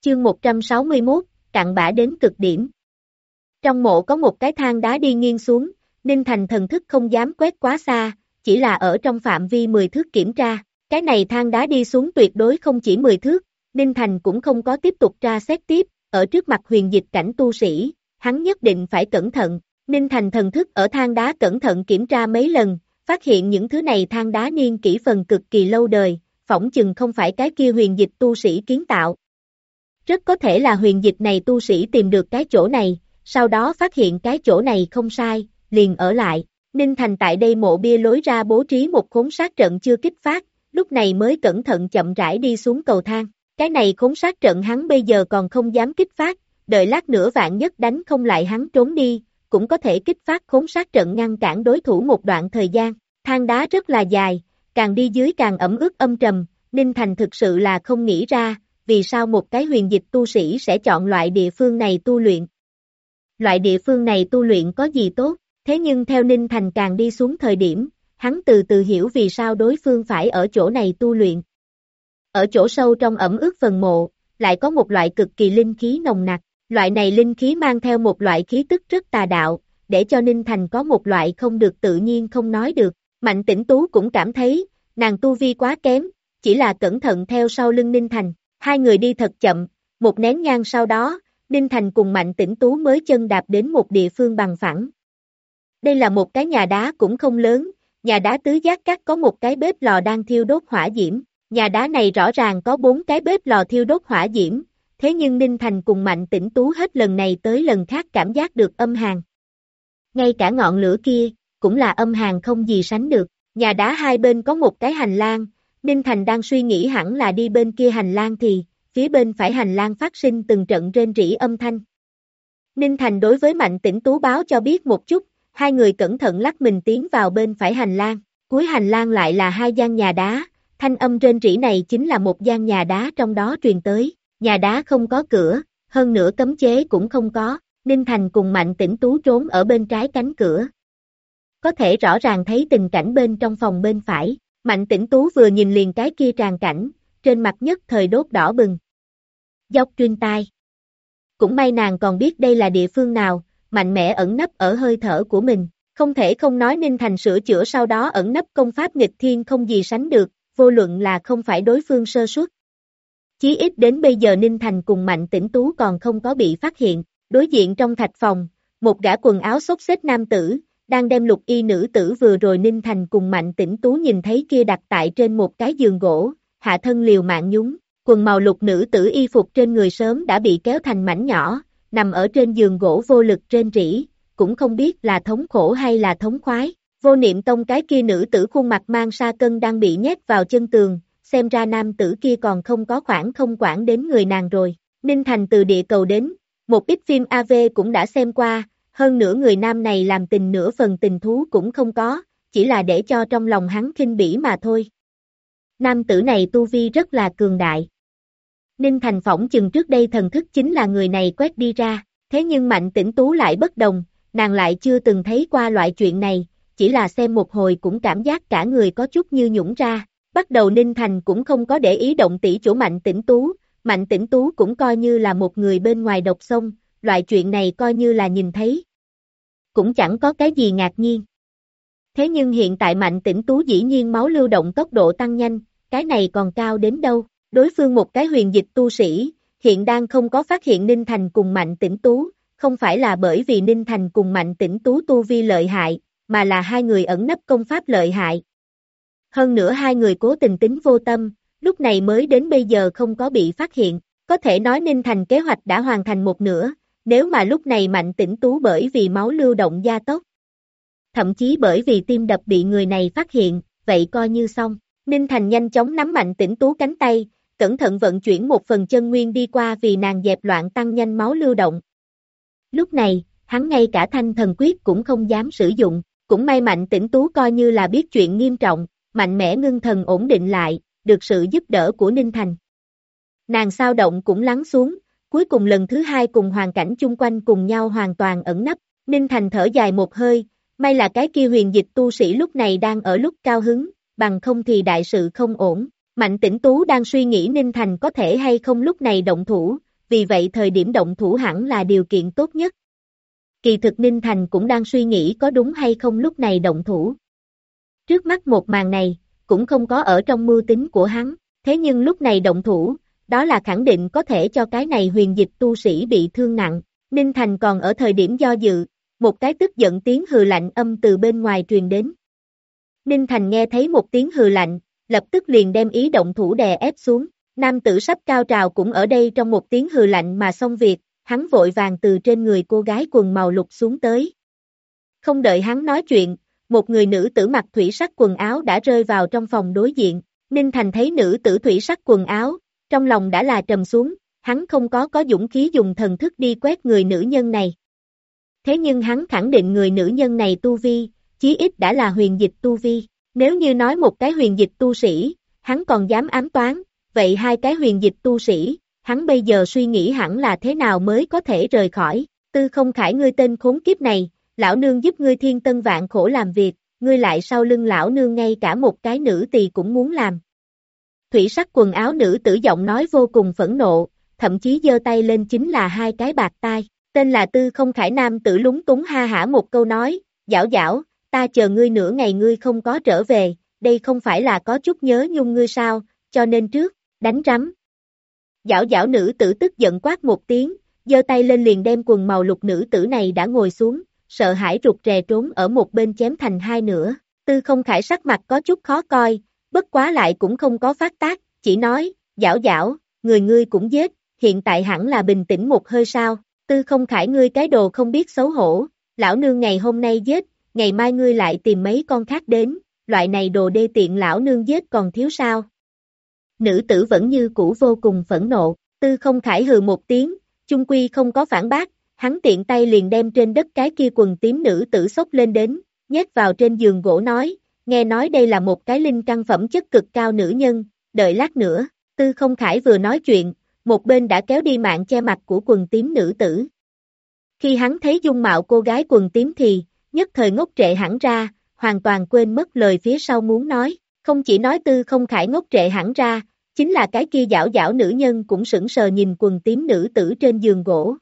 Chương 161, cặn bã đến cực điểm. Trong mộ có một cái thang đá đi nghiêng xuống, Ninh Thành thần thức không dám quét quá xa, chỉ là ở trong phạm vi 10 thước kiểm tra. Cái này thang đá đi xuống tuyệt đối không chỉ 10 thước, Ninh Thành cũng không có tiếp tục tra xét tiếp, ở trước mặt huyền dịch cảnh tu sĩ, hắn nhất định phải cẩn thận. Ninh Thành thần thức ở thang đá cẩn thận kiểm tra mấy lần, phát hiện những thứ này thang đá niên kỷ phần cực kỳ lâu đời, phỏng chừng không phải cái kia huyền dịch tu sĩ kiến tạo. Rất có thể là huyền dịch này tu sĩ tìm được cái chỗ này, sau đó phát hiện cái chỗ này không sai, liền ở lại. Ninh Thành tại đây mộ bia lối ra bố trí một khốn sát trận chưa kích phát, lúc này mới cẩn thận chậm rãi đi xuống cầu thang. Cái này khốn sát trận hắn bây giờ còn không dám kích phát, đợi lát nữa vạn nhất đánh không lại hắn trốn đi, cũng có thể kích phát khốn sát trận ngăn cản đối thủ một đoạn thời gian. Thang đá rất là dài, càng đi dưới càng ẩm ướt âm trầm, Ninh Thành thực sự là không nghĩ ra, vì sao một cái huyền dịch tu sĩ sẽ chọn loại địa phương này tu luyện. Loại địa phương này tu luyện có gì tốt, thế nhưng theo Ninh Thành càng đi xuống thời điểm, hắn từ từ hiểu vì sao đối phương phải ở chỗ này tu luyện. Ở chỗ sâu trong ẩm ướt phần mộ, lại có một loại cực kỳ linh khí nồng nặc, loại này linh khí mang theo một loại khí tức rất tà đạo, để cho Ninh Thành có một loại không được tự nhiên không nói được. Mạnh Tĩnh Tú cũng cảm thấy, nàng tu vi quá kém, chỉ là cẩn thận theo sau lưng Ninh Thành. Hai người đi thật chậm, một nén nhang sau đó, Ninh Thành cùng Mạnh Tĩnh Tú mới chân đạp đến một địa phương bằng phẳng. Đây là một cái nhà đá cũng không lớn, nhà đá tứ giác cắt có một cái bếp lò đang thiêu đốt hỏa diễm. Nhà đá này rõ ràng có 4 cái bếp lò thiêu đốt hỏa diễm, thế nhưng Ninh Thành cùng Mạnh Tĩnh Tú hết lần này tới lần khác cảm giác được âm hàn. Ngay cả ngọn lửa kia, cũng là âm hàn không gì sánh được. Nhà đá hai bên có một cái hành lang, Ninh Thành đang suy nghĩ hẳn là đi bên kia hành lang thì, phía bên phải hành lang phát sinh từng trận rên rỉ âm thanh. Ninh Thành đối với Mạnh Tĩnh Tú báo cho biết một chút, hai người cẩn thận lắc mình tiến vào bên phải hành lang, cuối hành lang lại là hai gian nhà đá, thanh âm rên rỉ này chính là một gian nhà đá trong đó truyền tới, nhà đá không có cửa, hơn nữa cấm chế cũng không có, Ninh Thành cùng Mạnh Tĩnh Tú trốn ở bên trái cánh cửa. Có thể rõ ràng thấy tình cảnh bên trong phòng bên phải, Mạnh Tĩnh Tú vừa nhìn liền cái kia tràn cảnh, trên mặt nhất thời đốt đỏ bừng. Dốc truyền tai. Cũng may nàng còn biết đây là địa phương nào, mạnh mẽ ẩn nấp ở hơi thở của mình, không thể không nói Ninh Thành sửa chữa sau đó ẩn nấp công pháp nghịch thiên không gì sánh được, vô luận là không phải đối phương sơ suất. Chí ít đến bây giờ Ninh Thành cùng Mạnh Tĩnh Tú còn không có bị phát hiện, đối diện trong thạch phòng, một gã quần áo xốc xếch nam tử, đang đem lục y nữ tử vừa rồi Ninh Thành cùng Mạnh Tĩnh Tú nhìn thấy kia đặt tại trên một cái giường gỗ, hạ thân liều mạng nhúng, quần màu lục nữ tử y phục trên người sớm đã bị kéo thành mảnh nhỏ, nằm ở trên giường gỗ vô lực rên rỉ, cũng không biết là thống khổ hay là thống khoái. Vô Niệm Tông cái kia nữ tử khuôn mặt mang sa cân đang bị nhét vào chân tường, xem ra nam tử kia còn không có khoảng không quản đến người nàng rồi. Ninh Thành từ địa cầu đến, một ít phim AV cũng đã xem qua, hơn nữa người nam này làm tình nửa phần tình thú cũng không có, chỉ là để cho trong lòng hắn khinh bỉ mà thôi. Nam tử này tu vi rất là cường đại. Ninh Thành phỏng chừng trước đây thần thức chính là người này quét đi ra, thế nhưng Mạnh Tĩnh Tú lại bất đồng, nàng lại chưa từng thấy qua loại chuyện này, chỉ là xem một hồi cũng cảm giác cả người có chút như nhũn ra. Bắt đầu Ninh Thành cũng không có để ý động tỉ chỗ Mạnh Tĩnh Tú cũng coi như là một người bên ngoài độc sông, loại chuyện này coi như là nhìn thấy. Cũng chẳng có cái gì ngạc nhiên. Thế nhưng hiện tại Mạnh Tĩnh Tú dĩ nhiên máu lưu động tốc độ tăng nhanh, cái này còn cao đến đâu, đối phương một cái huyền dịch tu sĩ, hiện đang không có phát hiện Ninh Thành cùng Mạnh Tĩnh Tú, không phải là bởi vì Ninh Thành cùng Mạnh Tĩnh Tú tu vi lợi hại, mà là hai người ẩn nấp công pháp lợi hại. Hơn nữa hai người cố tình tính vô tâm, lúc này mới đến bây giờ không có bị phát hiện, có thể nói Ninh Thành kế hoạch đã hoàn thành một nửa, nếu mà lúc này Mạnh Tĩnh Tú bởi vì máu lưu động gia tốc, thậm chí bởi vì tim đập bị người này phát hiện, vậy coi như xong. Ninh Thành nhanh chóng nắm Mạnh Tĩnh Tú cánh tay, cẩn thận vận chuyển một phần chân nguyên đi qua vì nàng dẹp loạn tăng nhanh máu lưu động. Lúc này, hắn ngay cả thanh thần quyết cũng không dám sử dụng, cũng may Mạnh Tĩnh Tú coi như là biết chuyện nghiêm trọng, mạnh mẽ ngưng thần ổn định lại, được sự giúp đỡ của Ninh Thành. Nàng sao động cũng lắng xuống, cuối cùng lần thứ hai cùng hoàn cảnh chung quanh cùng nhau hoàn toàn ẩn nấp, Ninh Thành thở dài một hơi, may là cái kia huyền dịch tu sĩ lúc này đang ở lúc cao hứng, bằng không thì đại sự không ổn. Mạnh Tĩnh Tú đang suy nghĩ Ninh Thành có thể hay không lúc này động thủ, vì vậy thời điểm động thủ hẳn là điều kiện tốt nhất. Kỳ thực Ninh Thành cũng đang suy nghĩ có đúng hay không lúc này động thủ. Trước mắt một màn này, cũng không có ở trong mưu tính của hắn, thế nhưng lúc này động thủ, đó là khẳng định có thể cho cái này huyền dịch tu sĩ bị thương nặng. Ninh Thành còn ở thời điểm do dự, một cái tức giận tiếng hừ lạnh âm từ bên ngoài truyền đến. Ninh Thành nghe thấy một tiếng hừ lạnh, lập tức liền đem ý động thủ đè ép xuống. Nam tử sắp cao trào cũng ở đây trong một tiếng hừ lạnh mà xong việc, hắn vội vàng từ trên người cô gái quần màu lục xuống tới. Không đợi hắn nói chuyện, một người nữ tử mặc thủy sắc quần áo đã rơi vào trong phòng đối diện. Ninh Thành thấy nữ tử thủy sắc quần áo, trong lòng đã là trầm xuống, hắn không có dũng khí dùng thần thức đi quét người nữ nhân này. Thế nhưng hắn khẳng định người nữ nhân này tu vi, chí ít đã là huyền dịch tu vi. Nếu như nói một cái huyền dịch tu sĩ, hắn còn dám ám toán, vậy hai cái huyền dịch tu sĩ, hắn bây giờ suy nghĩ hẳn là thế nào mới có thể rời khỏi. Tư Không Khải, ngươi tên khốn kiếp này, lão nương giúp ngươi thiên tân vạn khổ làm việc, ngươi lại sau lưng lão nương ngay cả một cái nữ tỳ cũng muốn làm. Thủy sắc quần áo nữ tử giọng nói vô cùng phẫn nộ, thậm chí giơ tay lên chính là hai cái bạt tai. Tên là Tư Không Khải nam tử lúng túng ha hả một câu nói, giảo giảo, ta chờ ngươi nửa ngày ngươi không có trở về, đây không phải là có chút nhớ nhung ngươi sao, cho nên trước, đánh rắm. Giảo giảo nữ tử tức giận quát một tiếng, giơ tay lên liền đem quần màu lục nữ tử này đã ngồi xuống, sợ hãi rụt rè trốn ở một bên chém thành hai nửa. Tư Không Khải sắc mặt có chút khó coi, bất quá lại cũng không có phát tác, chỉ nói, giảo giảo, người ngươi cũng giết, hiện tại hẳn là bình tĩnh một hơi sao. Tư Không Khải, ngươi cái đồ không biết xấu hổ, lão nương ngày hôm nay giết, ngày mai ngươi lại tìm mấy con khác đến, loại này đồ đê tiện lão nương giết còn thiếu sao. Nữ tử vẫn như cũ vô cùng phẫn nộ, Tư Không Khải hừ một tiếng, chung quy không có phản bác, hắn tiện tay liền đem trên đất cái kia quần tím nữ tử xốc lên đến, nhét vào trên giường gỗ nói, nghe nói đây là một cái linh căn phẩm chất cực cao nữ nhân, đợi lát nữa. Tư Không Khải vừa nói chuyện, một bên đã kéo đi mạng che mặt của quần tím nữ tử. Khi hắn thấy dung mạo cô gái quần tím thì, nhất thời ngốc trệ hẳn ra, hoàn toàn quên mất lời phía sau muốn nói, không chỉ nói Tư Không Khải ngốc trệ hẳn ra, chính là cái kia giảo giảo nữ nhân cũng sững sờ nhìn quần tím nữ tử trên giường gỗ.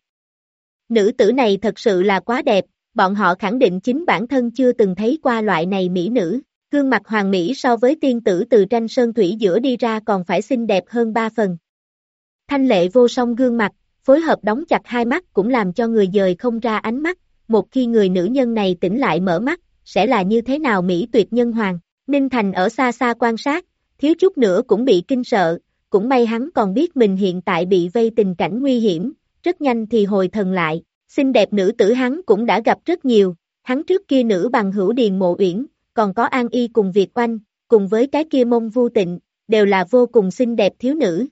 Nữ tử này thật sự là quá đẹp, bọn họ khẳng định chính bản thân chưa từng thấy qua loại này mỹ nữ, gương mặt hoàng mỹ so với tiên tử từ tranh sơn thủy giữa đi ra còn phải xinh đẹp hơn 3 phần. Thanh lệ vô song gương mặt, phối hợp đóng chặt hai mắt cũng làm cho người dời không ra ánh mắt, một khi người nữ nhân này tỉnh lại mở mắt, sẽ là như thế nào mỹ tuyệt nhân hoàng. Ninh Thành ở xa xa quan sát, thiếu chút nữa cũng bị kinh sợ, cũng may hắn còn biết mình hiện tại bị vây tình cảnh nguy hiểm, rất nhanh thì hồi thần lại, xinh đẹp nữ tử hắn cũng đã gặp rất nhiều, hắn trước kia nữ bằng hữu Điền Mộ Uyển, còn có An Y cùng Việt Oanh, cùng với cái kia Mông Vu Tịnh, đều là vô cùng xinh đẹp thiếu nữ.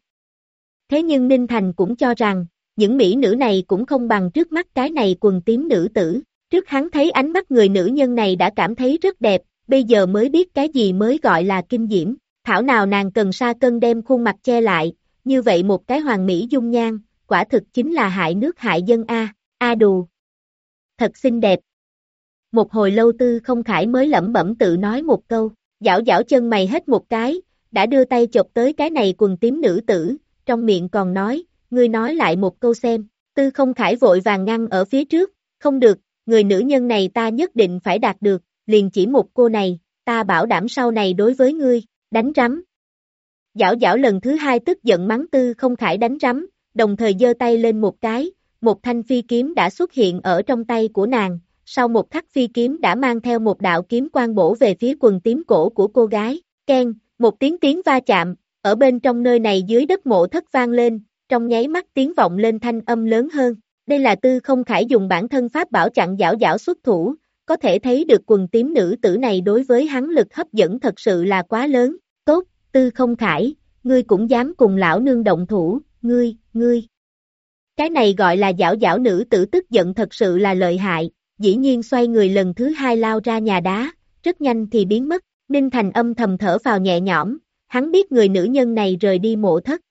Thế nhưng Ninh Thành cũng cho rằng, những mỹ nữ này cũng không bằng trước mắt cái này quần tím nữ tử, trước hắn thấy ánh mắt người nữ nhân này đã cảm thấy rất đẹp, bây giờ mới biết cái gì mới gọi là kinh diễm, thảo nào nàng cần sa cân đem khuôn mặt che lại, như vậy một cái hoàng mỹ dung nhan, quả thực chính là hại nước hại dân a đù. Thật xinh đẹp. Một hồi lâu Tư Không Khải mới lẩm bẩm tự nói một câu, giảo giảo chân mày hết một cái, đã đưa tay chộp tới cái này quần tím nữ tử, trong miệng còn nói, ngươi nói lại một câu xem. Tư Không Khải vội vàng ngăn ở phía trước, không được, người nữ nhân này ta nhất định phải đạt được, liền chỉ một cô này, ta bảo đảm sau này đối với ngươi, đánh rắm. Giảo giảo lần thứ hai tức giận mắng Tư Không Khải đánh rắm, đồng thời giơ tay lên một cái, một thanh phi kiếm đã xuất hiện ở trong tay của nàng, sau một khắc phi kiếm đã mang theo một đạo kiếm quang bổ về phía quần tím cổ của cô gái, keng, một tiếng va chạm, ở bên trong nơi này dưới đất mộ thất vang lên, trong nháy mắt tiếng vọng lên thanh âm lớn hơn, đây là Tư Không Khải dùng bản thân pháp bảo chặn giảo giảo xuất thủ, có thể thấy được quần tím nữ tử này đối với hắn lực hấp dẫn thật sự là quá lớn, tốt, Tư Không Khải, ngươi cũng dám cùng lão nương động thủ, ngươi. Cái này gọi là giảo giảo nữ tử tức giận thật sự là lợi hại, dĩ nhiên xoay người lần thứ hai lao ra nhà đá, rất nhanh thì biến mất, Ninh Thành âm thầm thở vào nhẹ nhõm, hắn biết người nữ nhân này rời đi mộ thất.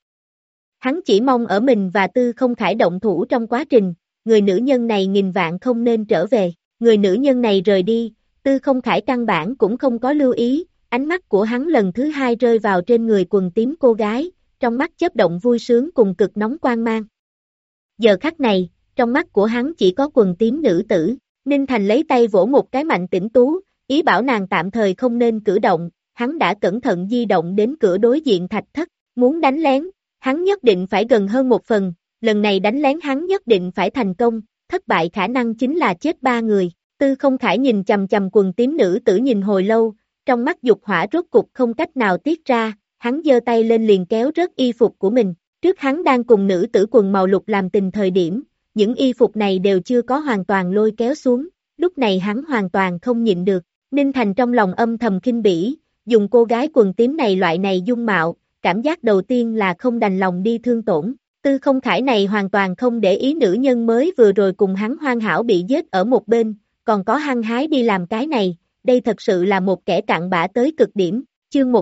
Hắn chỉ mong ở mình và Tư Không Khải động thủ trong quá trình, người nữ nhân này nghìn vạn không nên trở về, người nữ nhân này rời đi, Tư Không Khải căn bản cũng không có lưu ý, ánh mắt của hắn lần thứ hai rơi vào trên người quần tím cô gái, trong mắt chớp động vui sướng cùng cực nóng quang mang. Giờ khắc này, trong mắt của hắn chỉ có quần tím nữ tử. Ninh Thành lấy tay vỗ một cái Mạnh Tĩnh Tú, ý bảo nàng tạm thời không nên cử động, hắn đã cẩn thận di động đến cửa đối diện thạch thất, muốn đánh lén, hắn nhất định phải gần hơn một phần, lần này đánh lén hắn nhất định phải thành công, thất bại khả năng chính là chết 3 người. Tư Không Khải nhìn chầm chầm quần tím nữ tử nhìn hồi lâu, trong mắt dục hỏa rốt cục không cách nào tiết ra, hắn giơ tay lên liền kéo rớt y phục của mình, trước hắn đang cùng nữ tử quần màu lục làm tình thời điểm, những y phục này đều chưa có hoàn toàn lôi kéo xuống, lúc này hắn hoàn toàn không nhịn được, Ninh Thành trong lòng âm thầm khinh bỉ, dùng cô gái quần tím này loại này dung mạo, cảm giác đầu tiên là không đành lòng đi thương tổn, Tư Không Khải này hoàn toàn không để ý nữ nhân mới vừa rồi cùng hắn hoàn hảo bị giết ở một bên, còn có hăng hái đi làm cái này, đây thật sự là một kẻ cặn bã tới cực điểm, chương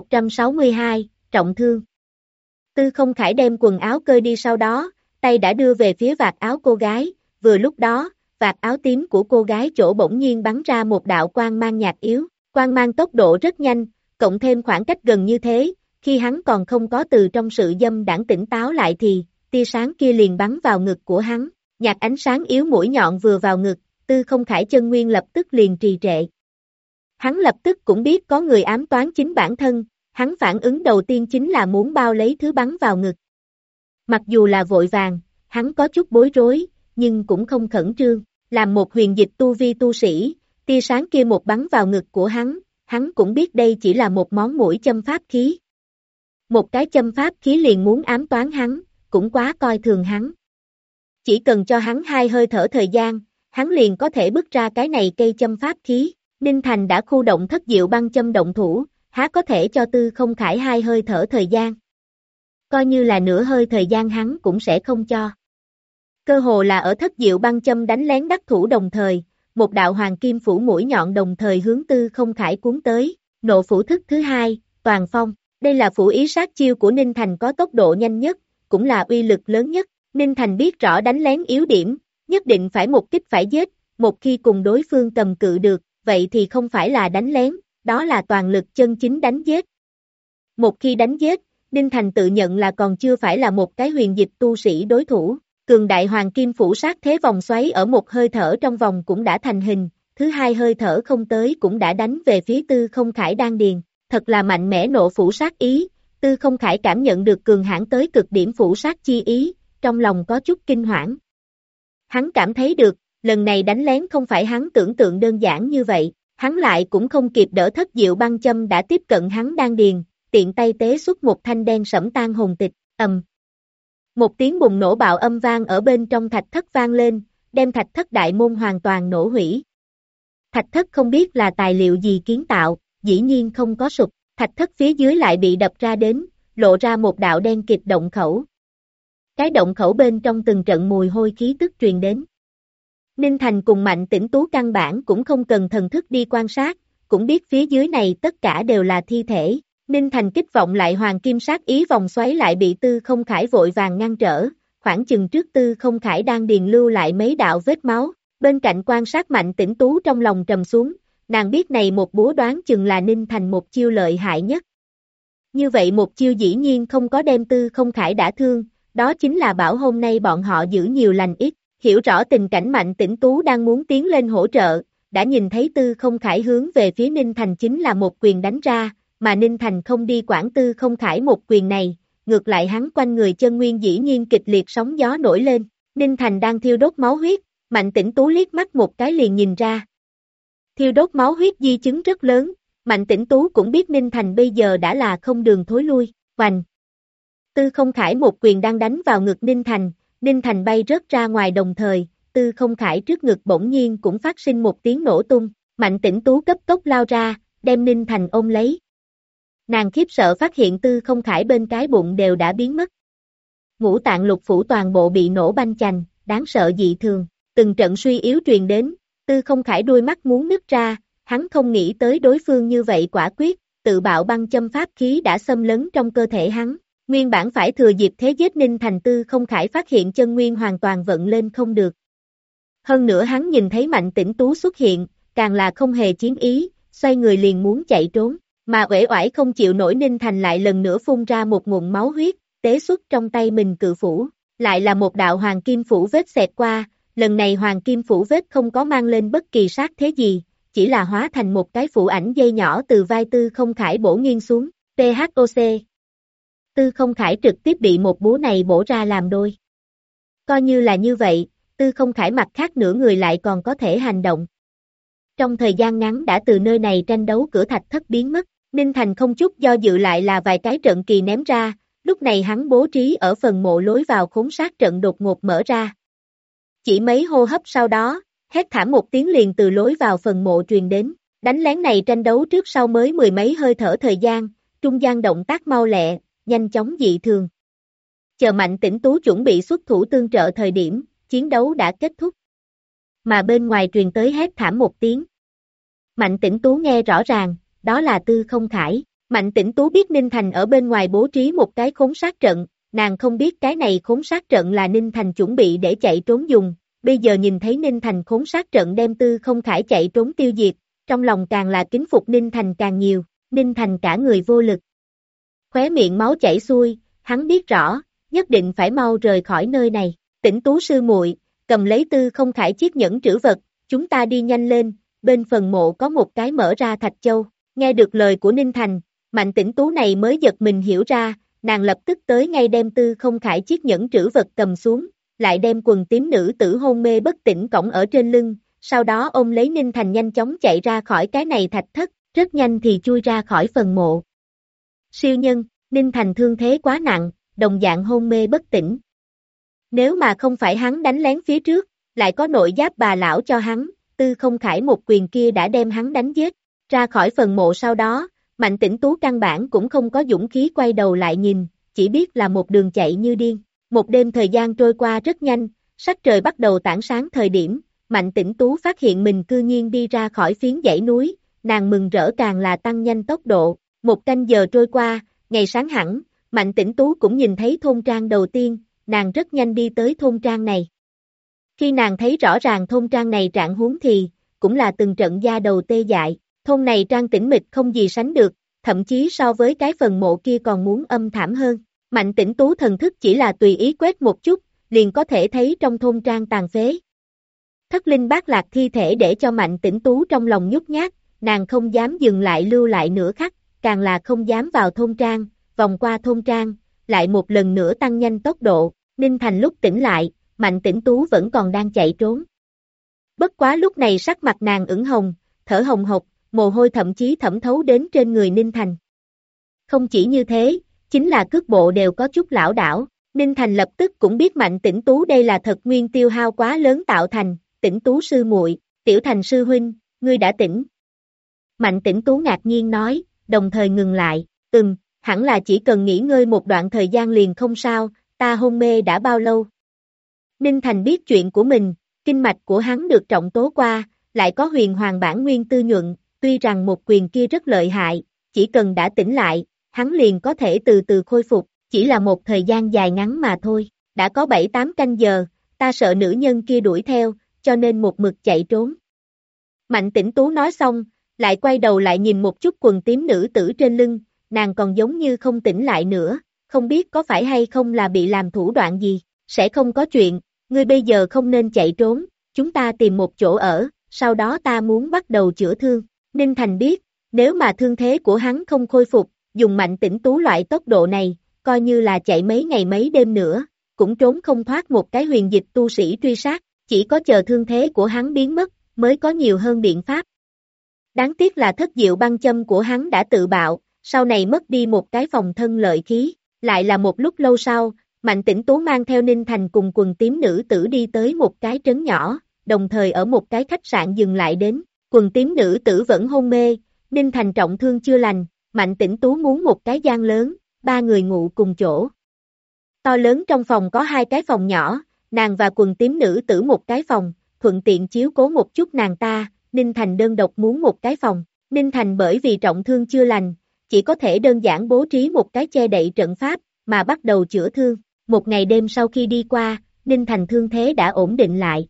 162, trọng thương. Tư Không Khải đem quần áo cơi đi sau đó, tay đã đưa về phía vạt áo cô gái, vừa lúc đó, vạt áo tím của cô gái chỗ bỗng nhiên bắn ra một đạo quang mang nhạt yếu, quang mang tốc độ rất nhanh, cộng thêm khoảng cách gần như thế, khi hắn còn không có từ trong sự dâm đãng tỉnh táo lại thì, tia sáng kia liền bắn vào ngực của hắn, nhạt ánh sáng yếu mũi nhọn vừa vào ngực, Tư Không Khải chân nguyên lập tức liền trì trệ. Hắn lập tức cũng biết có người ám toán chính bản thân, hắn phản ứng đầu tiên chính là muốn bao lấy thứ bắn vào ngực. Mặc dù là vội vàng, hắn có chút bối rối, nhưng cũng không khẩn trương, làm một huyền dịch tu vi tu sĩ, tia sáng kia một bắn vào ngực của hắn cũng biết đây chỉ là một món mũi châm pháp khí. Một cái châm pháp khí liền muốn ám toán hắn, cũng quá coi thường hắn. Chỉ cần cho hắn 2 hơi thở thời gian, hắn liền có thể bứt ra cái này cây châm pháp khí. Ninh Thành đã khu động thất diệu băng châm động thủ, há có thể cho Tư Không Khải 2 hơi thở thời gian. Coi như là nửa hơi thời gian hắn cũng sẽ không cho. Cơ hồ là ở thất diệu băng châm đánh lén đắc thủ đồng thời, một đạo hoàng kim phủ mũi nhọn đồng thời hướng Tư Không Khải cuốn tới, nộ phủ thức thứ 2, toàn phong. Đây là phủ ý sát chiêu của Ninh Thành có tốc độ nhanh nhất, cũng là uy lực lớn nhất. Ninh Thành biết rõ đánh lén yếu điểm, nhất định phải một kích phải giết, một khi cùng đối phương cầm cự được, vậy thì không phải là đánh lén, đó là toàn lực chân chính đánh giết. Một khi đánh giết, Ninh Thành tự nhận là còn chưa phải là một cái huyền dịch tu sĩ đối thủ, cường đại hoàng kim phủ sát thế vòng xoáy ở một hơi thở trong vòng cũng đã thành hình, thứ 2 hơi thở không tới cũng đã đánh về phía Tư Không Khải đan điền, thật là mạnh mẽ nộ phủ sát ý, Tư Không Khải cảm nhận được cường hãn tới cực điểm phủ sát chi ý, trong lòng có chút kinh hoảng. Hắn cảm thấy được, lần này đánh lén không phải hắn tưởng tượng đơn giản như vậy, hắn lại cũng không kịp đỡ thất diệu băng châm đã tiếp cận hắn đan điền, tiện tay tế xuất một thanh đen sẫm tan hồn tịch, một tiếng bùng nổ bạo âm vang ở bên trong thạch thất vang lên, đem thạch thất đại môn hoàn toàn nổ hủy. Thạch thất không biết là tài liệu gì kiến tạo, dĩ nhiên không có sụp, thạch thất phía dưới lại bị đập ra đến, lộ ra một đạo đen kịt động khẩu. Cái động khẩu bên trong từng trận mùi hôi khí tức truyền đến. Ninh Thành cùng Mạnh Tĩnh Tú căn bản cũng không cần thần thức đi quan sát, cũng biết phía dưới này tất cả đều là thi thể. Ninh Thành kích vọng lại hoàng kim sát ý vòng xoáy lại bị Tư Không Khải vội vàng ngăn trở, khoảng chừng trước Tư Không Khải đang điền lưu lại mấy đạo vết máu, bên cạnh quan sát Mạnh Tĩnh Tú trong lòng trầm xuống, nàng biết này một búa đoán chừng là Ninh Thành một chiêu lợi hại nhất. Như vậy một chiêu dĩ nhiên không có đem Tư Không Khải đả thương, đó chính là bảo hôm nay bọn họ giữ nhiều lành ít, hiểu rõ tình cảnh Mạnh Tĩnh Tú đang muốn tiến lên hỗ trợ, đã nhìn thấy Tư Không Khải hướng về phía Ninh Thành chính là một quyền đánh ra, mà Ninh Thành không đi quản Tư Không Khải một quyền này, ngược lại hắn quanh người chân nguyên dĩ nhiên kịch liệt sóng gió nổi lên, Ninh Thành đang thiêu đốt máu huyết, Mạnh Tĩnh Tú liếc mắt một cái liền nhìn ra. Thiêu đốt máu huyết di chứng rất lớn, Mạnh Tĩnh Tú cũng biết Ninh Thành bây giờ đã là không đường thối lui, hoành. Tư Không Khải một quyền đang đánh vào ngực Ninh Thành bay rớt ra ngoài đồng thời, Tư Không Khải trước ngực bỗng nhiên cũng phát sinh một tiếng nổ tung, Mạnh Tĩnh Tú cấp tốc lao ra, đem Ninh Thành ôm lấy. Nàng khiếp sợ phát hiện Tư Không Khải bên cái bụng đều đã biến mất. Ngũ tạng lục phủ toàn bộ bị nổ banh chành, đáng sợ dị thường, từng trận suy yếu truyền đến, Tư Không Khải đôi mắt muốn nứt ra, hắn không nghĩ tới đối phương như vậy quả quyết, tự bạo băng châm pháp khí đã xâm lấn trong cơ thể hắn. Nguyên bản phải thừa dịp thế giết Ninh Thành Tư Không Khải phát hiện chân nguyên hoàn toàn vận lên không được. Hơn nữa hắn nhìn thấy Mạnh Tĩnh Tú xuất hiện, càng là không hề chiến ý, xoay người liền muốn chạy trốn, mà uể oải không chịu nổi Ninh Thành lại lần nữa phun ra một ngụm máu huyết, tế xuất trong tay mình cự phủ. Lại là một đạo hoàng kim phủ vết xẹt qua, lần này hoàng kim phủ vết không có mang lên bất kỳ sát thế gì, chỉ là hóa thành một cái phủ ảnh dây nhỏ từ vai Tư Không Khải bổ nghiêng xuống, PHOC. Tư Không Khải trực tiếp bị một búa này bổ ra làm đôi. Coi như là như vậy, Tư Không Khải mặt khác nửa người lại còn có thể hành động. Trong thời gian ngắn đã từ nơi này tranh đấu cửa thạch thất biến mất, Ninh Thành không chút do dự lại là vài cái trận kỳ ném ra, lúc này hắn bố trí ở phần mộ lối vào khốn sát trận đột ngột mở ra. Chỉ mấy hô hấp sau đó, hét thảm một tiếng liền từ lối vào phần mộ truyền đến, đánh lén này tranh đấu trước sau mới mười mấy hơi thở thời gian, trung gian động tác mau lẹ, nhanh chóng dị thường. Chờ Mạnh Tĩnh Tú chuẩn bị xuất thủ tương trợ thời điểm, chiến đấu đã kết thúc. Mà bên ngoài truyền tới hét thảm một tiếng. Mạnh Tĩnh Tú nghe rõ ràng, đó là Tư Không Khải. Mạnh Tĩnh Tú biết Ninh Thành ở bên ngoài bố trí một cái khốn sát trận, nàng không biết cái này khốn sát trận là Ninh Thành chuẩn bị để chạy trốn dùng, bây giờ nhìn thấy Ninh Thành khốn sát trận đem Tư Không Khải chạy trốn tiêu diệt, trong lòng càng là kính phục Ninh Thành càng nhiều, Ninh Thành cả người vô lực. Khóe miệng máu chảy xuôi, hắn biết rõ, nhất định phải mau rời khỏi nơi này, Tĩnh Tú sư muội, cầm lấy Tư Không Khải chiếc nhẫn trữ vật, chúng ta đi nhanh lên, bên phần mộ có một cái mở ra thạch châu, nghe được lời của Ninh Thành, Mạnh Tĩnh Tú này mới giật mình hiểu ra, nàng lập tức tới ngay đem Tư Không Khải chiếc nhẫn trữ vật cầm xuống, lại đem quần tím nữ tử hôn mê bất tỉnh cõng ở trên lưng, sau đó ôm lấy Ninh Thành nhanh chóng chạy ra khỏi cái này thạch thất, rất nhanh thì chui ra khỏi phần mộ. Siêu nhân, Ninh Thành thương thế quá nặng, đồng dạng hôn mê bất tỉnh. Nếu mà không phải hắn đánh lén phía trước, lại có nội giáp bà lão cho hắn, Tư Không Khải một quyền kia đã đem hắn đánh giết, ra khỏi phần mộ sau đó, Mạnh Tĩnh Tú căn bản cũng không có dũng khí quay đầu lại nhìn, chỉ biết là một đường chạy như điên. Một đêm thời gian trôi qua rất nhanh, sắc trời bắt đầu tảng sáng thời điểm, Mạnh Tĩnh Tú phát hiện mình cư nhiên đi ra khỏi phiến dãy núi, nàng mừng rỡ càng là tăng nhanh tốc độ. Một canh giờ trôi qua, ngày sáng hẳn, Mạnh Tĩnh Tú cũng nhìn thấy thôn trang đầu tiên, nàng rất nhanh đi tới thôn trang này. Khi nàng thấy rõ ràng thôn trang này trạng huống thì, cũng là từng trận da đầu tê dại, thôn này trang tĩnh mịch không gì sánh được, thậm chí so với cái phần mộ kia còn muốn âm thảm hơn. Mạnh Tĩnh Tú thần thức chỉ là tùy ý quét một chút, liền có thể thấy trong thôn trang tàn phế. Thất linh bát lạc thi thể để cho Mạnh Tĩnh Tú trong lòng nhút nhát, nàng không dám dừng lại lưu lại nửa khắc, càng là không dám vào thôn trang, vòng qua thôn trang, lại một lần nữa tăng nhanh tốc độ, Ninh Thành lúc tỉnh lại, Mạnh Tĩnh Tú vẫn còn đang chạy trốn. Bất quá lúc này sắc mặt nàng ửng hồng, thở hồng hộc, mồ hôi thậm chí thẩm thấu đến trên người Ninh Thành. Không chỉ như thế, chính là cước bộ đều có chút lảo đảo, Ninh Thành lập tức cũng biết Mạnh Tĩnh Tú đây là thật nguyên tiêu hao quá lớn tạo thành, Tĩnh Tú sư muội, Tiểu Thành sư huynh, ngươi đã tỉnh. Mạnh Tĩnh Tú ngạc nhiên nói, đồng thời ngừng lại, hẳn là chỉ cần nghỉ ngơi một đoạn thời gian liền không sao, ta hôn mê đã bao lâu. Ninh Thành biết chuyện của mình, kinh mạch của hắn được trọng tố qua, lại có huyền hoàng bản nguyên tư nhuận, tuy rằng một quyền kia rất lợi hại, chỉ cần đã tỉnh lại, hắn liền có thể từ từ khôi phục, chỉ là một thời gian dài ngắn mà thôi, đã có 7-8 canh giờ, ta sợ nữ nhân kia đuổi theo, cho nên một mực chạy trốn. Mạnh Tĩnh Tú nói xong, lại quay đầu lại nhìn một chút quần tím nữ tử trên lưng, nàng còn giống như không tỉnh lại nữa, không biết có phải hay không là bị làm thủ đoạn gì, sẽ không có chuyện, ngươi bây giờ không nên chạy trốn, chúng ta tìm một chỗ ở, sau đó ta muốn bắt đầu chữa thương. Ninh Thành biết, nếu mà thương thế của hắn không khôi phục, dùng Mạnh Tĩnh Tú loại tốc độ này, coi như là chạy mấy ngày mấy đêm nữa, cũng trốn không thoát một cái huyền dịch tu sĩ truy sát, chỉ có chờ thương thế của hắn biến mất, mới có nhiều hơn biện pháp. Đáng tiếc là thất diệu băng châm của hắn đã tự bạo, sau này mất đi một cái phòng thân lợi khí, lại là một lúc lâu sau, Mạnh Tĩnh Tú mang theo Ninh Thành cùng quần tím nữ tử đi tới một cái trấn nhỏ, đồng thời ở một cái khách sạn dừng lại đến, quần tím nữ tử vẫn hôn mê, Ninh Thành trọng thương chưa lành, Mạnh Tĩnh Tú muốn một cái gian lớn, 3 người ngủ cùng chỗ. To lớn trong phòng có 2 cái phòng nhỏ, nàng và quần tím nữ tử một cái phòng, thuận tiện chiếu cố một chút nàng ta, Ninh Thành đơn độc muốn một cái phòng, Ninh Thành bởi vì trọng thương chưa lành, chỉ có thể đơn giản bố trí một cái che đậy trận pháp, mà bắt đầu chữa thương. Một ngày đêm sau khi đi qua, Ninh Thành thương thế đã ổn định lại.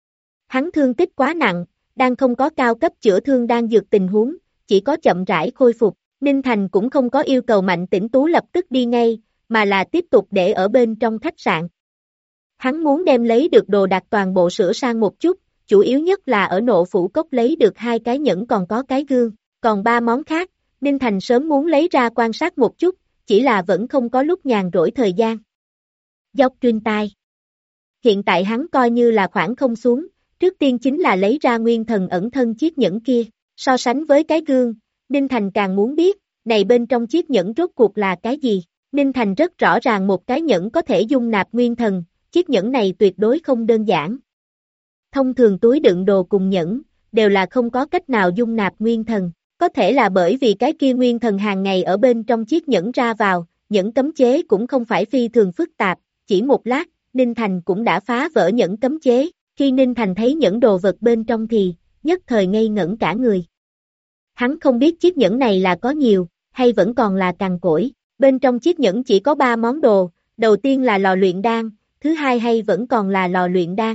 Hắn thương tích quá nặng, đang không có cao cấp chữa thương đang dược tình huống, chỉ có chậm rãi khôi phục. Ninh Thành cũng không có yêu cầu Mạnh Tĩnh Tú lập tức đi ngay, mà là tiếp tục để ở bên trong khách sạn. Hắn muốn đem lấy được đồ đạc toàn bộ sửa sang một chút, chủ yếu nhất là ở Nộ Phủ Cốc lấy được 2 cái nhẫn còn có cái gương, còn 3 món khác, Ninh Thành sớm muốn lấy ra quan sát một chút, chỉ là vẫn không có lúc nhàn rỗi thời gian. Dốc trên tai. Hiện tại hắn coi như là khoảng không xuống, trước tiên chính là lấy ra nguyên thần ẩn thân chiếc nhẫn kia, so sánh với cái gương, Ninh Thành càng muốn biết, này bên trong chiếc nhẫn rốt cuộc là cái gì. Ninh Thành rất rõ ràng một cái nhẫn có thể dung nạp nguyên thần, chiếc nhẫn này tuyệt đối không đơn giản. Thông thường túi đựng đồ cùng nhẫn, đều là không có cách nào dung nạp nguyên thần, có thể là bởi vì cái kia nguyên thần hàng ngày ở bên trong chiếc nhẫn ra vào, nhẫn cấm chế cũng không phải phi thường phức tạp, chỉ một lát, Ninh Thành cũng đã phá vỡ nhẫn cấm chế, khi Ninh Thành thấy nhẫn đồ vật bên trong thì, nhất thời ngây ngẩn cả người. Hắn không biết chiếc nhẫn này là có nhiều, hay vẫn còn là cằn cỗi, bên trong chiếc nhẫn chỉ có 3 món đồ, đầu tiên là lò luyện đan, thứ hai hay vẫn còn là lò luyện đan.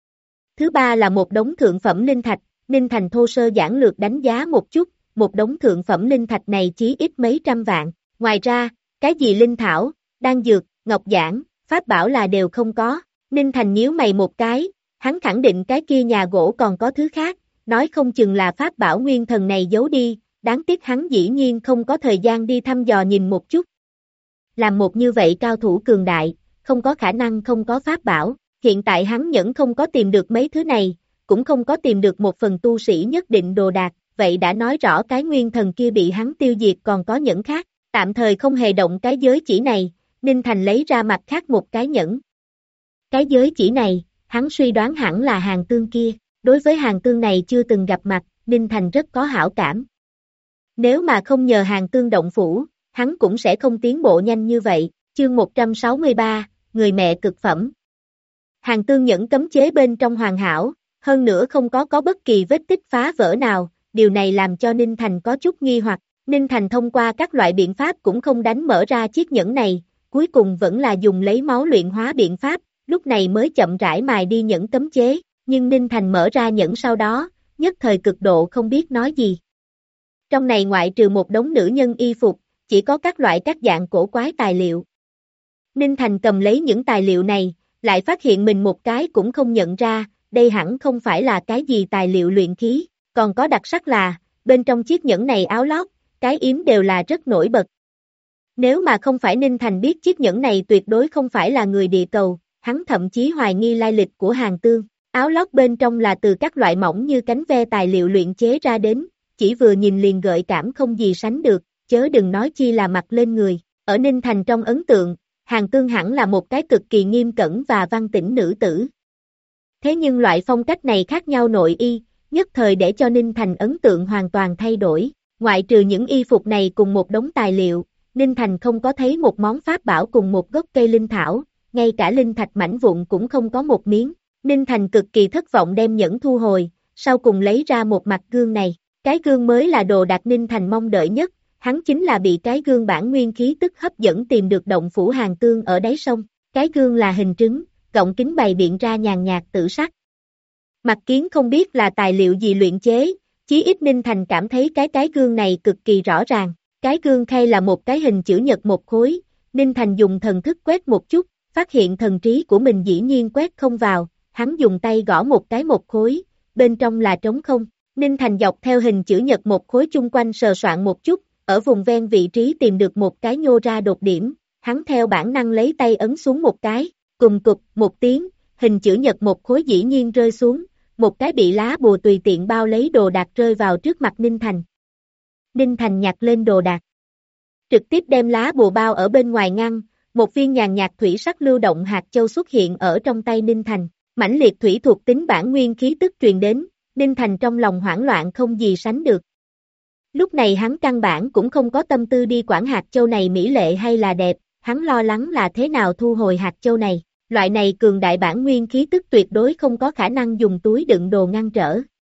Thứ ba là một đống thượng phẩm linh thạch, Ninh Thành thô sơ giản lược đánh giá một chút, một đống thượng phẩm linh thạch này chí ít mấy trăm vạn, ngoài ra, cái gì linh thảo, đan dược, ngọc giản, pháp bảo là đều không có, Ninh Thành nhíu mày một cái, hắn khẳng định cái kia nhà gỗ còn có thứ khác, nói không chừng là pháp bảo nguyên thần này giấu đi, đáng tiếc hắn dĩ nhiên không có thời gian đi thăm dò nhìn một chút. Làm một như vậy cao thủ cường đại, không có khả năng không có pháp bảo, hiện tại hắn vẫn không có tìm được mấy thứ này, cũng không có tìm được một phần tu sĩ nhất định đồ đạc, vậy đã nói rõ cái nguyên thần kia bị hắn tiêu diệt còn có nhẫn khác, tạm thời không hề động cái giới chỉ này, Ninh Thành lấy ra mặt khác một cái nhẫn. Cái giới chỉ này, hắn suy đoán hẳn là Hàn Tương kia, đối với Hàn Tương này chưa từng gặp mặt, Ninh Thành rất có hảo cảm. Nếu mà không nhờ Hàn Tương động phủ, hắn cũng sẽ không tiến bộ nhanh như vậy, chương 163, người mẹ cực phẩm. Hàn Tương nhẫn cấm chế bên trong hoàn hảo, hơn nữa không có bất kỳ vết tích phá vỡ nào, điều này làm cho Ninh Thành có chút nghi hoặc, Ninh Thành thông qua các loại biện pháp cũng không đánh mở ra chiếc nhẫn này, cuối cùng vẫn là dùng lấy máu luyện hóa biện pháp, lúc này mới chậm rãi mài đi nhẫn cấm chế, nhưng Ninh Thành mở ra nhẫn sau đó, nhất thời cực độ không biết nói gì. Trong này ngoại trừ một đống nữ nhân y phục, chỉ có các loại các dạng cổ quái tài liệu. Ninh Thành cầm lấy những tài liệu này, lại phát hiện mình một cái cũng không nhận ra, đây hẳn không phải là cái gì tài liệu luyện khí, còn có đặc sắc là, bên trong chiếc nhẫn này áo lót, cái yếm đều là rất nổi bật. Nếu mà không phải Ninh Thành biết chiếc nhẫn này tuyệt đối không phải là người địa cầu, hắn thậm chí hoài nghi lai lịch của Hàn Tương. Áo lót bên trong là từ các loại mỏng như cánh ve tài liệu luyện chế ra đến, chỉ vừa nhìn liền gợi cảm không gì sánh được, chớ đừng nói chi là mặc lên người. Ở Ninh Thành trong ấn tượng, Hàn Tương hẳn là một cái cực kỳ nghiêm cẩn và văn tĩnh nữ tử. Thế nhưng loại phong cách này khác nhau nội y, nhất thời để cho Ninh Thành ấn tượng hoàn toàn thay đổi. Ngoại trừ những y phục này cùng một đống tài liệu, Ninh Thành không có thấy một món pháp bảo cùng một gốc cây linh thảo, ngay cả linh thạch mảnh vụn cũng không có một miếng. Ninh Thành cực kỳ thất vọng đem nhẫn thu hồi, sau cùng lấy ra một mặt gương này. Cái gương mới là đồ đạc Ninh Thành mong đợi nhất, hắn chính là bị cái gương bản nguyên khí tức hấp dẫn tìm được động phủ Hàn Tương ở đáy sông. Cái gương là hình trứng, gọng kính bày biện ra nhàn nhạt tử sắc. Mặt kiến không biết là tài liệu gì luyện chế, chí ít Ninh Thành cảm thấy cái gương này cực kỳ rõ ràng. Cái gương khay là một cái hình chữ nhật một khối, Ninh Thành dùng thần thức quét một chút, phát hiện thần trí của mình dĩ nhiên quét không vào, hắn dùng tay gõ một cái một khối, bên trong là trống không. Ninh Thành dọc theo hình chữ nhật một khối chung quanh sờ soạn một chút, ở vùng ven vị trí tìm được một cái nhô ra đột điểm, hắn theo bản năng lấy tay ấn xuống một cái, cùng cục, một tiếng, hình chữ nhật một khối dĩ nhiên rơi xuống, một cái bị lá bùa tùy tiện bao lấy đồ đạc rơi vào trước mặt Ninh Thành. Ninh Thành nhặt lên đồ đạc, trực tiếp đem lá bùa bao ở bên ngoài ngăn, một viên nhàn nhạt thủy sắc lưu động hạt châu xuất hiện ở trong tay Ninh Thành, mãnh liệt thủy thuộc tính bản nguyên khí tức truyền đến, Ninh Thành trong lòng hoảng loạn không gì sánh được. Lúc này hắn căn bản cũng không có tâm tư đi quản hạt châu này mỹ lệ hay là đẹp, hắn lo lắng là thế nào thu hồi hạt châu này, loại này cường đại bản nguyên khí tức tuyệt đối không có khả năng dùng túi đựng đồ ngăn trở.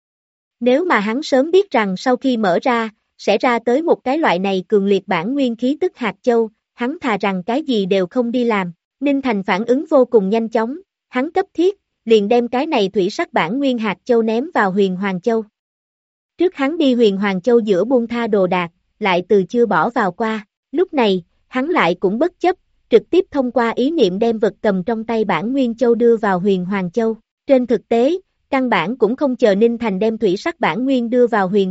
Nếu mà hắn sớm biết rằng sau khi mở ra, sẽ ra tới một cái loại này cường liệt bản nguyên khí tức hạt châu, hắn thà rằng cái gì đều không đi làm. Ninh Thành phản ứng vô cùng nhanh chóng, hắn cấp thiết, liền đem cái này thủy sắc bản nguyên hạt châu ném vào Huyền Hoàng Châu. Trước hắn đi Huyền Hoàng Châu giữa buông tha đồ đạc, lại từ chưa bỏ vào qua, lúc này, hắn lại cũng bất chấp, trực tiếp thông qua ý niệm đem vật cầm trong tay Bản Nguyên Châu đưa vào Huyền Hoàng Châu. Trên thực tế, căn bản cũng không chờ Ninh Thành đem thủy sắc bản nguyên đưa vào Huyền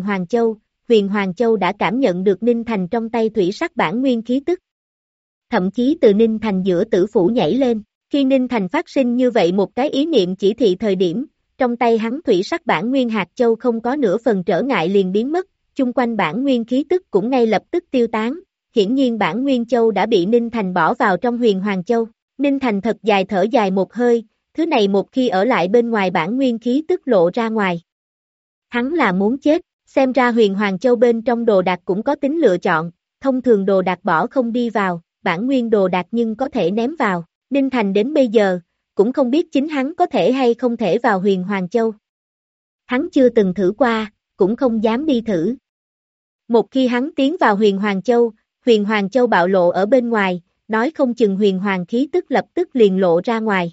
Hoàng Châu đã cảm nhận được Ninh Thành trong tay thủy sắc bản nguyên khí tức. Thậm chí từ Ninh Thành giữa tử phủ nhảy lên, khi Ninh Thành phát sinh như vậy một cái ý niệm chỉ thị thời điểm, trong tay hắn thủy sắc bản nguyên hạt châu không có nửa phần trở ngại liền biến mất, chung quanh bản nguyên khí tức cũng ngay lập tức tiêu tán, hiển nhiên bản nguyên châu đã bị Ninh Thành bỏ vào trong Huyền Hoàng Châu. Ninh Thành thật dài thở dài một hơi, thứ này một khi ở lại bên ngoài bản nguyên khí tức lộ ra ngoài. Hắn là muốn chết, xem ra Huyền Hoàng Châu bên trong đồ đạc cũng có tính lựa chọn, thông thường đồ đạc bỏ không đi vào, bản nguyên đồ đạc nhưng có thể ném vào. Ninh Thành đến bây giờ, cũng không biết chính hắn có thể hay không thể vào Huyền Hoàng Châu. Hắn chưa từng thử qua, cũng không dám đi thử. Một khi hắn tiến vào Huyền Hoàng Châu bạo lộ ở bên ngoài, nói không chừng huyền hoàng khí tức lập tức liền lộ ra ngoài.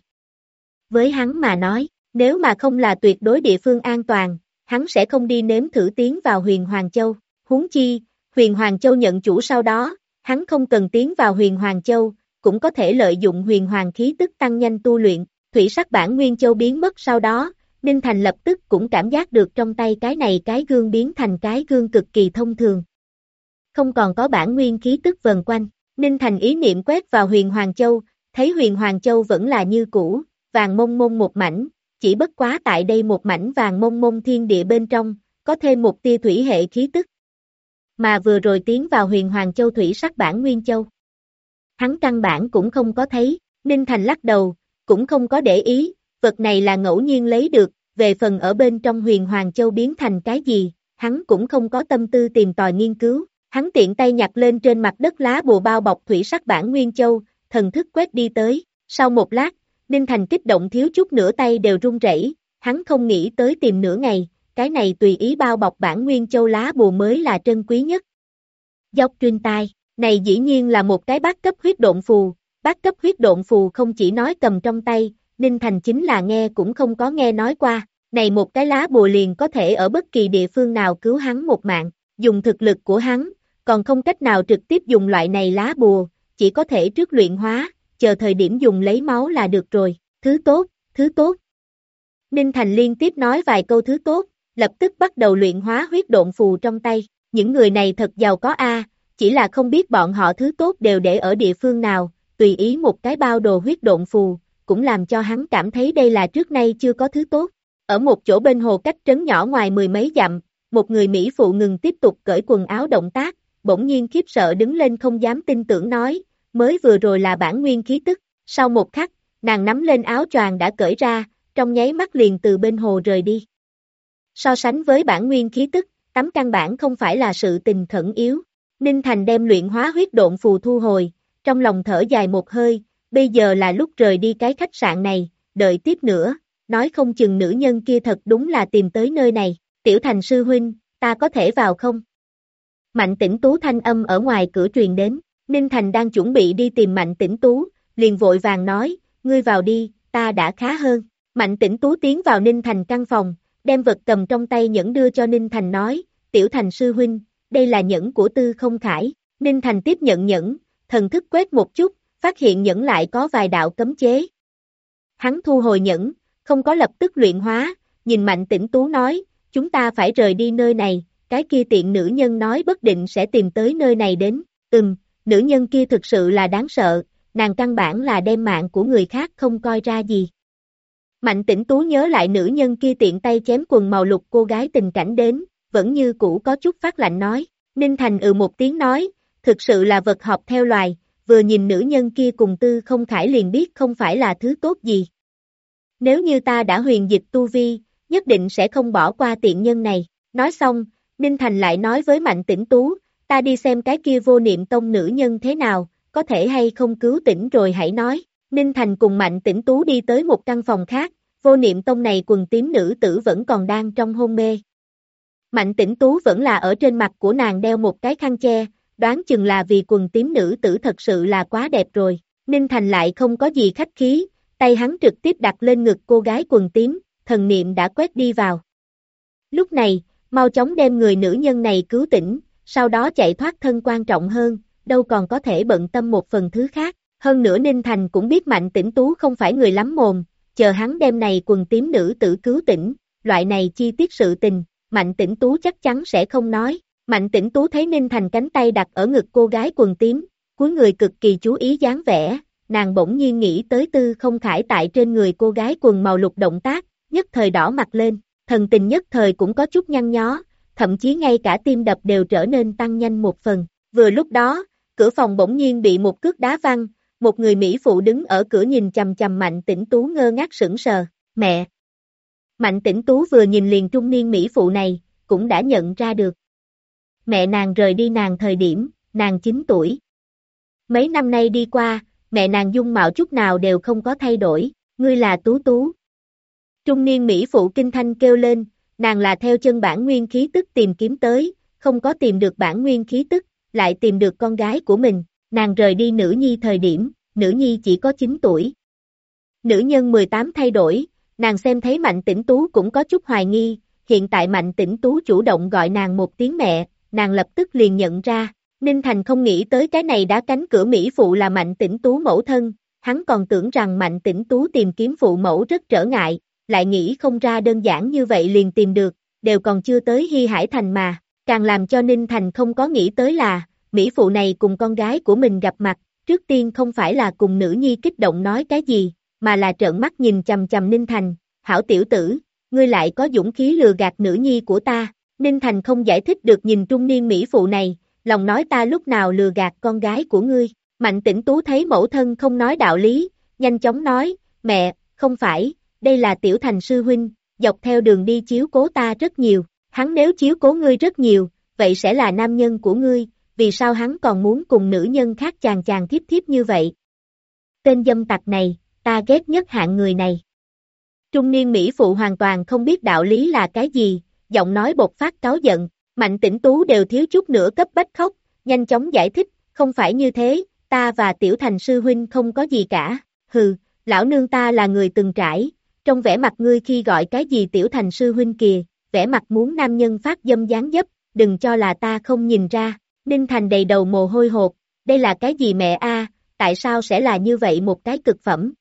Với hắn mà nói, nếu mà không là tuyệt đối địa phương an toàn, hắn sẽ không đi nếm thử tiến vào Huyền Hoàng Châu. Huống chi, Huyền Hoàng Châu nhận chủ sau đó, hắn không cần tiến vào Huyền Hoàng Châu, cũng có thể lợi dụng huyền hoàng khí tức tăng nhanh tu luyện. Thủy sắc bản nguyên châu biến mất sau đó, Ninh Thành lập tức cũng cảm giác được trong tay cái này cái gương biến thành cái gương cực kỳ thông thường. Không còn có bản nguyên khí tức vần quanh, Ninh Thành ý niệm quét vào Huyền Hoàng Châu, thấy Huyền Hoàng Châu vẫn là như cũ, vàng mông mông một mảnh, chỉ bất quá tại đây một mảnh vàng mông mông thiên địa bên trong, có thêm một tia thủy hệ khí tức. Mà vừa rồi tiến vào Huyền Hoàng Châu thủy sắc bản nguyên châu. Hắn căn bản cũng không có thấy, Ninh Thành lắc đầu, cũng không có để ý, vật này là ngẫu nhiên lấy được, về phần ở bên trong Huyền Hoàng Châu biến thành cái gì, hắn cũng không có tâm tư tìm tòi nghiên cứu, hắn tiện tay nhặt lên trên mặt đất lá bùa bao bọc thủy sắc bản nguyên châu, thần thức quét đi tới, sau một lát, Ninh Thành kích động thiếu chút nữa tay đều run rẩy, hắn không nghĩ tới tìm nửa ngày, cái này tùy ý bao bọc bản nguyên châu lá bùa mới là trân quý nhất. Dốc truyền tai. Này dĩ nhiên là một cái bát cấp huyết độn phù, bát cấp huyết độn phù không chỉ nói cầm trong tay, Ninh Thành chính là nghe cũng không có nghe nói qua, này một cái lá bùa liền có thể ở bất kỳ địa phương nào cứu hắn một mạng, dùng thực lực của hắn, còn không cách nào trực tiếp dùng loại này lá bùa, chỉ có thể trước luyện hóa, chờ thời điểm dùng lấy máu là được rồi, thứ tốt, thứ tốt. Ninh Thành liên tiếp nói vài câu thứ tốt, lập tức bắt đầu luyện hóa huyết độn phù trong tay, những người này thật giàu có a. Chỉ là không biết bọn họ thứ tốt đều để ở địa phương nào, tùy ý một cái bao đồ huyết độn phù, cũng làm cho hắn cảm thấy đây là trước nay chưa có thứ tốt. Ở một chỗ bên hồ cách trấn nhỏ ngoài mười mấy dặm, một người Mỹ phụ ngừng tiếp tục cởi quần áo động tác, bỗng nhiên khiếp sợ đứng lên không dám tin tưởng nói, mới vừa rồi là bản nguyên khí tức, sau một khắc, nàng nắm lên áo choàng đã cởi ra, trong nháy mắt liền từ bên hồ rời đi. So sánh với bản nguyên khí tức, tắm căn bản không phải là sự tình khẩn yếu. Ninh Thành đem luyện hóa huyết độn phù thu hồi, trong lòng thở dài một hơi, bây giờ là lúc rời đi cái khách sạn này, đợi tiếp nữa, nói không chừng nữ nhân kia thật đúng là tìm tới nơi này, Tiểu Thành sư huynh, ta có thể vào không? Mạnh Tĩnh Tú thanh âm ở ngoài cửa truyền đến, Ninh Thành đang chuẩn bị đi tìm Mạnh Tĩnh Tú, liền vội vàng nói, ngươi vào đi, ta đã khá hơn. Mạnh Tĩnh Tú tiến vào Ninh Thành căn phòng, đem vật cầm trong tay nhẫn đưa cho Ninh Thành nói, Tiểu Thành sư huynh, đây là nhẫn của Tư Không Khải. Ninh Thành tiếp nhận nhẫn, thần thức quét một chút, phát hiện nhẫn lại có vài đạo cấm chế. Hắn thu hồi nhẫn, không có lập tức luyện hóa, nhìn Mạnh Tĩnh Tú nói, chúng ta phải rời đi nơi này, cái kia tiện nữ nhân nói bất định sẽ tìm tới nơi này đến. Nữ nhân kia thực sự là đáng sợ, nàng căn bản là đem mạng của người khác không coi ra gì. Mạnh Tĩnh Tú nhớ lại nữ nhân kia tiện tay chém quần màu lục cô gái tình cảnh đến, vẫn như cũ có chút phát lạnh nói, Ninh Thành một tiếng nói, thực sự là vật họp theo loài, vừa nhìn nữ nhân kia cùng Tư Không Khải liền biết không phải là thứ tốt gì. Nếu như ta đã huyền dịch tu vi, nhất định sẽ không bỏ qua tiện nhân này. Nói xong, Ninh Thành lại nói với Mạnh Tĩnh Tú, ta đi xem cái kia Vô Niệm Tông nữ nhân thế nào, có thể hay không cứu tỉnh rồi hãy nói. Ninh Thành cùng Mạnh Tĩnh Tú đi tới một căn phòng khác, Vô Niệm Tông này quần tím nữ tử vẫn còn đang trong hôn mê. Mạnh Tĩnh Tú vẫn là ở trên mặt của nàng đeo một cái khăn che, đoán chừng là vì quần tím nữ tử thật sự là quá đẹp rồi. Ninh Thành lại không có gì khách khí, tay hắn trực tiếp đặt lên ngực cô gái quần tím, thần niệm đã quét đi vào. Lúc này, mau chóng đem người nữ nhân này cứu tỉnh, sau đó chạy thoát thân quan trọng hơn, đâu còn có thể bận tâm một phần thứ khác. Hơn nữa Ninh Thành cũng biết Mạnh Tĩnh Tú không phải người lắm mồm, chờ hắn đem này quần tím nữ tử cứu tỉnh, loại này chi tiết sự tình, Mạnh Tĩnh Tú chắc chắn sẽ không nói. Mạnh Tĩnh Tú thấy Ninh Thành cánh tay đặt ở ngực cô gái quần tím, cuối người cực kỳ chú ý dáng vẻ, nàng bỗng nhiên nghĩ tới Tư Không Khải tại trên người cô gái quần màu lục động tác, nhất thời đỏ mặt lên, thần tình nhất thời cũng có chút nhăn nhó, thậm chí ngay cả tim đập đều trở nên tăng nhanh một phần. Vừa lúc đó, cửa phòng bỗng nhiên bị một cước đá văng, một người mỹ phụ đứng ở cửa nhìn chằm chằm Mạnh Tĩnh Tú ngơ ngác sững sờ, mẹ. Mạnh Tĩnh Tú vừa nhìn liền trung niên mỹ phụ này, cũng đã nhận ra được. Mẹ nàng rời đi nàng thời điểm, nàng 9 tuổi. Mấy năm nay đi qua, mẹ nàng dung mạo chút nào đều không có thay đổi, ngươi là Tú Tú. Trung niên mỹ phụ kinh thanh kêu lên, nàng là theo chân bản nguyên khí tức tìm kiếm tới, không có tìm được bản nguyên khí tức, lại tìm được con gái của mình, nàng rời đi nữ nhi thời điểm, nữ nhi chỉ có 9 tuổi. Nữ nhân 18 thay đổi, nàng xem thấy Mạnh Tĩnh Tú cũng có chút hoài nghi, hiện tại Mạnh Tĩnh Tú chủ động gọi nàng một tiếng mẹ, nàng lập tức liền nhận ra, Ninh Thành không nghĩ tới cái này đá cánh cửa mỹ phụ là Mạnh Tĩnh Tú mẫu thân, hắn còn tưởng rằng Mạnh Tĩnh Tú tìm kiếm phụ mẫu rất trở ngại, lại nghĩ không ra đơn giản như vậy liền tìm được, đều còn chưa tới Hy Hải Thành mà, càng làm cho Ninh Thành không có nghĩ tới là, mỹ phụ này cùng con gái của mình gặp mặt, trước tiên không phải là cùng nữ nhi kích động nói cái gì, mà là trợn mắt nhìn chằm chằm Ninh Thành, hảo tiểu tử, ngươi lại có dũng khí lừa gạt nữ nhi của ta, Ninh Thành không giải thích được nhìn trung niên mỹ phụ này, lòng nói ta lúc nào lừa gạt con gái của ngươi, Mạnh Tĩnh Tú thấy mẫu thân không nói đạo lý, nhanh chóng nói, mẹ, không phải, đây là Tiểu Thành sư huynh, dọc theo đường đi chiếu cố ta rất nhiều, hắn nếu chiếu cố ngươi rất nhiều, vậy sẽ là nam nhân của ngươi, vì sao hắn còn muốn cùng nữ nhân khác chàng chàng thiếp thiếp như vậy? Tên dâm tặc này, ta ghét nhất hạng người này. Trung niên mỹ phụ hoàn toàn không biết đạo lý là cái gì, giọng nói bộc phát cáu giận, Mạnh Tĩnh Tú đều thiếu chút nữa cấp bách khóc, nhanh chóng giải thích, không phải như thế, ta và Tiểu Thành sư huynh không có gì cả, hừ, lão nương ta là người từng trải, trong vẻ mặt ngươi khi gọi cái gì Tiểu Thành sư huynh kìa, vẻ mặt muốn nam nhân phát dâm dáng dấp, đừng cho là ta không nhìn ra, Ninh Thành đầy đầu mồ hôi hột, đây là cái gì mẹ a? Tại sao sẽ là như vậy một cái cực phẩm?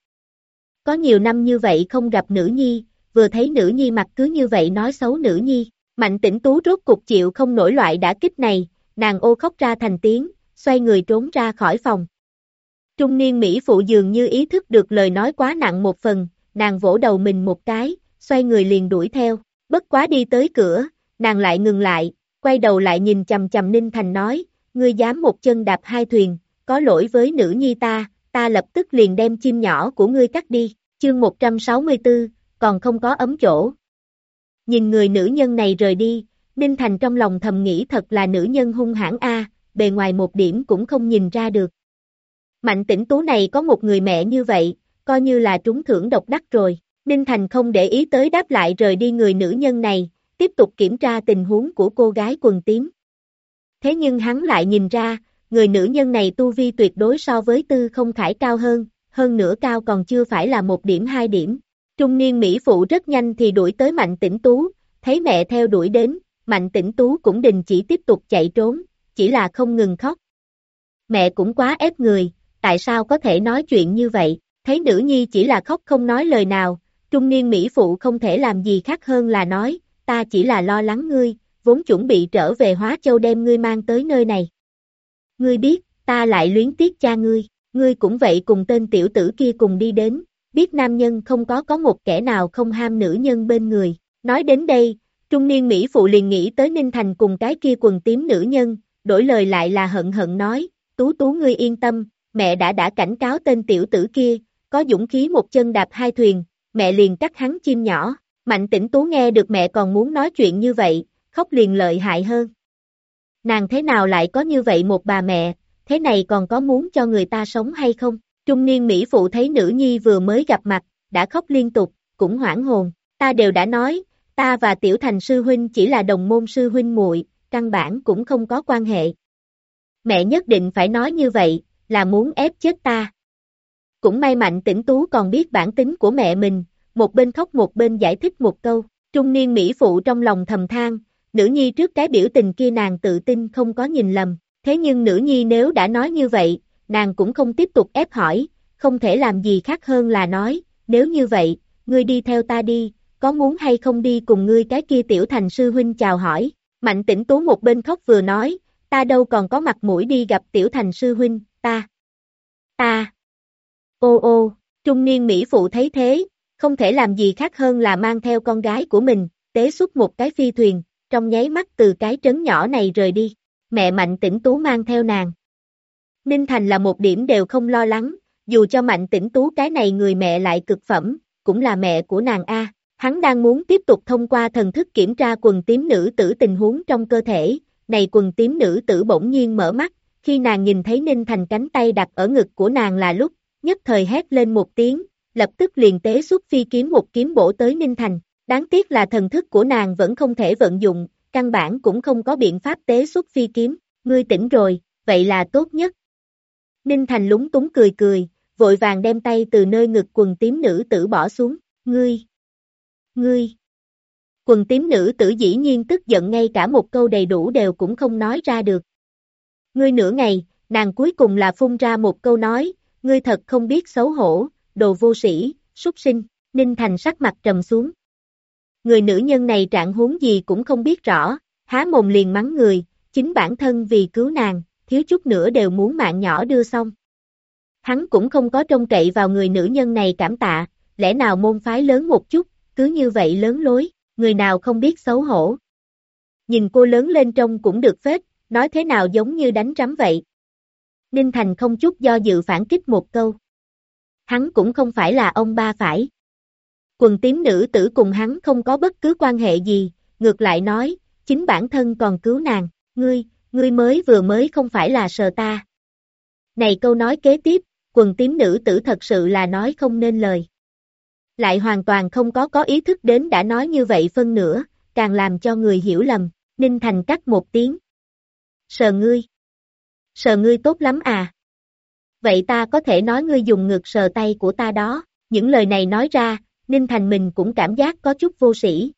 Có nhiều năm như vậy không gặp nữ nhi, vừa thấy nữ nhi mặt cứ như vậy nói xấu nữ nhi, Mạnh Tĩnh Tú rốt cục chịu không nổi loại đả kích này, nàng ô khóc ra thành tiếng, xoay người trốn ra khỏi phòng. Trung niên mỹ phụ dường như ý thức được lời nói quá nặng một phần, nàng vỗ đầu mình một cái, xoay người liền đuổi theo, bất quá đi tới cửa, nàng lại ngừng lại, quay đầu lại nhìn chằm chằm Ninh Thành nói, ngươi dám một chân đạp hai thuyền, có lỗi với nữ nhi ta lập tức liền đem chim nhỏ của ngươi cắt đi, chương 164, còn không có ấm chỗ. Nhìn người nữ nhân này rời đi, Ninh Thành trong lòng thầm nghĩ thật là nữ nhân hung hãn a, bề ngoài một điểm cũng không nhìn ra được. Mạnh Tĩnh Tú này có một người mẹ như vậy, coi như là trúng thưởng độc đắc rồi, Ninh Thành không để ý tới đáp lại rời đi người nữ nhân này, tiếp tục kiểm tra tình huống của cô gái quần tím. Thế nhưng hắn lại nhìn ra, người nữ nhân này tu vi tuyệt đối so với Tư Không Khải cao hơn nữa cao còn chưa phải là 1 điểm 2 điểm. Trung niên mỹ phụ rất nhanh thì đuổi tới Mạnh Tĩnh Tú, thấy mẹ theo đuổi đến, Mạnh Tĩnh Tú cũng đình chỉ tiếp tục chạy trốn, chỉ là không ngừng khóc. Mẹ cũng quá ép người, tại sao có thể nói chuyện như vậy, thấy nữ nhi chỉ là khóc không nói lời nào, trung niên mỹ phụ không thể làm gì khác hơn là nói, ta chỉ là lo lắng ngươi, vốn chuẩn bị trở về Hóa Châu đem ngươi mang tới nơi này. Ngươi biết, ta lại luyến tiếc cha ngươi cũng vậy cùng tên tiểu tử kia cùng đi đến, biết nam nhân không có một kẻ nào không ham nữ nhân bên người. Nói đến đây, trung niên mỹ phụ liền nghĩ tới Ninh Thành cùng cái kia quần tím nữ nhân, đổi lời lại là hận hận nói, Tú Tú ngươi yên tâm, mẹ đã cảnh cáo tên tiểu tử kia, có dũng khí một chân đạp hai thuyền, mẹ liền cắt hắn chim nhỏ. Mạnh Tĩnh Tú nghe được mẹ còn muốn nói chuyện như vậy, khóc liền lợi hại hơn. Nàng thế nào lại có như vậy một bà mẹ, thế này còn có muốn cho người ta sống hay không? Trung niên mỹ phụ thấy nữ nhi vừa mới gặp mặt, đã khóc liên tục, cũng hoảng hồn, ta đều đã nói, ta và Tiểu Thành sư huynh chỉ là đồng môn sư huynh muội, căn bản cũng không có quan hệ. Mẹ nhất định phải nói như vậy, là muốn ép chết ta. Cũng may Mạnh Tĩnh Tú còn biết bản tính của mẹ mình, một bên khóc một bên giải thích một câu, trung niên mỹ phụ trong lòng thầm than, nữ nhi trước cái biểu tình kia nàng tự tin không có nhìn lầm, thế nhưng nữ nhi nếu đã nói như vậy, nàng cũng không tiếp tục ép hỏi, không thể làm gì khác hơn là nói, nếu như vậy, ngươi đi theo ta đi, có muốn hay không đi cùng ngươi cái kia Tiểu Thành sư huynh chào hỏi. Mạnh Tĩnh Tú một bên khóc vừa nói, ta đâu còn có mặt mũi đi gặp Tiểu Thành sư huynh, ta, ô ô, trung niên Mỹ phụ thấy thế, không thể làm gì khác hơn là mang theo con gái của mình, tế xuất một cái phi thuyền, trong nháy mắt từ cái trấn nhỏ này rời đi, mẹ Mạnh Tĩnh Tú mang theo nàng. Ninh Thành là một điểm đều không lo lắng, dù cho Mạnh Tĩnh Tú cái này người mẹ lại cực phẩm, cũng là mẹ của nàng a. Hắn đang muốn tiếp tục thông qua thần thức kiểm tra quần tím nữ tử tình huống trong cơ thể, này quần tím nữ tử bỗng nhiên mở mắt, khi nàng nhìn thấy Ninh Thành cánh tay đặt ở ngực của nàng là lúc, nhất thời hét lên một tiếng, lập tức liền tế xuất phi kiếm một kiếm bổ tới Ninh Thành, đáng tiếc là thần thức của nàng vẫn không thể vận dụng, căn bản cũng không có biện pháp tế xuất phi kiếm, ngươi tỉnh rồi, vậy là tốt nhất. Ninh Thành lúng túng cười cười, vội vàng đem tay từ nơi ngực quần tím nữ tử bỏ xuống, ngươi. Quần tím nữ tử dĩ nhiên tức giận ngay cả một câu đầy đủ đều cũng không nói ra được. Ngươi nửa ngày, nàng cuối cùng là phun ra một câu nói, ngươi thật không biết xấu hổ, đồ vô sĩ, súc sinh, Ninh Thành sắc mặt trầm xuống. Người nữ nhân này trạng huống gì cũng không biết rõ, há mồm liền mắng người, chính bản thân vì cứu nàng, thiếu chút nữa đều muốn mạng nhỏ đưa xong. Hắn cũng không có trông cậy vào người nữ nhân này cảm tạ, lẽ nào môn phái lớn một chút, cứ như vậy lớn lối, người nào không biết xấu hổ. Nhìn cô lớn lên trông cũng được phết, nói thế nào giống như đánh rắm vậy. Ninh Thành không chút do dự phản kích một câu. Hắn cũng không phải là ông ba phải. Quần tím nữ tử cùng hắn không có bất cứ quan hệ gì, ngược lại nói, chính bản thân còn cứu nàng, ngươi mới không phải là sờ ta. Này câu nói kế tiếp, quần tím nữ tử thật sự là nói không nên lời. Lại hoàn toàn không có ý thức đến đã nói như vậy phân nửa, càng làm cho người hiểu lầm, Ninh Thành cắt một tiếng. Sờ ngươi tốt lắm à. Vậy ta có thể nói ngươi dùng ngực sờ tay của ta đó, những lời này nói ra, Ninh Thành mình cũng cảm giác có chút vô sĩ.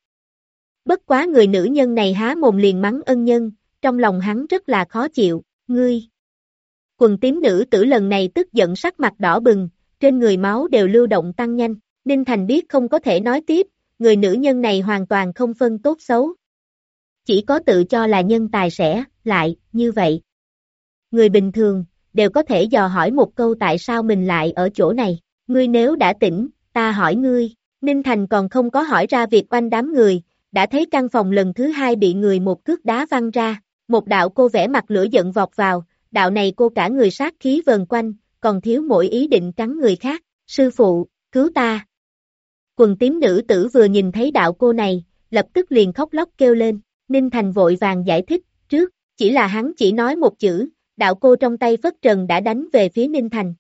Bất quá người nữ nhân này há mồm liền mắng ân nhân, trong lòng hắn rất là khó chịu, ngươi. Quần tím nữ tử lần này tức giận sắc mặt đỏ bừng, trên người máu đều lưu động tăng nhanh, Ninh Thành biết không có thể nói tiếp, người nữ nhân này hoàn toàn không phân tốt xấu. Chỉ có tự cho là nhân tài sẽ, lại, như vậy. Người bình thường, đều có thể dò hỏi một câu tại sao mình lại ở chỗ này, ngươi nếu đã tỉnh, ta hỏi ngươi, Ninh Thành còn không có hỏi ra việc oanh đám người, đã thấy căn phòng lần thứ hai bị người một cước đá văng ra, một đạo cô vẽ mặt lửa giận vọt vào, đạo này cô cả người sát khí vờn quanh, còn thiếu mỗi ý định cắn người khác, sư phụ, cứu ta. Quần tím nữ tử vừa nhìn thấy đạo cô này, lập tức liền khóc lóc kêu lên, Ninh Thành vội vàng giải thích, trước, chỉ là hắn chỉ nói một chữ, đạo cô trong tay phất trần đã đánh về phía Ninh Thành.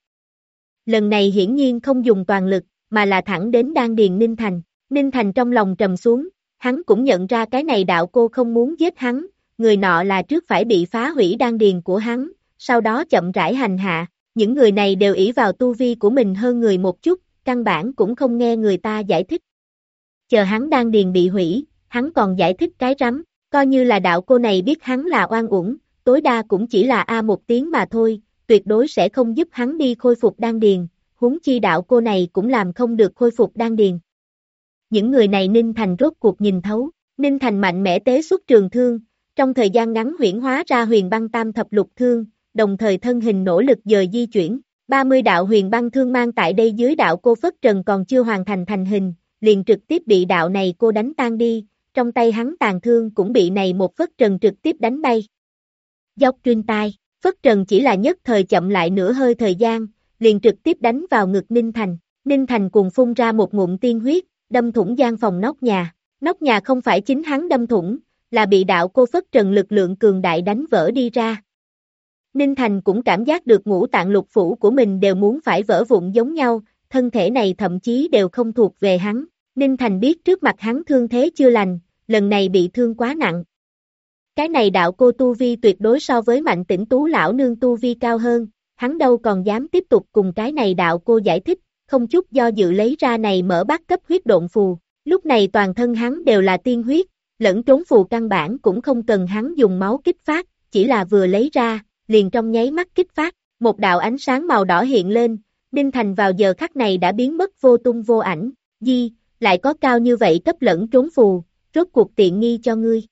Lần này hiển nhiên không dùng toàn lực, mà là thẳng đến đan điền Ninh Thành, Ninh Thành trong lòng trầm xuống, hắn cũng nhận ra cái này đạo cô không muốn giết hắn, người nọ là trước phải bị phá hủy đan điền của hắn, sau đó chậm rãi hành hạ, những người này đều ỷ vào tu vi của mình hơn người một chút, căn bản cũng không nghe người ta giải thích. Chờ hắn đan điền bị hủy, hắn còn giải thích cái rắm, coi như là đạo cô này biết hắn là oan uổng, tối đa cũng chỉ là a một tiếng mà thôi, tuyệt đối sẽ không giúp hắn đi khôi phục đan điền, huống chi đạo cô này cũng làm không được khôi phục đan điền. Những người này Ninh Thành rốt cuộc nhìn thấu, Ninh Thành mạnh mẽ tế xuất trường thương, trong thời gian ngắn huyễn hóa ra huyền băng tam thập lục thương, đồng thời thân hình nỗ lực dời di chuyển, 30 đạo huyền băng thương mang tại đây dưới đạo cô phất trần còn chưa hoàn thành thành hình, liền trực tiếp bị đạo này cô đánh tan đi, trong tay hắn tàn thương cũng bị này một phất trần trực tiếp đánh bay. Dốc trên tai, phất trần chỉ là nhất thời chậm lại nửa hơi thời gian, liền trực tiếp đánh vào ngực Ninh Thành cùng phun ra một ngụm tiên huyết, đâm thủng gian phòng nóc nhà không phải chính hắn đâm thủng, là bị đạo cô phất trần lực lượng cường đại đánh vỡ đi ra. Ninh Thành cũng cảm giác được ngũ tạng lục phủ của mình đều muốn phải vỡ vụn giống nhau, thân thể này thậm chí đều không thuộc về hắn. Ninh Thành biết trước mặt hắn thương thế chưa lành, lần này bị thương quá nặng. Cái này đạo cô tu vi tuyệt đối so với Mạnh Tĩnh Tú lão nương tu vi cao hơn, hắn đâu còn dám tiếp tục cùng cái này đạo cô giải thích, không chút do dự lấy ra này mở bát cấp huyết độn phù, lúc này toàn thân hắn đều là tiên huyết, lẫn trốn phù căn bản cũng không cần hắn dùng máu kích phát, chỉ là vừa lấy ra, liền trong nháy mắt kích phát, Một đạo ánh sáng màu đỏ hiện lên, Ninh Thành vào giờ khắc này đã biến mất vô tung vô ảnh. Lại có cao như vậy cấp lẫn trốn phù, rốt cuộc tiện nghi cho ngươi.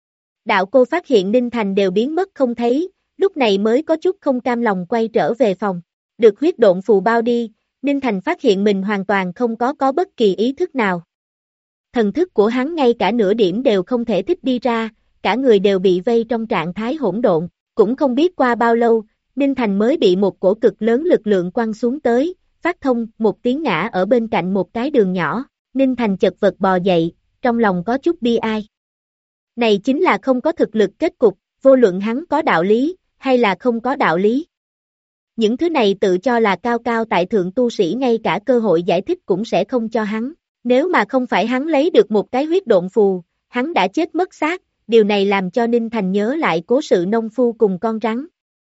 Đạo cô phát hiện Ninh Thành đều biến mất không thấy, lúc này mới có chút không cam lòng quay trở về phòng. Được huyết độn phù bao đi, Ninh Thành phát hiện mình hoàn toàn không có bất kỳ ý thức nào. Thần thức của hắn ngay cả nửa điểm đều không thể thích đi ra, cả người đều bị vây trong trạng thái hỗn độn. Cũng không biết qua bao lâu, Ninh Thành mới bị một cổ cực lớn lực lượng quăng xuống tới, phát thông một tiếng ngã ở bên cạnh một cái đường nhỏ. Ninh Thành chật vật bò dậy, trong lòng có chút bi ai. Này chính là không có thực lực kết cục, vô luận hắn có đạo lý, hay là không có đạo lý. Những thứ này tự cho là cao cao tại thượng tu sĩ ngay cả cơ hội giải thích cũng sẽ không cho hắn. Nếu mà không phải hắn lấy được một cái huyết độn phù, hắn đã chết mất xác, điều này làm cho Ninh Thành nhớ lại cố sự nông phu cùng con rắn.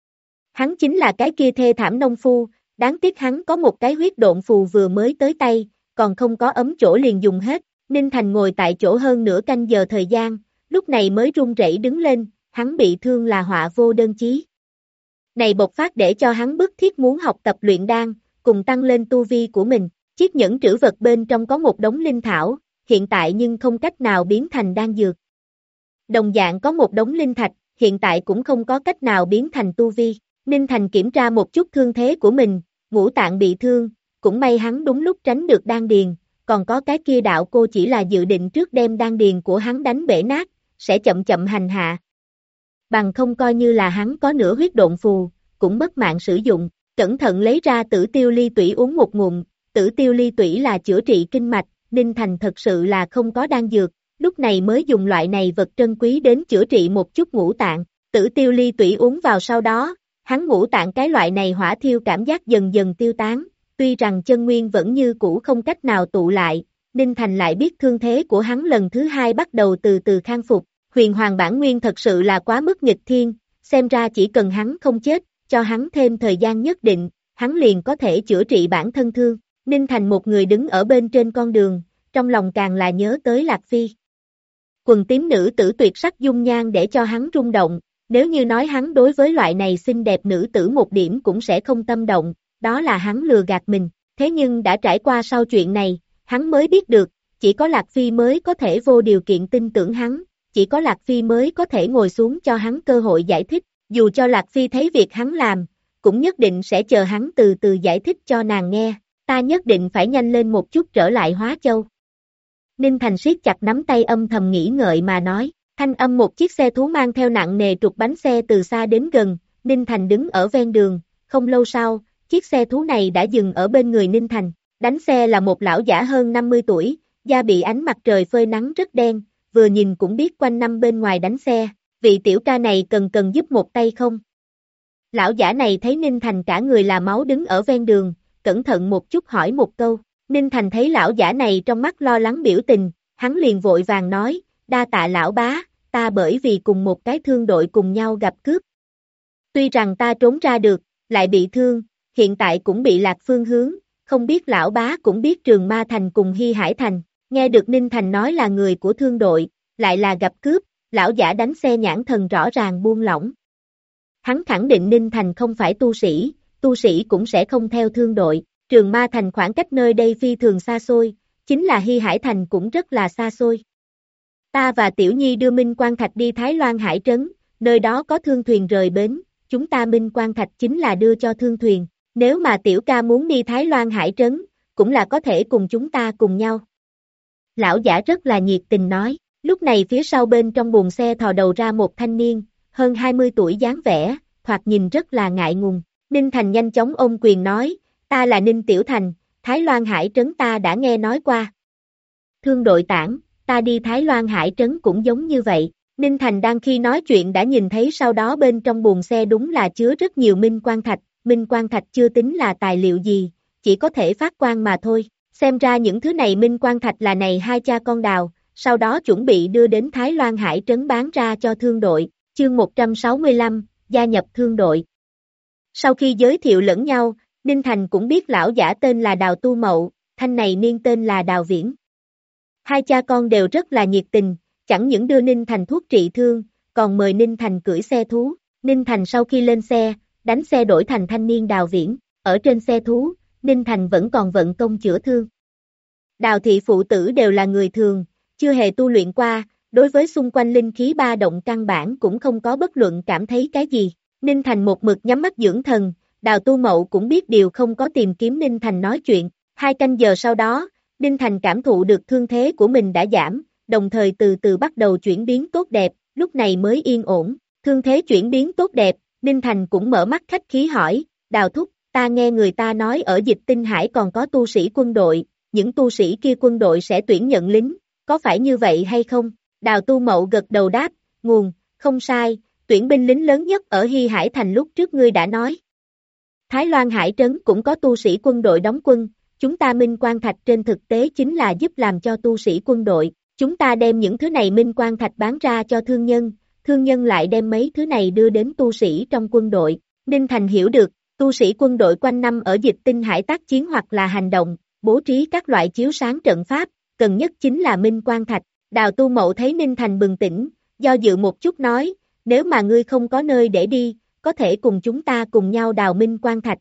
Hắn chính là cái kia thê thảm nông phu, đáng tiếc hắn có một cái huyết độn phù vừa mới tới tay, còn không có ấm chỗ liền dùng hết. Ninh Thành ngồi tại chỗ hơn nửa canh giờ thời gian, lúc này mới run rẩy đứng lên, hắn bị thương là họa vô đơn chí. Này bộc phát để cho hắn bức thiết muốn học tập luyện đan, cùng tăng lên tu vi của mình. Chiếc nhẫn trữ vật bên trong có một đống linh thảo, hiện tại nhưng không cách nào biến thành đan dược. Đồng dạng có một đống linh thạch, hiện tại cũng không có cách nào biến thành tu vi. Ninh Thành kiểm tra một chút thương thế của mình, ngũ tạng bị thương, cũng may hắn đúng lúc tránh được đan điền, còn có cái kia đạo cô chỉ là dự định trước đem đan điền của hắn đánh bể nát, sẽ chậm chậm hành hạ. Bằng không coi như là hắn có nửa huyết độn phù, cũng mất mạng sử dụng, cẩn thận lấy ra tử tiêu ly tủy uống một ngụm. Tử tiêu ly tủy là chữa trị kinh mạch, Ninh Thành thật sự là không có đan dược, lúc này mới dùng loại này vật trân quý đến chữa trị một chút ngũ tạng. Tử tiêu ly tủy uống vào sau đó, hắn ngũ tạng cái loại này hỏa thiêu cảm giác dần dần tiêu tán, tuy rằng chân nguyên vẫn như cũ không cách nào tụ lại, Ninh Thành lại biết thương thế của hắn lần thứ hai bắt đầu từ từ khang phục. Huyền hoàng bản nguyên thật sự là quá mức nghịch thiên, xem ra chỉ cần hắn không chết, cho hắn thêm thời gian nhất định, hắn liền có thể chữa trị bản thân thương. Ninh Thành một người đứng ở bên trên con đường, trong lòng càng là nhớ tới Lạc Phi. Quần tím nữ tử tuyệt sắc dung nhan để cho hắn rung động, nếu như nói hắn đối với loại này xinh đẹp nữ tử một điểm cũng sẽ không tâm động, đó là hắn lừa gạt mình. Thế nhưng đã trải qua sau chuyện này, hắn mới biết được, chỉ có Lạc Phi mới có thể vô điều kiện tin tưởng hắn, chỉ có Lạc Phi mới có thể ngồi xuống cho hắn cơ hội giải thích, dù cho Lạc Phi thấy việc hắn làm, cũng nhất định sẽ chờ hắn từ từ giải thích cho nàng nghe. Ta nhất định phải nhanh lên một chút trở lại Hóa Châu. Ninh Thành siết chặt nắm tay âm thầm nghĩ ngợi mà nói, thanh âm một chiếc xe thú mang theo nặng nề trục bánh xe từ xa đến gần, Ninh Thành đứng ở ven đường, không lâu sau, chiếc xe thú này đã dừng ở bên người Ninh Thành, đánh xe là một lão giả hơn 50 tuổi, da bị ánh mặt trời phơi nắng rất đen, vừa nhìn cũng biết quanh năm bên ngoài đánh xe, vị tiểu ca này cần giúp một tay không? Lão giả này thấy Ninh Thành cả người là máu đứng ở ven đường, cẩn thận một chút hỏi một câu, Ninh Thành thấy lão giả này trong mắt lo lắng biểu tình, hắn liền vội vàng nói, đa tạ lão bá, ta bởi vì cùng một cái thương đội cùng nhau gặp cướp. Tuy rằng ta trốn ra được, lại bị thương, hiện tại cũng bị lạc phương hướng, không biết lão bá cũng biết Trường Ma Thành cùng Hy Hải Thành, nghe được Ninh Thành nói là người của thương đội, lại là gặp cướp, lão giả đánh xe nhãn thần rõ ràng buông lỏng. Hắn khẳng định Ninh Thành không phải tu sĩ cũng sẽ không theo thương đội, Trường Ma Thành khoảng cách nơi đây phi thường xa xôi, chính là Hy Hải Thành cũng rất là xa xôi. Ta và Tiểu Nhi đưa Minh Quan Thạch đi Thái Loan Hải Trấn, nơi đó có thương thuyền rời bến, chúng ta Minh Quan Thạch chính là đưa cho thương thuyền, nếu mà Tiểu ca muốn đi Thái Loan Hải Trấn, cũng là có thể cùng chúng ta cùng nhau. Lão giả rất là nhiệt tình nói, lúc này phía sau bên trong buồng xe thò đầu ra một thanh niên, hơn 20 tuổi dáng vẻ, thoạt nhìn rất là ngại ngùng. Ninh Thành nhanh chóng ôm quyền nói, ta là Ninh Tiểu Thành, Thái Loan Hải Trấn ta đã nghe nói qua. Thương đội tản, ta đi Thái Loan Hải Trấn cũng giống như vậy. Ninh Thành đang khi nói chuyện đã nhìn thấy sau đó bên trong buồng xe đúng là chứa rất nhiều Minh Quan Thạch. Minh Quan Thạch chưa tính là tài liệu gì, chỉ có thể phát quang mà thôi. Xem ra những thứ này Minh Quan Thạch là này hai cha con đào, sau đó chuẩn bị đưa đến Thái Loan Hải Trấn bán ra cho thương đội. Chương 165, gia nhập thương đội. Sau khi giới thiệu lẫn nhau, Ninh Thành cũng biết lão giả tên là Đào Tu Mậu, thanh này niên tên là Đào Viễn. Hai cha con đều rất là nhiệt tình, chẳng những đưa Ninh Thành thuốc trị thương, còn mời Ninh Thành cưỡi xe thú. Ninh Thành sau khi lên xe, đánh xe đổi thành thanh niên Đào Viễn, ở trên xe thú, Ninh Thành vẫn còn vận công chữa thương. Đào thị phụ tử đều là người thường, chưa hề tu luyện qua, đối với xung quanh linh khí ba động căn bản cũng không có bất luận cảm thấy cái gì. Ninh Thành một mực nhắm mắt dưỡng thần, Đào Tu Mậu cũng biết điều không có tìm kiếm Ninh Thành nói chuyện. 2 canh giờ sau đó, Ninh Thành cảm thụ được thương thế của mình đã giảm, đồng thời từ từ bắt đầu chuyển biến tốt đẹp, lúc này mới yên ổn. Thương thế chuyển biến tốt đẹp, Ninh Thành cũng mở mắt khách khí hỏi, Đào Thúc, ta nghe người ta nói ở Dịch Tinh Hải còn có tu sĩ quân đội, những tu sĩ kia quân đội sẽ tuyển nhận lính, có phải như vậy hay không? Đào Tu Mậu gật đầu đáp, nguồn, không sai, tuyển binh lính lớn nhất ở Hy Hải Thành lúc trước ngươi đã nói. Thái Loan Hải Trấn cũng có tu sĩ quân đội đóng quân, chúng ta minh quan thạch trên thực tế chính là giúp làm cho tu sĩ quân đội, chúng ta đem những thứ này minh quan thạch bán ra cho thương nhân lại đem mấy thứ này đưa đến tu sĩ trong quân đội. Ninh Thành hiểu được, tu sĩ quân đội quanh năm ở Dịch Tinh Hải tác chiến hoặc là hành động, bố trí các loại chiếu sáng trận pháp, cần nhất chính là minh quan thạch. Đào Tu Mậu thấy Ninh Thành bừng tỉnh, do dự một chút nói, nếu mà ngươi không có nơi để đi, có thể cùng chúng ta cùng nhau đào minh quan thạch.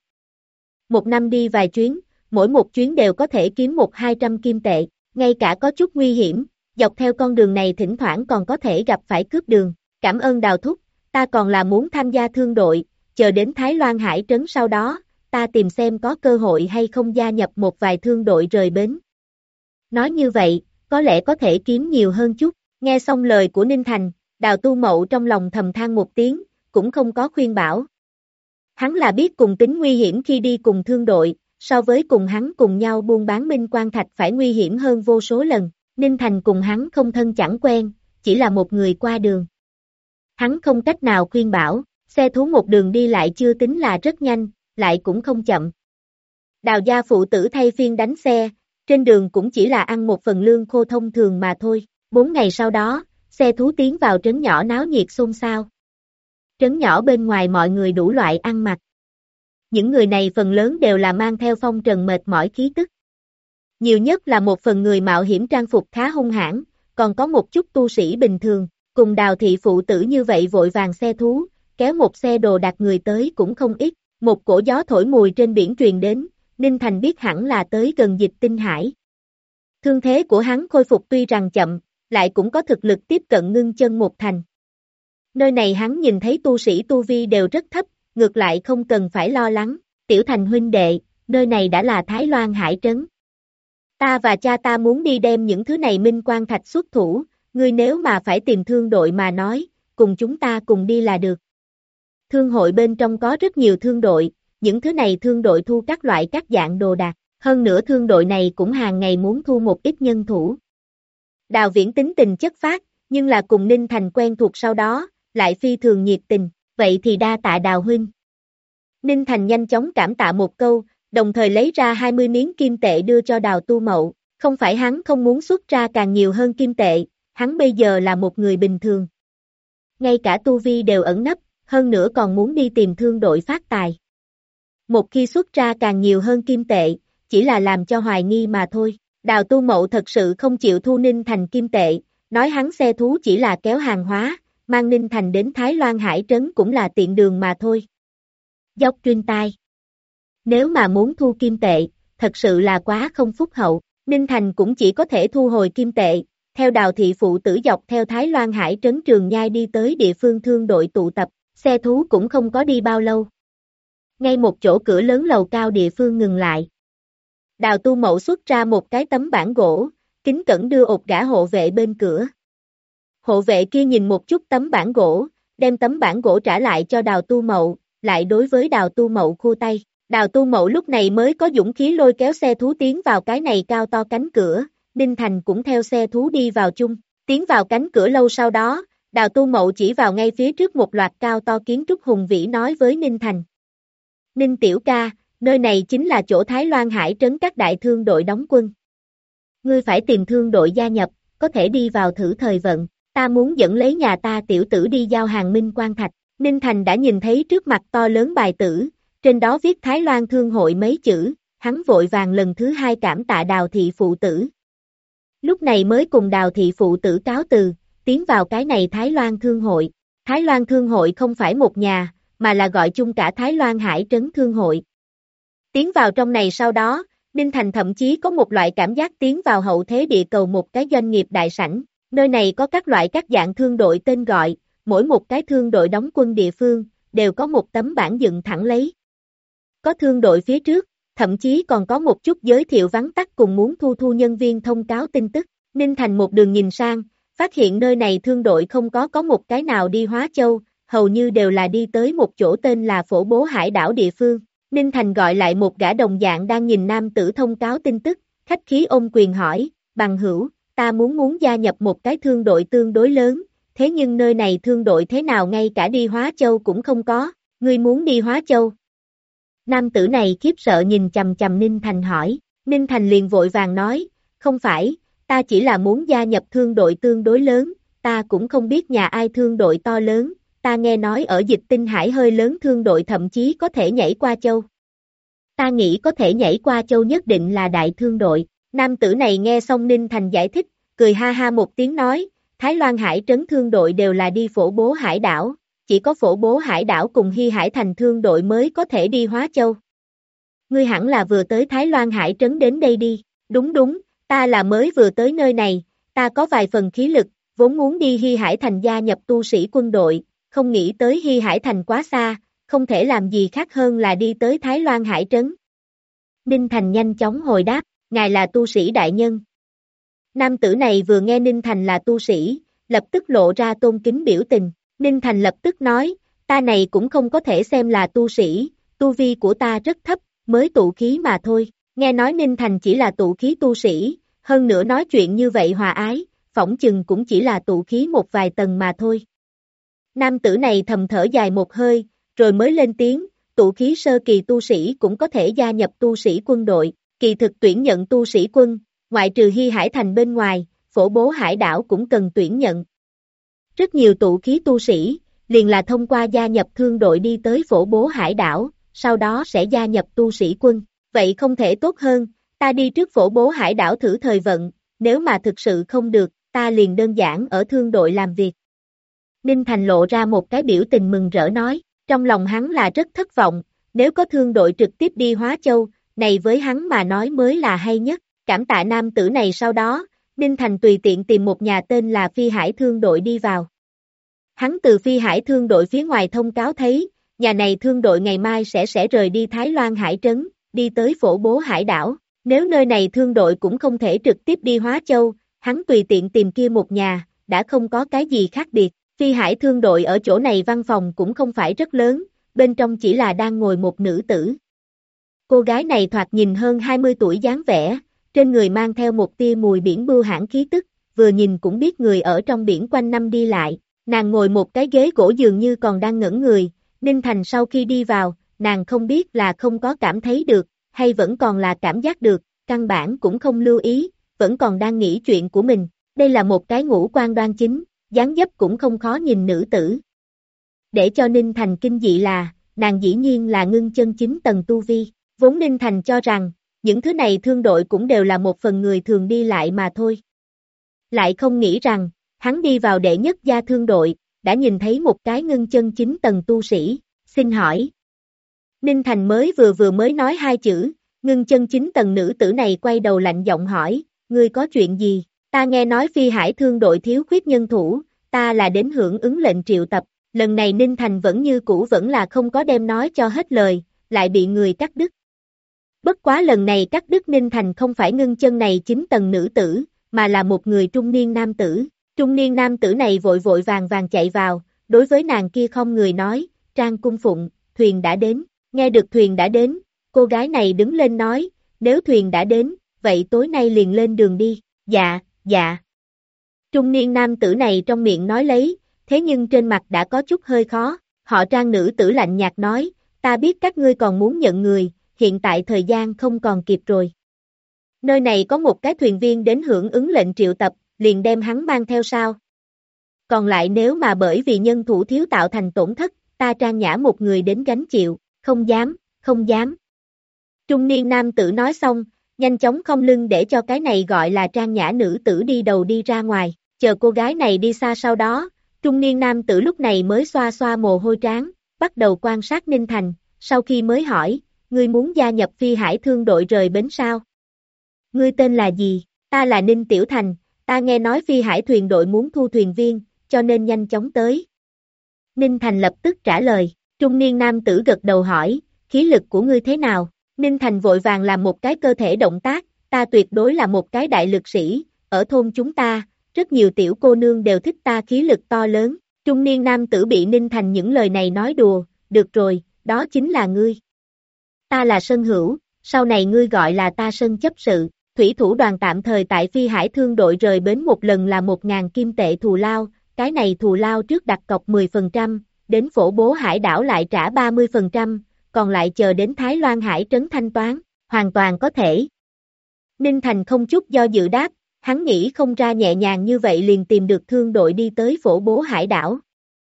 Một năm đi vài chuyến, mỗi một chuyến đều có thể kiếm 100-200 kim tệ, ngay cả có chút nguy hiểm, dọc theo con đường này thỉnh thoảng còn có thể gặp phải cướp đường. Cảm ơn Đào Thúc, ta còn là muốn tham gia thương đội, chờ đến Thái Loan Hải Trấn sau đó, ta tìm xem có cơ hội hay không gia nhập một vài thương đội rời bến. Nói như vậy, có lẽ có thể kiếm nhiều hơn chút. Nghe xong lời của Ninh Thành, Đào Tu Mậu trong lòng thầm than một tiếng, cũng không có khuyên bảo. Hắn là biết cùng tính nguy hiểm khi đi cùng thương đội, so với cùng hắn cùng nhau buôn bán minh quan thạch phải nguy hiểm hơn vô số lần. Ninh Thành cùng hắn không thân chẳng quen, chỉ là một người qua đường. Hắn không cách nào khuyên bảo, xe thú một đường đi lại chưa tính là rất nhanh, lại cũng không chậm. Đào gia phụ tử thay phiên đánh xe, trên đường cũng chỉ là ăn một phần lương khô thông thường mà thôi. 4 ngày sau đó, xe thú tiến vào trấn nhỏ náo nhiệt xôn xao. Trấn nhỏ bên ngoài mọi người đủ loại ăn mặc. Những người này phần lớn đều là mang theo phong trần mệt mỏi khí tức. Nhiều nhất là một phần người mạo hiểm trang phục khá hung hãn, còn có một chút tu sĩ bình thường, cùng Đào thị phụ tử như vậy vội vàng xe thú, kéo một xe đồ đạc người tới cũng không ít. Một cổ gió thổi mùi trên biển truyền đến, Ninh Thành biết hẳn là tới gần Dịch Tinh Hải. Thương thế của hắn khôi phục tuy rằng chậm, lại cũng có thực lực tiếp cận ngưng chân một thành. Nơi này hắn nhìn thấy tu sĩ tu vi đều rất thấp, ngược lại không cần phải lo lắng. Tiểu Thành huynh đệ, nơi này đã là Thái Loan Hải Trấn. Ta và cha ta muốn đi đem những thứ này minh quan thạch xuất thủ, ngươi nếu mà phải tìm thương đội mà nói, cùng chúng ta cùng đi là được. Thương hội bên trong có rất nhiều thương đội, những thứ này thương đội thu các loại các dạng đồ đạc, hơn nữa thương đội này cũng hàng ngày muốn thu một ít nhân thủ. Đào Viễn tính tình chất phác, nhưng là cùng Ninh Thành quen thuộc sau đó, lại phi thường nhiệt tình, vậy thì đa tạ Đào huynh. Ninh Thành nhanh chóng cảm tạ một câu, đồng thời lấy ra 20 miếng kim tệ đưa cho Đào Tu Mậu, không phải hắn không muốn xuất ra càng nhiều hơn kim tệ, hắn bây giờ là một người bình thường. Ngay cả tu vi đều ẩn nấp, hơn nữa còn muốn đi tìm thương đội phát tài. Một khi xuất ra càng nhiều hơn kim tệ, chỉ là làm cho hoài nghi mà thôi. Đào Tu Mậu thật sự không chịu thu Ninh Thành kim tệ, nói hắn xe thú chỉ là kéo hàng hóa, mang Ninh Thành đến Thái Loan Hải Trấn cũng là tiện đường mà thôi. Dốc truyền tai. Nếu mà muốn thu kim tệ, thật sự là quá không phúc hậu, Ninh Thành cũng chỉ có thể thu hồi kim tệ, theo Đào thị phụ tử dọc theo Thái Loan Hải Trấn Trường Nhai đi tới địa phương thương đội tụ tập, xe thú cũng không có đi bao lâu. Ngay một chỗ cửa lớn lầu cao địa phương ngừng lại. Đào Tu Mậu xuất ra một cái tấm bảng gỗ, kính cẩn đưa ột gã hộ vệ bên cửa. Hộ vệ kia nhìn một chút tấm bảng gỗ, đem tấm bảng gỗ trả lại cho Đào Tu Mậu, lại đối với Đào Tu Mậu khua tay. Đào Tu Mậu lúc này mới có dũng khí lôi kéo xe thú tiến vào cái này cao to cánh cửa, Ninh Thành cũng theo xe thú đi vào chung, tiến vào cánh cửa lâu sau đó, Đào Tu Mậu chỉ vào ngay phía trước một loạt cao to kiến trúc hùng vĩ nói với Ninh Thành. Ninh tiểu ca, nơi này chính là chỗ Thái Loan Hải Trấn các đại thương đội đóng quân. Ngươi phải tìm thương đội gia nhập, có thể đi vào thử thời vận, ta muốn dẫn lấy nhà ta tiểu tử đi giao hàng minh quan thạch. Ninh Thành đã nhìn thấy trước mặt to lớn bài tử, trên đó viết Thái Loan Thương hội mấy chữ, hắn vội vàng lần thứ 2 cảm tạ Đào thị phụ tử. Lúc này mới cùng Đào thị phụ tử cáo từ, tiến vào cái này Thái Loan Thương hội. Thái Loan Thương hội không phải một nhà, mà là gọi chung cả Thái Loan Hải Trấn Thương Hội. Tiến vào trong này sau đó, Ninh Thành thậm chí có một loại cảm giác tiến vào hậu thế địa cầu một cái doanh nghiệp đại sảnh, nơi này có các loại các dạng thương đội tên gọi, mỗi một cái thương đội đóng quân địa phương, đều có một tấm bảng dựng thẳng lấy. Có thương đội phía trước, thậm chí còn có một chút giới thiệu vắn tắt cùng muốn thu nhân viên thông cáo tin tức. Ninh Thành một đường nhìn sang, phát hiện nơi này thương đội không có một cái nào đi Hóa Châu, hầu như đều là đi tới một chỗ tên là Phổ Bố Hải đảo địa phương. Ninh Thành gọi lại một gã đồng dạng đang nhìn nam tử thông cáo tin tức, khách khí ôm quyền hỏi, bằng hữu, ta muốn gia nhập một cái thương đội tương đối lớn, thế nhưng nơi này thương đội thế nào ngay cả đi Hóa Châu cũng không có, ngươi muốn đi Hóa Châu? Nam tử này khiếp sợ nhìn chằm chằm Ninh Thành hỏi, Ninh Thành liền vội vàng nói, không phải, ta chỉ là muốn gia nhập thương đội tương đối lớn, ta cũng không biết nhà ai thương đội to lớn, ta nghe nói ở Dịch Tinh Hải hơi lớn thương đội thậm chí có thể nhảy qua châu. Ta nghĩ có thể nhảy qua châu nhất định là đại thương đội. Nam tử này nghe xong Ninh Thành giải thích, cười ha ha một tiếng nói, Thái Loan Hải Trấn thương đội đều là đi Phổ Bố Hải đảo, chỉ có Phổ Bố Hải đảo cùng Hy Hải Thành thương đội mới có thể đi Hóa Châu. Ngươi hẳn là vừa tới Thái Loan Hải Trấn đến đây đi, đúng, ta là mới vừa tới nơi này, ta có vài phần khí lực, vốn muốn đi Hy Hải Thành gia nhập tu sĩ quân đội, không nghĩ tới Hy Hải Thành quá xa, không thể làm gì khác hơn là đi tới Thái Loan Hải Trấn. Ninh Thành nhanh chóng hồi đáp, ngài là tu sĩ đại nhân. Nam tử này vừa nghe Ninh Thành là tu sĩ, lập tức lộ ra tôn kính biểu tình. Ninh Thành lập tức nói, ta này cũng không có thể xem là tu sĩ, tu vi của ta rất thấp, mới tụ khí mà thôi. Nghe nói Ninh Thành chỉ là tụ khí tu sĩ, hơn nữa nói chuyện như vậy hòa ái, phỏng chừng cũng chỉ là tụ khí một vài tầng mà thôi. Nam tử này thầm thở dài một hơi, rồi mới lên tiếng, tụ khí sơ kỳ tu sĩ cũng có thể gia nhập tu sĩ quân đội, kỳ thực tuyển nhận tu sĩ quân, ngoại trừ Hy Hải Thành bên ngoài, Phổ Bố Hải đảo cũng cần tuyển nhận. Rất nhiều tụ khí tu sĩ, liền là thông qua gia nhập thương đội đi tới Phổ Bố Hải đảo, sau đó sẽ gia nhập tu sĩ quân, vậy không thể tốt hơn, ta đi trước Phổ Bố Hải đảo thử thời vận, nếu mà thực sự không được, ta liền đơn giản ở thương đội làm việc. Ninh Thành lộ ra một cái biểu tình mừng rỡ nói, trong lòng hắn là rất thất vọng, nếu có thương đội trực tiếp đi Hóa Châu, này với hắn mà nói mới là hay nhất, cảm tạ nam tử này. Sau đó, Ninh Thành tùy tiện tìm một nhà tên là Phi Hải thương đội đi vào. Hắn từ Phi Hải thương đội phía ngoài thông cáo thấy, nhà này thương đội ngày mai sẽ rời đi Thái Loan Hải Trấn, đi tới Phổ Bố Hải đảo, nếu nơi này thương đội cũng không thể trực tiếp đi Hóa Châu, hắn tùy tiện tìm kia một nhà, đã không có cái gì khác biệt. Phi Hải thương đội ở chỗ này văn phòng cũng không phải rất lớn, bên trong chỉ là đang ngồi một nữ tử. Cô gái này thoạt nhìn hơn 20 tuổi dáng vẻ, trên người mang theo một tia mùi biển bưu hãn khí tức, vừa nhìn cũng biết người ở trong biển quanh năm đi lại, nàng ngồi một cái ghế gỗ dường như còn đang ngẩn người, Ninh Thành sau khi đi vào, nàng không biết là không có cảm thấy được, hay vẫn còn là cảm giác được, căn bản cũng không lưu ý, vẫn còn đang nghĩ chuyện của mình, đây là một cái ngũ quan đoan chính, dáng dấp cũng không khó nhìn nữ tử. Để cho Ninh Thành kinh dị là, nàng dĩ nhiên là ngưng chân 9 tầng tu vi, vốn Ninh Thành cho rằng, những thứ này thương đội cũng đều là một phần người thường đi lại mà thôi. Lại không nghĩ rằng, hắn đi vào đệ nhất gia thương đội, đã nhìn thấy một cái ngưng chân 9 tầng tu sĩ, xin hỏi. Ninh Thành vừa mới nói hai chữ, ngưng chân 9 tầng nữ tử này quay đầu lạnh giọng hỏi, ngươi có chuyện gì? Ta nghe nói Phi Hải thương đội thiếu khuyết nhân thủ, ta là đến hưởng ứng lệnh triệu tập, lần này Ninh Thành vẫn như cũ vẫn là không có đem nói cho hết lời, lại bị người cắt đứt. Bất quá lần này cắt đứt Ninh Thành không phải ngưng chân này 9 tầng nữ tử, mà là một người trung niên nam tử. Trung niên nam tử này vội vàng chạy vào, đối với nàng kia không người nói, Trang cung phụng, thuyền đã đến, nghe được thuyền đã đến, cô gái này đứng lên nói, nếu thuyền đã đến, vậy tối nay liền lên đường đi, dạ. Trung niên nam tử này trong miệng nói lấy, thế nhưng trên mặt đã có chút hơi khó, họ Trang nữ tử lạnh nhạt nói, ta biết các ngươi còn muốn nhận người, hiện tại thời gian không còn kịp rồi. Nơi này có một cái thuyền viên đến hưởng ứng lệnh triệu tập, liền đem hắn mang theo sao. Còn lại nếu mà bởi vì nhân thủ thiếu tạo thành tổn thất, ta Trang Nhã một người đến gánh chịu, không dám. Trung niên nam tử nói xong, nhanh chóng không lưng để cho cái này gọi là Trang Nhã nữ tử đi đầu đi ra ngoài, chờ cô gái này đi xa sau đó, trung niên nam tử lúc này mới xoa xoa mồ hôi trán, bắt đầu quan sát Ninh Thành, sau khi mới hỏi, ngươi muốn gia nhập Phi Hải Thương đội rời bến sao? Ngươi tên là gì? Ta là Ninh Tiểu Thành, ta nghe nói Phi Hải thuyền đội muốn thu thuyền viên, cho nên nhanh chóng tới. Ninh Thành lập tức trả lời, trung niên nam tử gật đầu hỏi, khí lực của ngươi thế nào? Ninh Thành vội vàng làm một cái cơ thể động tác, ta tuyệt đối là một cái đại lực sĩ, ở thôn chúng ta, rất nhiều tiểu cô nương đều thích ta khí lực to lớn. Trung niên nam tử bị Ninh Thành những lời này nói đùa, được rồi, đó chính là ngươi. Ta là Sơn Hữu, sau này ngươi gọi là ta Sơn chấp sự, thủy thủ đoàn tạm thời tại Phi Hải Thương đội rời bến một lần là 1.000 kim tệ thù lao, cái này thù lao trước đặt cọc 10%, đến phổ bố hải đảo lại trả 30%, còn lại chờ đến Thái Loan Hải trấn thanh toán, hoàn toàn có thể. Ninh Thành không chút do dự đáp, hắn nghĩ không ra nhẹ nhàng như vậy liền tìm được thương đội đi tới phổ bố hải đảo.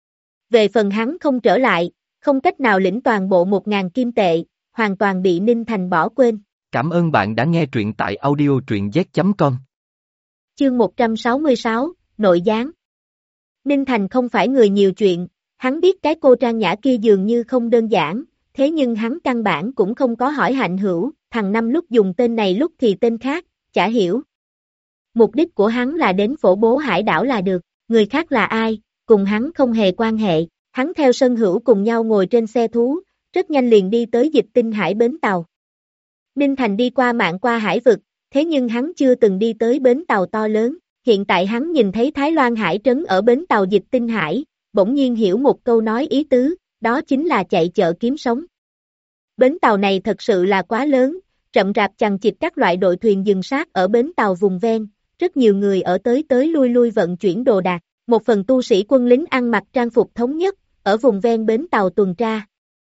Về phần hắn không trở lại, không cách nào lĩnh toàn bộ 1.000 kim tệ, hoàn toàn bị Ninh Thành bỏ quên. Cảm ơn bạn đã nghe truyện tại audio.z.com. Chương 166, Nội gián. Ninh Thành không phải người nhiều chuyện, hắn biết cái cô Trang Nhã kia dường như không đơn giản, thế nhưng hắn căn bản cũng không có hỏi Hạnh Hữu, thằng Năm lúc dùng tên này lúc thì tên khác, chả hiểu. Mục đích của hắn là đến phổ bố hải đảo là được, người khác là ai, cùng hắn không hề quan hệ, hắn theo Sơn Hữu cùng nhau ngồi trên xe thú, rất nhanh liền đi tới Dịch Tinh Hải bến tàu. Ninh Thành đi qua mạn qua hải vực, thế nhưng hắn chưa từng đi tới bến tàu to lớn, hiện tại hắn nhìn thấy Thái Loan Hải trấn ở bến tàu Dịch Tinh Hải, bỗng nhiên hiểu một câu nói ý tứ, đó chính là chạy chợ kiếm sống. Bến tàu này thật sự là quá lớn, rậm rạp chằng chịt các loại đội thuyền dừng sát ở bến tàu vùng ven, rất nhiều người ở tới lui vận chuyển đồ đạc, một phần tu sĩ quân lính ăn mặc trang phục thống nhất, ở vùng ven bến tàu tuần tra.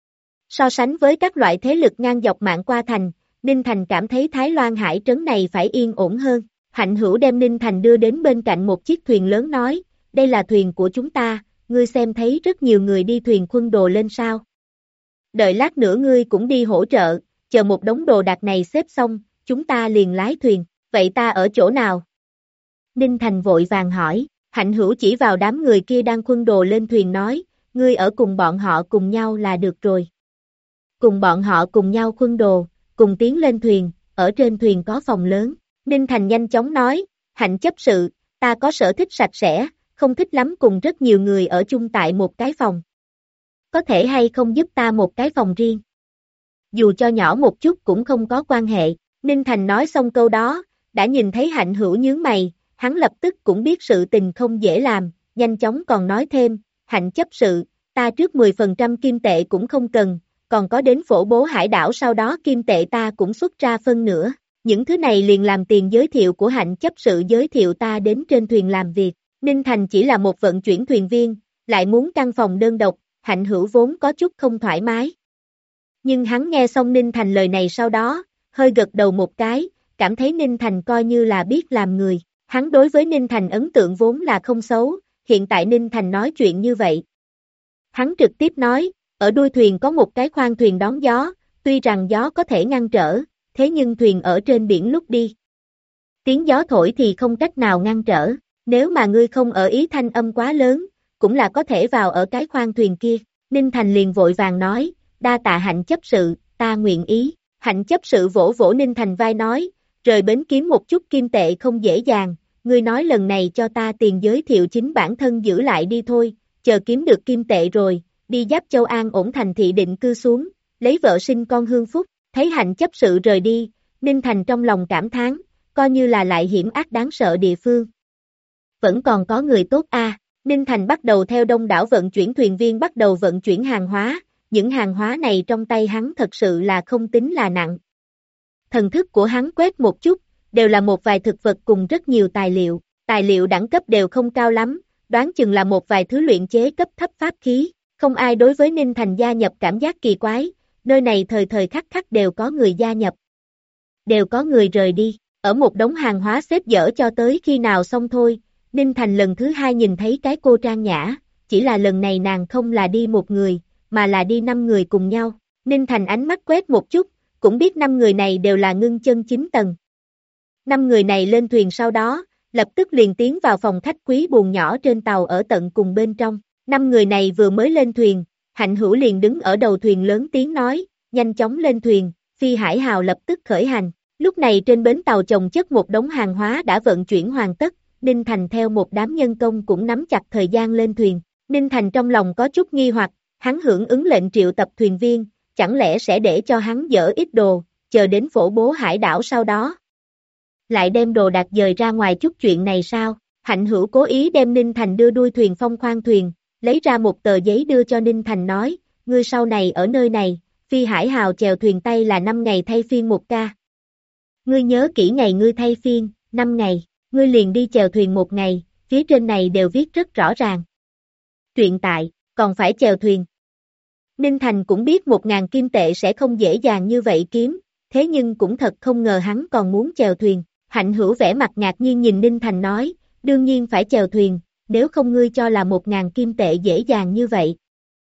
So sánh với các loại thế lực ngang dọc mạn qua thành, Ninh Thành cảm thấy Thái Loan Hải trấn này phải yên ổn hơn. Hạnh Hữu đem Ninh Thành đưa đến bên cạnh một chiếc thuyền lớn nói, đây là thuyền của chúng ta, ngươi xem thấy rất nhiều người đi thuyền khuân đồ lên sao. Đợi lát nữa ngươi cũng đi hỗ trợ, chờ một đống đồ đạc này xếp xong, chúng ta liền lái thuyền, vậy ta ở chỗ nào? Ninh Thành vội vàng hỏi, Hạnh Hữu chỉ vào đám người kia đang khuân đồ lên thuyền nói, ngươi ở cùng bọn họ cùng nhau là được rồi. Cùng bọn họ cùng nhau khuân đồ, cùng tiến lên thuyền, ở trên thuyền có phòng lớn. Ninh Thành nhanh chóng nói, Hạnh chấp sự, ta có sở thích sạch sẽ, không thích lắm cùng rất nhiều người ở chung tại một cái phòng. Có thể hay không giúp ta một cái phòng riêng? Dù cho nhỏ một chút cũng không có quan hệ. Ninh Thành nói xong câu đó, đã nhìn thấy Hạnh Hữu nhướng mày, hắn lập tức cũng biết sự tình không dễ làm, nhanh chóng còn nói thêm, Hạnh chấp sự, ta trước 10% kim tệ cũng không cần, còn có đến phổ bố hải đảo sau đó kim tệ ta cũng xuất ra phân nữa. Những thứ này liền làm tiền giới thiệu của Hạnh chấp sự giới thiệu ta đến trên thuyền làm việc. Ninh Thành chỉ là một vận chuyển thuyền viên, lại muốn căn phòng đơn độc, Hạnh Hữu vốn có chút không thoải mái. Nhưng hắn nghe xong Ninh Thành lời này sau đó, hơi gật đầu một cái, cảm thấy Ninh Thành coi như là biết làm người. Hắn đối với Ninh Thành ấn tượng vốn là không xấu, hiện tại Ninh Thành nói chuyện như vậy. Hắn trực tiếp nói, ở đuôi thuyền có một cái khoang thuyền đón gió, tuy rằng gió có thể ngăn trở, thế nhưng thuyền ở trên biển lúc đi. Tiếng gió thổi thì không cách nào ngăn trở, nếu mà ngươi không ở ý thanh âm quá lớn, cũng là có thể vào ở cái khoang thuyền kia. Ninh Thành liền vội vàng nói, đa tạ Hạnh chấp sự, ta nguyện ý. Hạnh chấp sự vỗ vỗ Ninh Thành vai nói, rời bến kiếm một chút kim tệ không dễ dàng, ngươi nói lần này cho ta tiền giới thiệu chính bản thân giữ lại đi thôi, chờ kiếm được kim tệ rồi, đi Giáp Châu an ổn thành thị định cư xuống, lấy vợ sinh con hương phúc. Thấy Hạnh chấp sự rời đi, Ninh Thành trong lòng cảm thán, coi như là lại hiểm ác đáng sợ địa phương. Vẫn còn có người tốt a. Ninh Thành bắt đầu theo đông đảo vận chuyển thuyền viên bắt đầu vận chuyển hàng hóa, những hàng hóa này trong tay hắn thật sự là không tính là nặng. Thần thức của hắn quét một chút, đều là một vài thực vật cùng rất nhiều tài liệu đẳng cấp đều không cao lắm, đoán chừng là một vài thứ luyện chế cấp thấp pháp khí, không ai đối với Ninh Thành gia nhập cảm giác kỳ quái, nơi này thời thời khắc khắc đều có người gia nhập. Đều có người rời đi, ở một đống hàng hóa xếp dỡ cho tới khi nào xong thôi, Ninh Thành lần thứ hai nhìn thấy cái cô Trang Nhã, chỉ là lần này nàng không là đi một người, mà là đi 5 người cùng nhau. Ninh Thành ánh mắt quét một chút, cũng biết 5 người này đều là ngưng chân 9 tầng. 5 người này lên thuyền sau đó, lập tức liền tiến vào phòng khách quý buồng nhỏ trên tàu ở tận cùng bên trong. 5 người này vừa mới lên thuyền, Hạnh Hữu liền đứng ở đầu thuyền lớn tiếng nói, nhanh chóng lên thuyền, Phi Hải Hào lập tức khởi hành. Lúc này trên bến tàu chồng chất một đống hàng hóa đã vận chuyển hoàn tất, Ninh Thành theo một đám nhân công cũng nắm chặt thời gian lên thuyền. Ninh Thành trong lòng có chút nghi hoặc, hắn hưởng ứng lệnh triệu tập thuyền viên, chẳng lẽ sẽ để cho hắn dỡ ít đồ, chờ đến phổ bố hải đảo sau đó. Lại đem đồ đạc dời ra ngoài chút chuyện này sao? Hạnh Hữu cố ý đem Ninh Thành đưa đuôi thuyền phong khoang thuyền, lấy ra một tờ giấy đưa cho Ninh Thành nói, ngươi sau này ở nơi này, Phi Hải Hào chèo thuyền Tây là 5 ngày thay phiên một ca. Ngươi nhớ kỹ ngày ngươi thay phiên, 5 ngày, ngươi liền đi chèo thuyền 1 ngày, phía trên này đều viết rất rõ ràng. Truyện tại, còn phải chèo thuyền. Ninh Thành cũng biết 1.000 kim tệ sẽ không dễ dàng như vậy kiếm, thế nhưng cũng thật không ngờ hắn còn muốn chèo thuyền. Hạnh Hữu vẻ mặt ngạc nhiên nhìn Ninh Thành nói, đương nhiên phải chèo thuyền, nếu không ngươi cho là 1.000 kim tệ dễ dàng như vậy.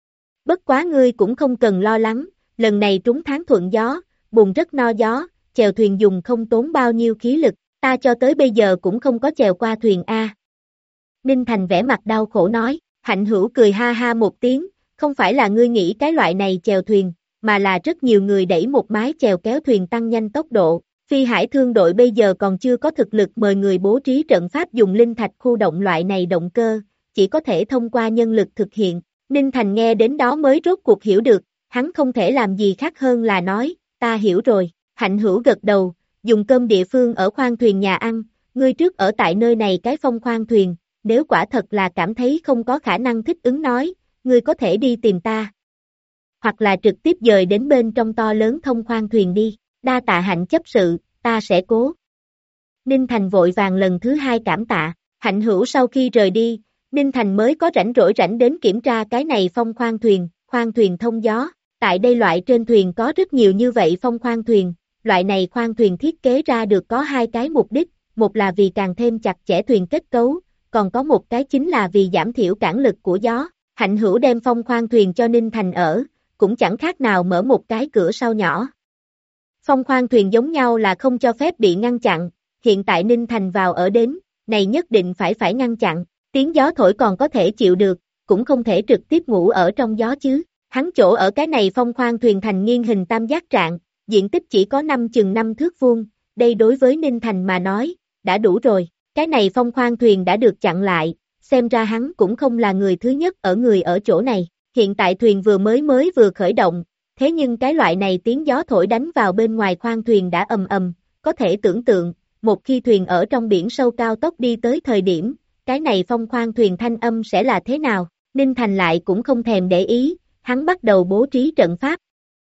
Bất quá ngươi cũng không cần lo lắng, lần này trúng tháng thuận gió, bùn rất no gió, chèo thuyền dùng không tốn bao nhiêu khí lực, ta cho tới bây giờ cũng không có chèo qua thuyền A. Ninh Thành vẻ mặt đau khổ nói, Hạnh Hữu cười ha ha một tiếng, không phải là ngươi nghĩ cái loại này chèo thuyền, mà là rất nhiều người đẩy một mái chèo kéo thuyền tăng nhanh tốc độ. Phi Hải Thương đội bây giờ còn chưa có thực lực mời người bố trí trận pháp dùng linh thạch khu động loại này động cơ, chỉ có thể thông qua nhân lực thực hiện. Ninh Thành nghe đến đó mới rốt cuộc hiểu được, hắn không thể làm gì khác hơn là nói, ta hiểu rồi. Hạnh Hữu gật đầu, dùng cơm địa phương ở khoang thuyền nhà ăn, ngươi trước ở tại nơi này cái phong khoang thuyền, nếu quả thật là cảm thấy không có khả năng thích ứng nói, ngươi có thể đi tìm ta. Hoặc là trực tiếp dời đến bên trong to lớn thông khoang thuyền đi, đa tạ Hạnh chấp sự, ta sẽ cố. Ninh Thành vội vàng lần thứ 2 cảm tạ, Hạnh Hữu sau khi rời đi, Ninh Thành mới có rảnh rỗi rảnh đến kiểm tra cái này phong khoang thuyền thông gió. Tại đây loại trên thuyền có rất nhiều như vậy phong khoang thuyền, loại này khoang thuyền thiết kế ra được có 2 cái mục đích, một là vì càng thêm chặt chẽ thuyền kết cấu, còn có một cái chính là vì giảm thiểu cản lực của gió. Hạnh Hữu đem phong khoang thuyền cho Ninh Thành ở, cũng chẳng khác nào mở một cái cửa sau nhỏ. Phong khoang thuyền giống nhau là không cho phép bị ngăn chặn, hiện tại Ninh Thành vào ở đến, này nhất định phải ngăn chặn, tiếng gió thổi còn có thể chịu được, cũng không thể trực tiếp ngủ ở trong gió chứ. Hắn chỗ ở cái này phong khoang thuyền thành nghiêng hình tam giác trạng, diện tích chỉ có chừng 5 thước vuông, đây đối với Ninh Thành mà nói, đã đủ rồi. Cái này phong khoang thuyền đã được chặn lại, xem ra hắn cũng không là người thứ nhất người ở chỗ này. Hiện tại thuyền vừa khởi động, thế nhưng cái loại này tiếng gió thổi đánh vào bên ngoài khoang thuyền đã ầm ầm, có thể tưởng tượng, một khi thuyền ở trong biển sâu cao tốc đi tới thời điểm, cái này phong khoang thuyền thanh âm sẽ là thế nào. Ninh Thành lại cũng không thèm để ý, hắn bắt đầu bố trí trận pháp.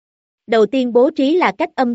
Đầu tiên bố trí là cách âm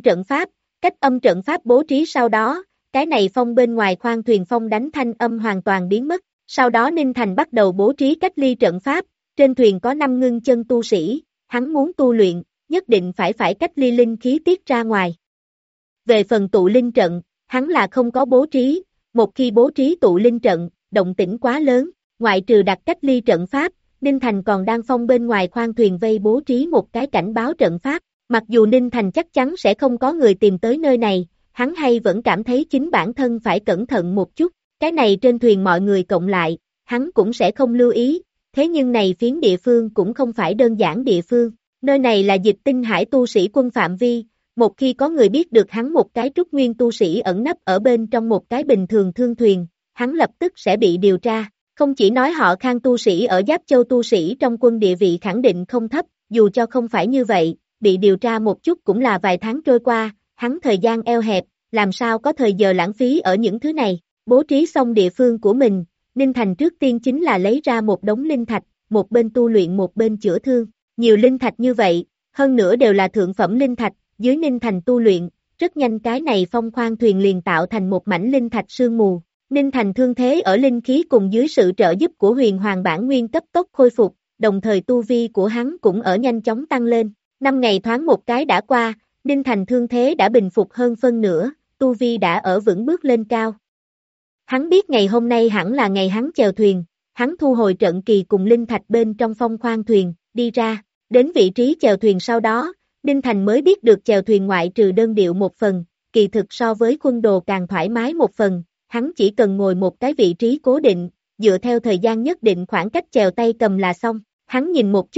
trận pháp bố trí sau đó, cái này phong bên ngoài khoang thuyền phong đánh thanh âm hoàn toàn biến mất. Sau đó Ninh Thành bắt đầu bố trí cách ly trận pháp, trên thuyền có 5 ngưng chân tu sĩ, hắn muốn tu luyện, nhất định phải cách ly linh khí tiết ra ngoài. Về phần tụ linh trận, hắn là không có bố trí, một khi bố trí tụ linh trận, động tĩnh quá lớn, ngoại trừ đặt cách ly trận pháp, Ninh Thành còn đang phong bên ngoài khoang thuyền vây bố trí một cái cảnh báo trận pháp, mặc dù Ninh Thành chắc chắn sẽ không có người tìm tới nơi này, hắn hay vẫn cảm thấy chính bản thân phải cẩn thận một chút, cái này trên thuyền mọi người cộng lại, hắn cũng sẽ không lưu ý, thế nhưng này phiến địa phương cũng không phải đơn giản địa phương, nơi này là Dịch Tinh Hải tu sĩ quân phạm vi, một khi có người biết được hắn một cái trúc nguyên tu sĩ ẩn nấp ở bên trong một cái bình thường thương thuyền, hắn lập tức sẽ bị điều tra. Không chỉ nói họ Khang tu sĩ ở Giáp Châu tu sĩ trong quân địa vị khẳng định không thấp, dù cho không phải như vậy, bị điều tra một chút cũng là vài tháng trôi qua, hắn thời gian eo hẹp, làm sao có thời giờ lãng phí ở những thứ này. Bố trí xong địa phương của mình, Ninh Thành trước tiên chính là lấy ra một đống linh thạch, một bên tu luyện một bên chữa thương. Nhiều linh thạch như vậy, hơn nữa đều là thượng phẩm linh thạch, dưới Ninh Thành tu luyện, rất nhanh cái này phong khoang thuyền liền tạo thành một mảnh linh thạch sương mù. Ninh Thành thương thế ở linh khí cùng dưới sự trợ giúp của huyền hoàng bản nguyên cấp tốc khôi phục, đồng thời tu vi của hắn cũng ở nhanh chóng tăng lên. 5 ngày thoáng một cái đã qua, Ninh Thành thương thế đã bình phục hơn phân nửa, tu vi đã ở vững bước lên cao. Hắn biết ngày hôm nay hẳn là ngày hắn chèo thuyền, hắn thu hồi trận kỳ cùng linh thạch bên trong phong khoang thuyền, đi ra, đến vị trí chèo thuyền sau đó, Ninh Thành mới biết được chèo thuyền ngoại trừ đơn điệu một phần, kỳ thực so với khuôn đồ càng thoải mái một phần. Hắn chỉ cần ngồi một cái vị trí cố định, dựa theo thời gian nhất định khoảng cách chèo tay cầm là xong. Hắn nhìn một chút,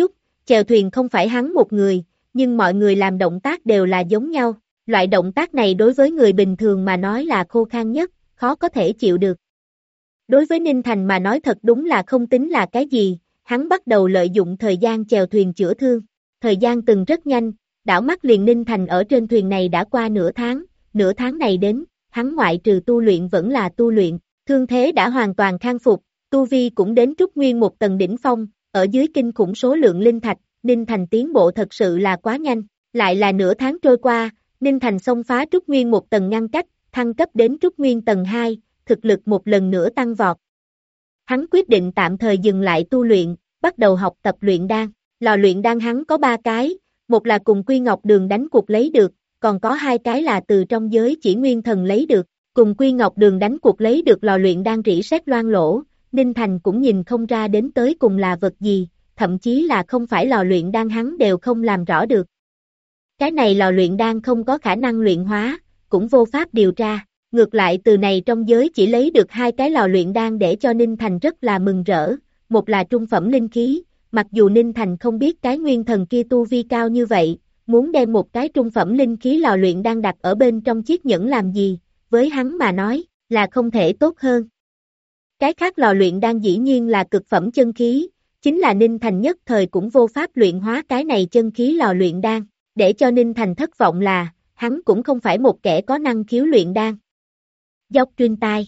Chèo thuyền không phải hắn một người, nhưng mọi người làm động tác đều là giống nhau. Loại động tác này đối với người bình thường mà nói là khô khan nhất, khó có thể chịu được. Đối với Ninh Thành mà nói thật đúng là không tính là cái gì, hắn bắt đầu lợi dụng thời gian chèo thuyền chữa thương. Thời gian từng rất nhanh, đảo mắt liền Ninh Thành ở trên thuyền này đã qua nửa tháng này đến, hắn ngoại trừ tu luyện vẫn là tu luyện, thương thế đã hoàn toàn khang phục, tu vi cũng đến trúc nguyên một tầng đỉnh phong, ở dưới kinh khủng số lượng linh thạch, Ninh Thành tiến bộ thật sự là quá nhanh, lại là nửa tháng trôi qua, Ninh Thành xông phá trúc nguyên một tầng ngăn cách, thăng cấp đến trúc nguyên tầng 2, thực lực một lần nữa tăng vọt. Hắn quyết định tạm thời dừng lại tu luyện, bắt đầu học tập luyện đan. Lò luyện đan hắn có 3 cái, một là cùng Quy Ngọc Đường đánh cuộc lấy được, còn có 2 cái là từ trong giới chỉ nguyên thần lấy được. Cùng Quy Ngọc Đường đánh cuộc lấy được lò luyện đan rỉ sét loang lỗ, Ninh Thành cũng nhìn không ra đến tới cùng là vật gì, thậm chí là không phải lò luyện đan hắn đều không làm rõ được. Cái này lò luyện đan không có khả năng luyện hóa, cũng vô pháp điều tra. Ngược lại từ này trong giới chỉ lấy được 2 cái lò luyện đan để cho Ninh Thành rất là mừng rỡ, một là trung phẩm linh khí, mặc dù Ninh Thành không biết cái nguyên thần kia tu vi cao như vậy, muốn đem một cái trung phẩm linh khí lò luyện đan đặt ở bên trong chiếc nhẫn làm gì, với hắn mà nói, là không thể tốt hơn. Cái khác lò luyện đan dĩ nhiên là cực phẩm chân khí, chính là Ninh Thành nhất thời cũng vô pháp luyện hóa cái này chân khí lò luyện đan, để cho Ninh Thành thất vọng là, hắn cũng không phải một kẻ có năng khiếu luyện đan. Dốc truyền tai.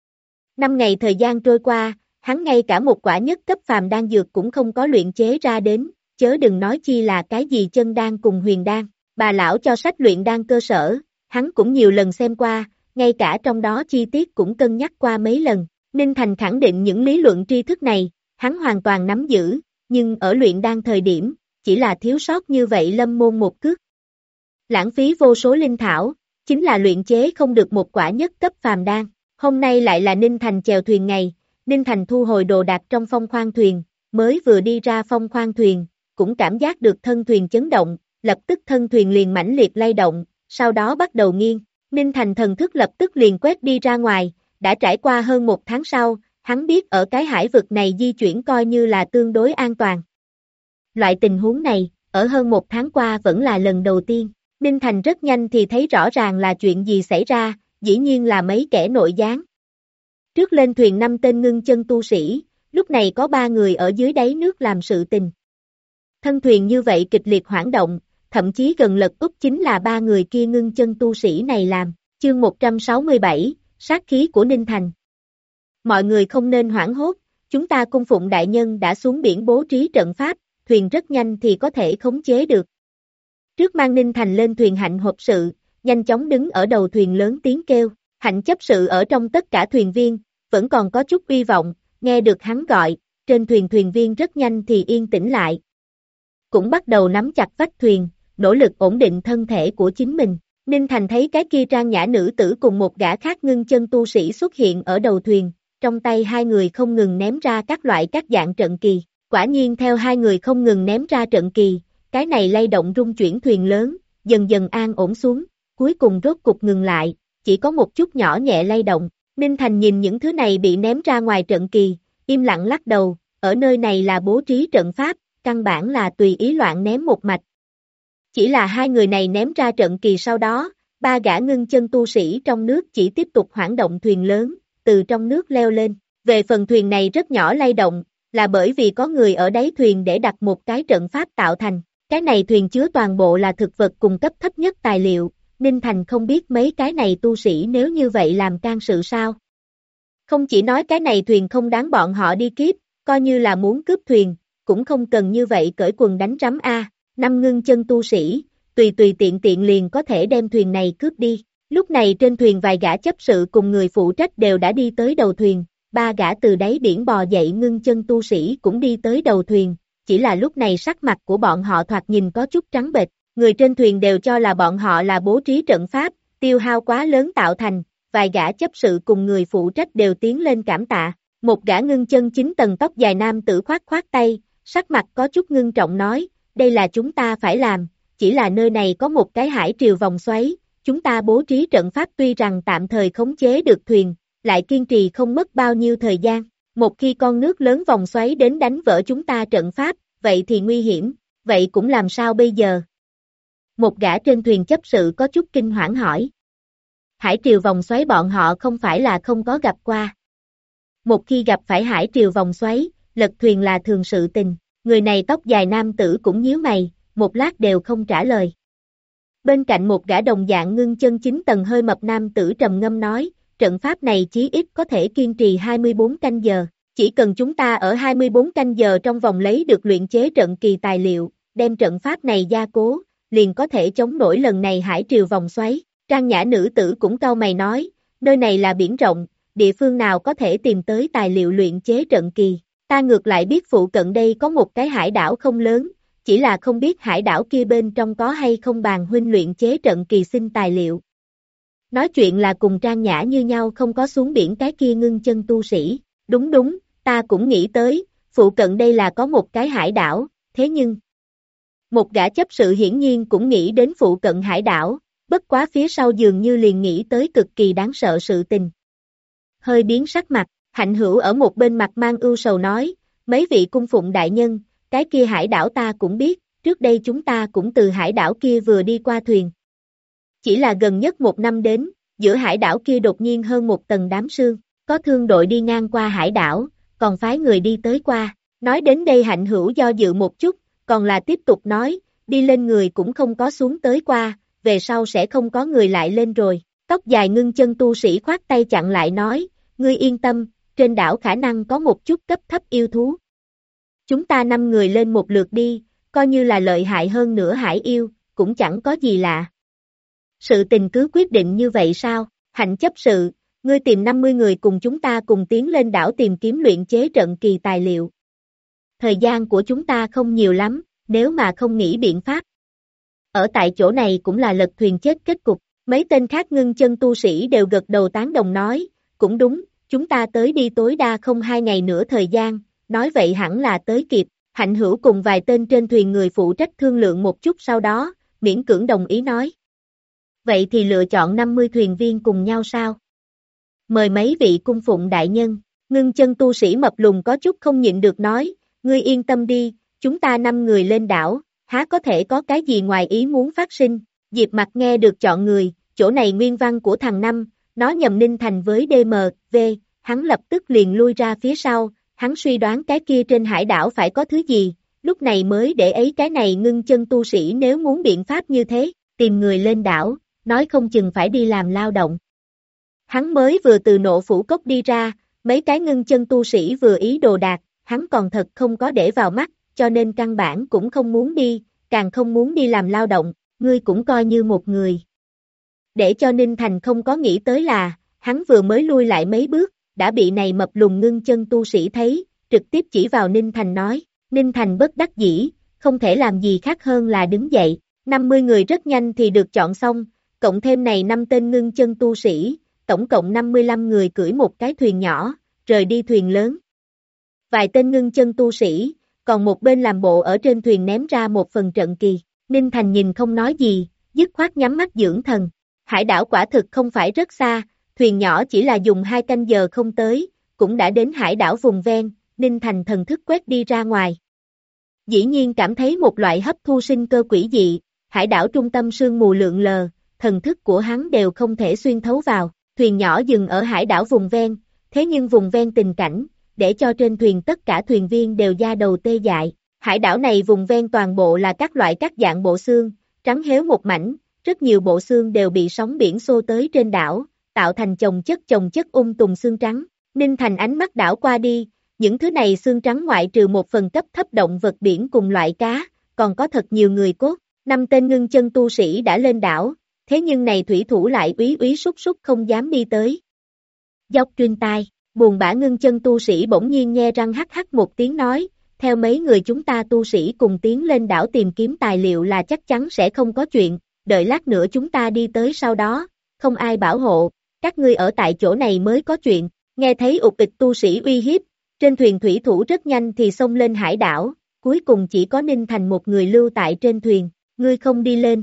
5 ngày thời gian trôi qua, hắn ngay cả một quả nhất cấp phàm đan dược cũng không có luyện chế ra đến, chớ đừng nói chi là cái gì chân đan cùng huyền đan. Bà lão cho sách luyện đan cơ sở, hắn cũng nhiều lần xem qua, ngay cả trong đó chi tiết cũng cân nhắc qua mấy lần. Ninh Thành khẳng định những lý luận tri thức này, hắn hoàn toàn nắm giữ, nhưng ở luyện đan thời điểm, chỉ là thiếu sót như vậy lâm môn một cước. Lãng phí vô số linh thảo, chính là luyện chế không được một quả nhất cấp phàm đan. Hôm nay lại là Ninh Thành chèo thuyền ngày, Ninh Thành thu hồi đồ đạc trong phong khoang thuyền, mới vừa đi ra phong khoang thuyền, cũng cảm giác được thân thuyền chấn động, lập tức thân thuyền liền mãnh liệt lay động, sau đó bắt đầu nghiêng. Ninh Thành thần thức lập tức liền quét đi ra ngoài, đã trải qua hơn 1 tháng sau, hắn biết ở cái hải vực này di chuyển coi như là tương đối an toàn. Loại tình huống này, ở hơn 1 tháng qua vẫn là lần đầu tiên. Ninh Thành rất nhanh thì thấy rõ ràng là chuyện gì xảy ra, dĩ nhiên là mấy kẻ nội gián. Trước lên thuyền 5 tên ngưng chân tu sĩ, lúc này có 3 người ở dưới đáy nước làm sự tình. Thân thuyền như vậy kịch liệt hoảng động, thậm chí gần lật úp chính là 3 người kia ngưng chân tu sĩ này làm. Chương 167, sát khí của Ninh Thành. Mọi người không nên hoảng hốt, chúng ta cung phụng đại nhân đã xuống biển bố trí trận pháp, thuyền rất nhanh thì có thể khống chế được. Trước mang Ninh Thành lên thuyền Hạnh hộp sự, nhanh chóng đứng ở đầu thuyền lớn tiếng kêu, Hạnh chấp sự ở trong tất cả thuyền viên, vẫn còn có chút uy vọng, nghe được hắn gọi, trên thuyền thuyền viên rất nhanh thì yên tĩnh lại. Cũng bắt đầu nắm chặt vách thuyền, nỗ lực ổn định thân thể của chính mình. Ninh Thành thấy cái kia trang nhã nữ tử cùng một gã khác ngưng chân tu sĩ xuất hiện ở đầu thuyền, trong tay 2 người không ngừng ném ra các loại các dạng trận kỳ. Quả nhiên theo 2 người không ngừng ném ra trận kỳ, cái này lay động rung chuyển thuyền lớn, dần dần an ổn xuống, cuối cùng rốt cục ngừng lại, chỉ có một chút nhỏ nhẹ lay động. Ninh Thành nhìn những thứ này bị ném ra ngoài trận kỳ, im lặng lắc đầu, ở nơi này là bố trí trận pháp, căn bản là tùy ý loạn ném một mạch. Chỉ là 2 người này ném ra trận kỳ sau đó, 3 gã ngưng chân tu sĩ trong nước chỉ tiếp tục hoảng động thuyền lớn, từ trong nước leo lên. Về phần thuyền này rất nhỏ lay động, là bởi vì có người ở đáy thuyền để đặt một cái trận pháp tạo thành. Cái này thuyền chứa toàn bộ là thực vật cùng cấp thấp nhất tài liệu, Ninh Thành không biết mấy cái này tu sĩ nếu như vậy làm can sự sao. Không chỉ nói cái này thuyền không đáng bọn họ đi kiếp, coi như là muốn cướp thuyền, cũng không cần như vậy cởi quần đánh rắm a. 5 ngưng chân tu sĩ, tùy tiện liền có thể đem thuyền này cướp đi. Lúc này trên thuyền vài gã chấp sự cùng người phụ trách đều đã đi tới đầu thuyền, 3 gã từ đáy biển bò dậy ngưng chân tu sĩ cũng đi tới đầu thuyền, chỉ là lúc này sắc mặt của bọn họ thoạt nhìn có chút trắng bệch, người trên thuyền đều cho là bọn họ là bố trí trận pháp, tiêu hao quá lớn tạo thành, vài gã chấp sự cùng người phụ trách đều tiến lên cảm tạ. Một gã ngưng chân 9 tầng tóc dài nam tử khoát tay, sắc mặt có chút ngưng trọng nói, đây là chúng ta phải làm, chỉ là nơi này có một cái hải triều vòng xoáy, chúng ta bố trí trận pháp tuy rằng tạm thời khống chế được thuyền, lại kiên trì không mất bao nhiêu thời gian, một khi con nước lớn vòng xoáy đến đánh vỡ chúng ta trận pháp, vậy thì nguy hiểm, Vậy cũng làm sao bây giờ? Một gã trên thuyền chấp sự có chút kinh hoảng hỏi. Hải triều vòng xoáy bọn họ không phải là không có gặp qua. Một khi gặp phải hải triều vòng xoáy, lật thuyền là thường sự tình. Người này tóc dài nam tử cũng nhíu mày, một lát đều không trả lời. Bên cạnh một gã đồng dạng ngưng chân 9 tầng hơi mập nam tử trầm ngâm nói, trận pháp này chí ít có thể kiên trì 24 canh giờ. Chỉ cần chúng ta ở 24 canh giờ trong vòng lấy được luyện chế trận kỳ tài liệu, đem trận pháp này gia cố, liền có thể chống nổi lần này hải triều vòng xoáy. Trang nhã nữ tử cũng cau mày nói, nơi này là biển rộng, địa phương nào có thể tìm tới tài liệu luyện chế trận kỳ. Ta ngược lại biết phụ cận đây có một cái hải đảo không lớn, chỉ là không biết hải đảo kia bên trong có hay không bàn huynh luyện chế trận kỳ xin tài liệu. Nói chuyện là cùng Trang Nhã như nhau không có xuống biển cái kia ngưng chân tu sĩ. Đúng, ta cũng nghĩ tới, phụ cận đây là có một cái hải đảo, thế nhưng... Một gã chấp sự hiển nhiên cũng nghĩ đến phụ cận hải đảo, bất quá phía sau dường như liền nghĩ tới cực kỳ đáng sợ sự tình. Hơi biến sắc mặt, Hạnh Hữu ở một bên mặt mang ưu sầu nói, mấy vị cung phụng đại nhân, cái kia hải đảo ta cũng biết, trước đây chúng ta cũng từ hải đảo kia vừa đi qua thuyền. Chỉ là gần nhất một năm đến, giữa hải đảo kia đột nhiên hơn một tầng đám sương, có thương đội đi ngang qua hải đảo, còn phái người đi tới qua. Nói đến đây Hạnh Hữu do dự một chút, còn là tiếp tục nói, đi lên người cũng không có xuống tới qua, về sau sẽ không có người lại lên rồi. Tóc dài ngưng chân tu sĩ khoát tay chặn lại nói, ngươi yên tâm, trên đảo khả năng có một chút cấp thấp yêu thú. Chúng ta 5 người lên một lượt đi, coi như là lợi hại hơn nữa hải yêu, cũng chẳng có gì lạ. Sự tình cứ quyết định như vậy sao? Hạnh chấp sự, ngươi tìm 50 người cùng chúng ta cùng tiến lên đảo tìm kiếm luyện chế trận kỳ tài liệu. Thời gian của chúng ta không nhiều lắm, nếu mà không nghĩ biện pháp. Ở tại chỗ này cũng là lật thuyền chết kết cục. Mấy tên khác ngưng chân tu sĩ đều gật đầu tán đồng nói, cũng đúng, chúng ta tới đi tối đa không 2 ngày nữa thời gian, nói vậy hẳn là tới kịp. Hạnh Hữu cùng vài tên trên thuyền người phụ trách thương lượng một chút sau đó, miễn cưỡng đồng ý nói. Vậy thì lựa chọn 50 thuyền viên cùng nhau sao? Mời mấy vị cung phụng đại nhân, ngưng chân tu sĩ mập lùn có chút không nhịn được nói, ngươi yên tâm đi, chúng ta 5 người lên đảo, há có thể có cái gì ngoài ý muốn phát sinh. Diệp Mặc nghe được chọn người, chỗ này nguyên văn của thằng Năm, nó nhầm Ninh Thành với DMV, hắn lập tức liền lui ra phía sau, hắn suy đoán cái kia trên hải đảo phải có thứ gì, lúc này mới để ý cái này ngưng chân tu sĩ nếu muốn biện pháp như thế, tìm người lên đảo, nói không chừng phải đi làm lao động. Hắn mới vừa từ nộ phủ cốc đi ra, mấy cái ngưng chân tu sĩ vừa ý đồ đạc, hắn còn thật không có để vào mắt, cho nên căn bản cũng không muốn đi, càng không muốn đi làm lao động, ngươi cũng coi như một người. Để cho Ninh Thành không có nghĩ tới là, hắn vừa mới lui lại mấy bước, đã bị này mập lùn ngưng chân tu sĩ thấy, trực tiếp chỉ vào Ninh Thành nói, Ninh Thành bất đắc dĩ, không thể làm gì khác hơn là đứng dậy, 50 người rất nhanh thì được chọn xong, cộng thêm này 5 tên ngưng chân tu sĩ, tổng cộng 55 người cưỡi một cái thuyền nhỏ, rời đi thuyền lớn. Vài tên ngưng chân tu sĩ, còn một bên làm bộ ở trên thuyền ném ra một phần trận kỳ, Ninh Thành nhìn không nói gì, dứt khoát nhắm mắt dưỡng thần. Hải đảo quả thực không phải rất xa, thuyền nhỏ chỉ là dùng 2 canh giờ không tới, cũng đã đến hải đảo vùng ven, Ninh Thành thần thức quét đi ra ngoài. Dĩ nhiên cảm thấy một loại hấp thu sinh cơ quỷ dị, hải đảo trung tâm sương mù lượn lờ, thần thức của hắn đều không thể xuyên thấu vào, thuyền nhỏ dừng ở hải đảo vùng ven, thế nhưng vùng ven tình cảnh, để cho trên thuyền tất cả thuyền viên đều da đầu tê dại. Hải đảo này vùng ven toàn bộ là các loại các dạng bộ xương, trắng héo một mảnh, rất nhiều bộ xương đều bị sóng biển xô tới trên đảo, tạo thành chồng chất tùng xương trắng. Ninh Thành ánh mắt đảo qua đi, những thứ này xương trắng ngoại trừ một phần cấp thấp động vật biển cùng loại cá, còn có thật nhiều người cốt. 5 tên ngưng chân tu sĩ đã lên đảo, thế nhưng này thủy thủ lại úy úy súc súc không dám đi tới. Dốc trên tai, buồn bã ngưng chân tu sĩ bỗng nhiên nhe răng hắc hắc một tiếng nói, theo mấy người chúng ta tu sĩ cùng tiến lên đảo tìm kiếm tài liệu là chắc chắn sẽ không có chuyện, đợi lát nữa chúng ta đi tới sau đó, không ai bảo hộ, các ngươi ở tại chỗ này mới có chuyện. Nghe thấy ục ịch tu sĩ uy hiếp, trên thuyền thủy thủ rất nhanh thì xông lên hải đảo, cuối cùng chỉ có Ninh Thành một người lưu tại trên thuyền, ngươi không đi lên.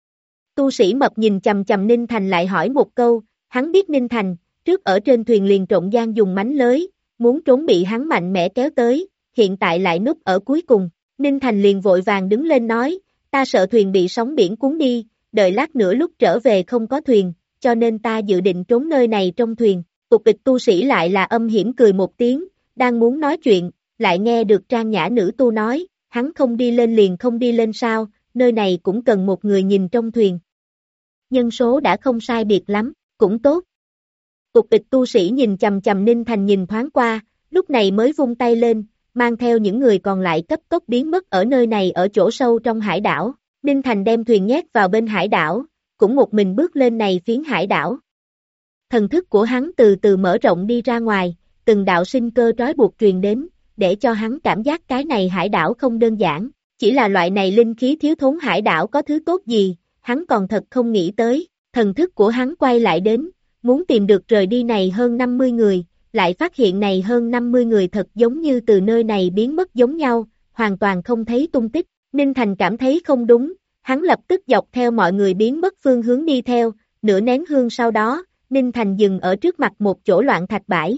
Tu sĩ mập nhìn chầm chầm Ninh Thành lại hỏi một câu, hắn biết Ninh Thành, trước ở trên thuyền liền trộn gian dùng mánh lới, muốn trốn bị hắn mạnh mẽ kéo tới, hiện tại lại núp ở cuối cùng, Ninh Thành liền vội vàng đứng lên nói, ta sợ thuyền bị sóng biển cuốn đi, đợi lát nữa lúc trở về không có thuyền, cho nên ta dự định trốn nơi này trong thuyền. Tục địch tu sĩ lại là âm hiểm cười một tiếng, đang muốn nói chuyện, lại nghe được Trang Nhã nữ tu nói, hắn không đi lên liền không đi lên sao, nơi này cũng cần một người nhìn trong thuyền. Nhân số đã không sai biệt lắm, cũng tốt. Tục địch tu sĩ nhìn chầm chầm Ninh Thành nhìn thoáng qua, lúc này mới vung tay lên, mang theo những người còn lại cấp tốc biến mất ở nơi này ở chỗ sâu trong hải đảo. Ninh Thành đem thuyền nhét vào bên hải đảo, cũng một mình bước lên này phiến hải đảo. Thần thức của hắn từ từ mở rộng đi ra ngoài, từng đạo sinh cơ trói buộc truyền đến, để cho hắn cảm giác cái này hải đảo không đơn giản, chỉ là loại này linh khí thiếu thốn hải đảo có thứ tốt gì, hắn còn thật không nghĩ tới. Thần thức của hắn quay lại đến, muốn tìm được rời đi này hơn 50 người, lại phát hiện này hơn 50 người thật giống như từ nơi này biến mất giống nhau, hoàn toàn không thấy tung tích. Ninh Thành cảm thấy không đúng, hắn lập tức dọc theo mọi người biến mất phương hướng đi theo, nửa nén hương sau đó, Ninh Thành dừng ở trước mặt một chỗ loạn thạch bãi.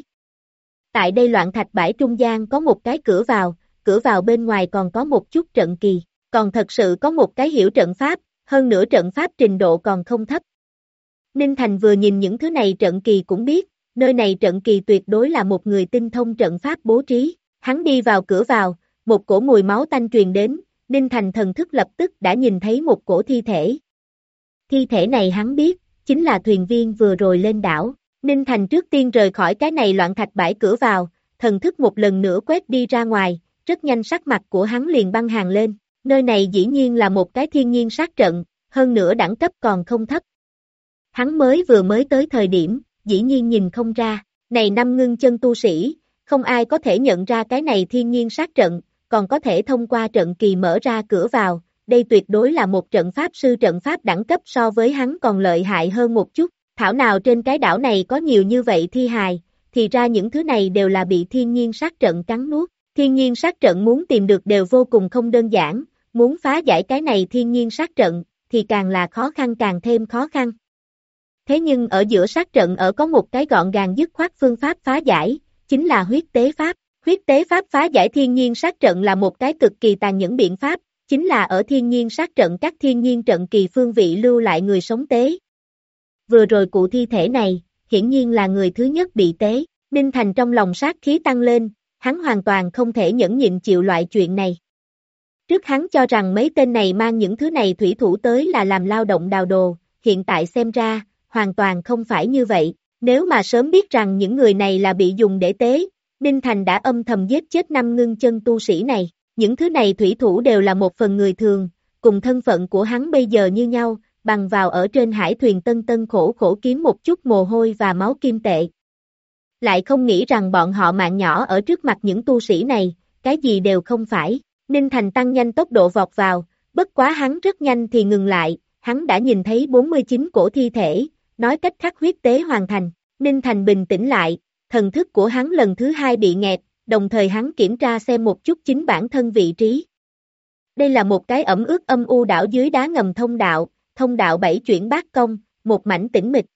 Tại đây loạn thạch bãi trung gian có một cái cửa vào bên ngoài còn có một chút trận kỳ, còn thật sự có một cái hiểu trận pháp, hơn nữa trận pháp trình độ còn không thấp. Ninh Thành vừa nhìn những thứ này trận kỳ cũng biết, nơi này trận kỳ tuyệt đối là một người tinh thông trận pháp bố trí. Hắn đi vào cửa vào, một cổ mùi máu tanh truyền đến, Ninh Thành thần thức lập tức đã nhìn thấy một cổ thi thể. Thi thể này hắn biết, chính là thuyền viên vừa rồi lên đảo. Ninh Thành trước tiên rời khỏi cái này loạn thạch bãi cửa vào, thần thức một lần nữa quét đi ra ngoài, rất nhanh sắc mặt của hắn liền băng hàng lên. Nơi này dĩ nhiên là một cái thiên nhiên sát trận, hơn nữa đẳng cấp còn không thấp. Hắn vừa mới tới thời điểm, dĩ nhiên nhìn không ra, này năm ngưng chân tu sĩ, không ai có thể nhận ra cái này thiên nhiên sát trận, còn có thể thông qua trận kỳ mở ra cửa vào, đây tuyệt đối là một trận pháp sư trận pháp đẳng cấp so với hắn còn lợi hại hơn một chút, thảo nào trên cái đảo này có nhiều như vậy thi hài, thì ra những thứ này đều là bị thiên nhiên sát trận cắn nuốt, thiên nhiên sát trận muốn tìm được đều vô cùng không đơn giản, muốn phá giải cái này thiên nhiên sát trận, thì càng là khó khăn càng thêm khó khăn. Thế nhưng ở giữa sát trận ở có một cái gọn gàng dứt khoát phương pháp phá giải, chính là huyết tế pháp. Huyết tế pháp phá giải thiên nhiên sát trận là một cái cực kỳ tàn nhẫn biện pháp, chính là ở thiên nhiên sát trận các thiên nhiên trận kỳ phương vị lưu lại người sống tế. Vừa rồi cụ thi thể này, hiển nhiên là người thứ nhất bị tế, Ninh Thành trong lòng sát khí tăng lên, hắn hoàn toàn không thể nhẫn nhịn chịu loại chuyện này. Trước hắn cho rằng mấy tên này mang những thứ này thủy thủ tới là làm lao động đào đồ, hiện tại xem ra, hoàn toàn không phải như vậy, nếu mà sớm biết rằng những người này là bị dùng để tế, Ninh Thành đã âm thầm giết chết 5 ngưng chân tu sĩ này, những thứ này thủy thủ đều là một phần người thường, cùng thân phận của hắn bây giờ như nhau, bằng vào ở trên hải thuyền tân khổ khổ kiếm một chút mồ hôi và máu kim tệ. Lại không nghĩ rằng bọn họ mạng nhỏ ở trước mặt những tu sĩ này, cái gì đều không phải, Ninh Thành tăng nhanh tốc độ vọt vào, bất quá hắn rất nhanh thì ngừng lại, hắn đã nhìn thấy 49 cổ thi thể, nói cách khác huyết tế hoàn thành, Ninh Thành bình tĩnh lại, thần thức của hắn lần thứ hai bị nghẹt, đồng thời hắn kiểm tra xem một chút chính bản thân vị trí. Đây là một cái ẩm ướt âm u đảo dưới đá ngầm thông đạo 7 chuyển bát công, một mảnh tĩnh mịch.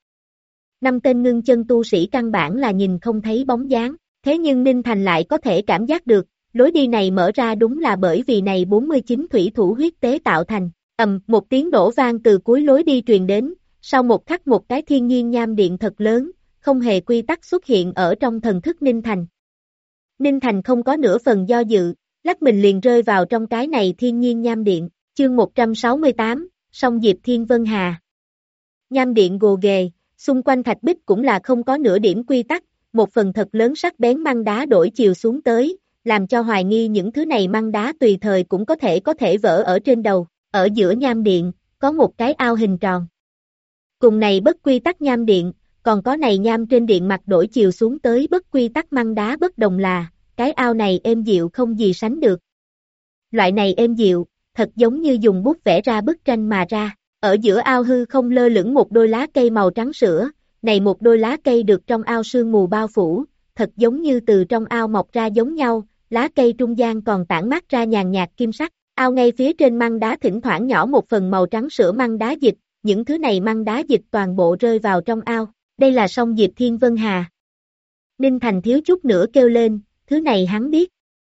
5 tên ngưng chân tu sĩ căn bản là nhìn không thấy bóng dáng, thế nhưng Ninh Thành lại có thể cảm giác được, lối đi này mở ra đúng là bởi vì này 49 thủy thủ huyết tế tạo thành, một tiếng nổ vang từ cuối lối đi truyền đến, sau một khắc một cái thiên nhiên nham điện thật lớn, không hề quy tắc xuất hiện ở trong thần thức Ninh Thành. Ninh Thành không có nửa phần do dự, lắc mình liền rơi vào trong cái này thiên nhiên nham điện, chương 168, song Diệp Thiên Vân Hà. Nham điện gồ ghề, xung quanh thạch bích cũng là không có nửa điểm quy tắc, một phần thật lớn sắc bén măng đá đổi chiều xuống tới, làm cho hoài nghi những thứ này măng đá tùy thời cũng có thể vỡ ở trên đầu, ở giữa nham điện, có một cái ao hình tròn. Cùng này bất quy tắc nham điện, còn có này nham trên điện mặt đổi chiều xuống tới bất quy tắc măng đá bất đồng là, cái ao này êm dịu không gì sánh được. Loại này êm dịu, thật giống như dùng bút vẽ ra bức tranh mà ra, ở giữa ao hư không lơ lửng một đôi lá cây màu trắng sữa, này một đôi lá cây được trong ao sương mù bao phủ, thật giống như từ trong ao mọc ra giống nhau, lá cây trung gian còn tản mát ra nhàn nhạt kim sắc, ao ngay phía trên măng đá thỉnh thoảng nhỏ một phần màu trắng sữa măng đá dịch, những thứ này măng đá dịch toàn bộ rơi vào trong ao, đây là song Diệp Thiên Vân Hà. Ninh Thành thiếu chút nữa kêu lên, thứ này hắn biết.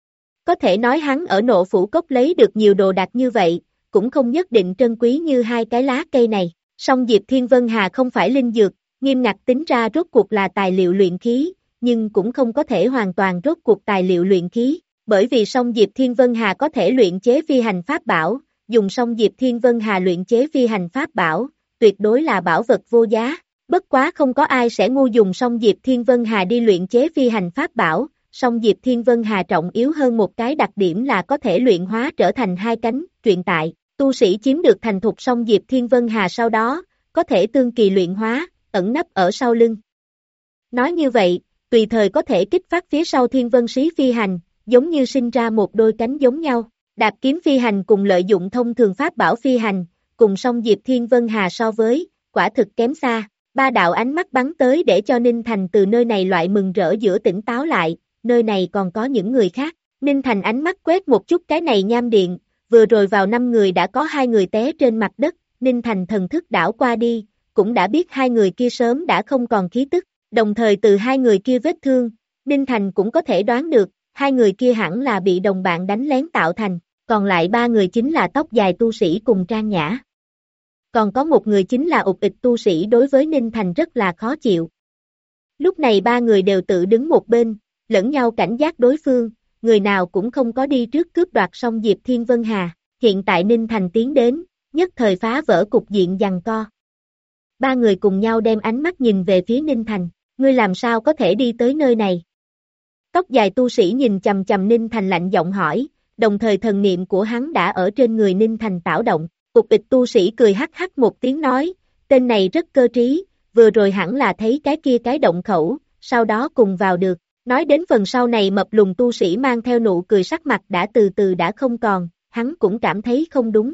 Có thể nói hắn ở Nộ Phủ Cốc lấy được nhiều đồ đạc như vậy, cũng không nhất định trân quý như hai cái lá cây này. Song Diệp Thiên Vân Hà không phải linh dược, nghiêm ngặt tính ra rốt cuộc là tài liệu luyện khí, nhưng cũng không có thể hoàn toàn rốt cuộc tài liệu luyện khí, bởi vì song Diệp Thiên Vân Hà có thể luyện chế phi hành pháp bảo, dùng song Diệp Thiên Vân Hà luyện chế phi hành pháp bảo, tuyệt đối là bảo vật vô giá. Bất quá không có ai sẽ ngu dùng song Diệp Thiên Vân Hà đi luyện chế phi hành pháp bảo, song Diệp Thiên Vân Hà trọng yếu hơn một cái đặc điểm là có thể luyện hóa trở thành hai cánh, truyện tại, tu sĩ chiếm được thành thục song Diệp Thiên Vân Hà sau đó, có thể tương kỳ luyện hóa, ẩn nấp ở sau lưng. Nói như vậy, tùy thời có thể kích phát phía sau Thiên Vân Sĩ phi hành, giống như sinh ra một đôi cánh giống nhau, đạp kiếm phi hành cùng lợi dụng thông thường pháp bảo phi hành, cùng song Diệp Thiên Vân Hà so với, quả thực kém xa. Ba đạo ánh mắt bắn tới để cho Ninh Thành từ nơi này loại mừng rỡ giữa tỉnh táo lại, nơi này còn có những người khác. Ninh Thành ánh mắt quét một chút cái này nham điện, vừa rồi vào 5 người đã có 2 người té trên mặt đất, Ninh Thành thần thức đảo qua đi, cũng đã biết 2 người kia sớm đã không còn khí tức, đồng thời từ 2 người kia vết thương, Ninh Thành cũng có thể đoán được, 2 người kia hẳn là bị đồng bạn đánh lén tạo thành, còn lại 3 người chính là tóc dài tu sĩ cùng Trang Nhã. Còn có một người chính là ục ịch tu sĩ đối với Ninh Thành rất là khó chịu. Lúc này 3 người đều tự đứng một bên, lẫn nhau cảnh giác đối phương, người nào cũng không có đi trước cướp đoạt song Diệp Thiên Vân Hà, hiện tại Ninh Thành tiến đến, nhất thời phá vỡ cục diện giằng co. 3 người cùng nhau đem ánh mắt nhìn về phía Ninh Thành, ngươi làm sao có thể đi tới nơi này? Tóc dài tu sĩ nhìn chầm chầm Ninh Thành lạnh giọng hỏi, đồng thời thần niệm của hắn đã ở trên người Ninh Thành tảo động. Ục ịch tu sĩ cười hắc hắc một tiếng nói, tên này rất cơ trí, vừa rồi hẳn là thấy cái kia cái động khẩu, sau đó cùng vào được. Nói đến phần sau này mập lùn tu sĩ mang theo nụ cười sắc mặt đã từ từ đã không còn, hắn cũng cảm thấy không đúng.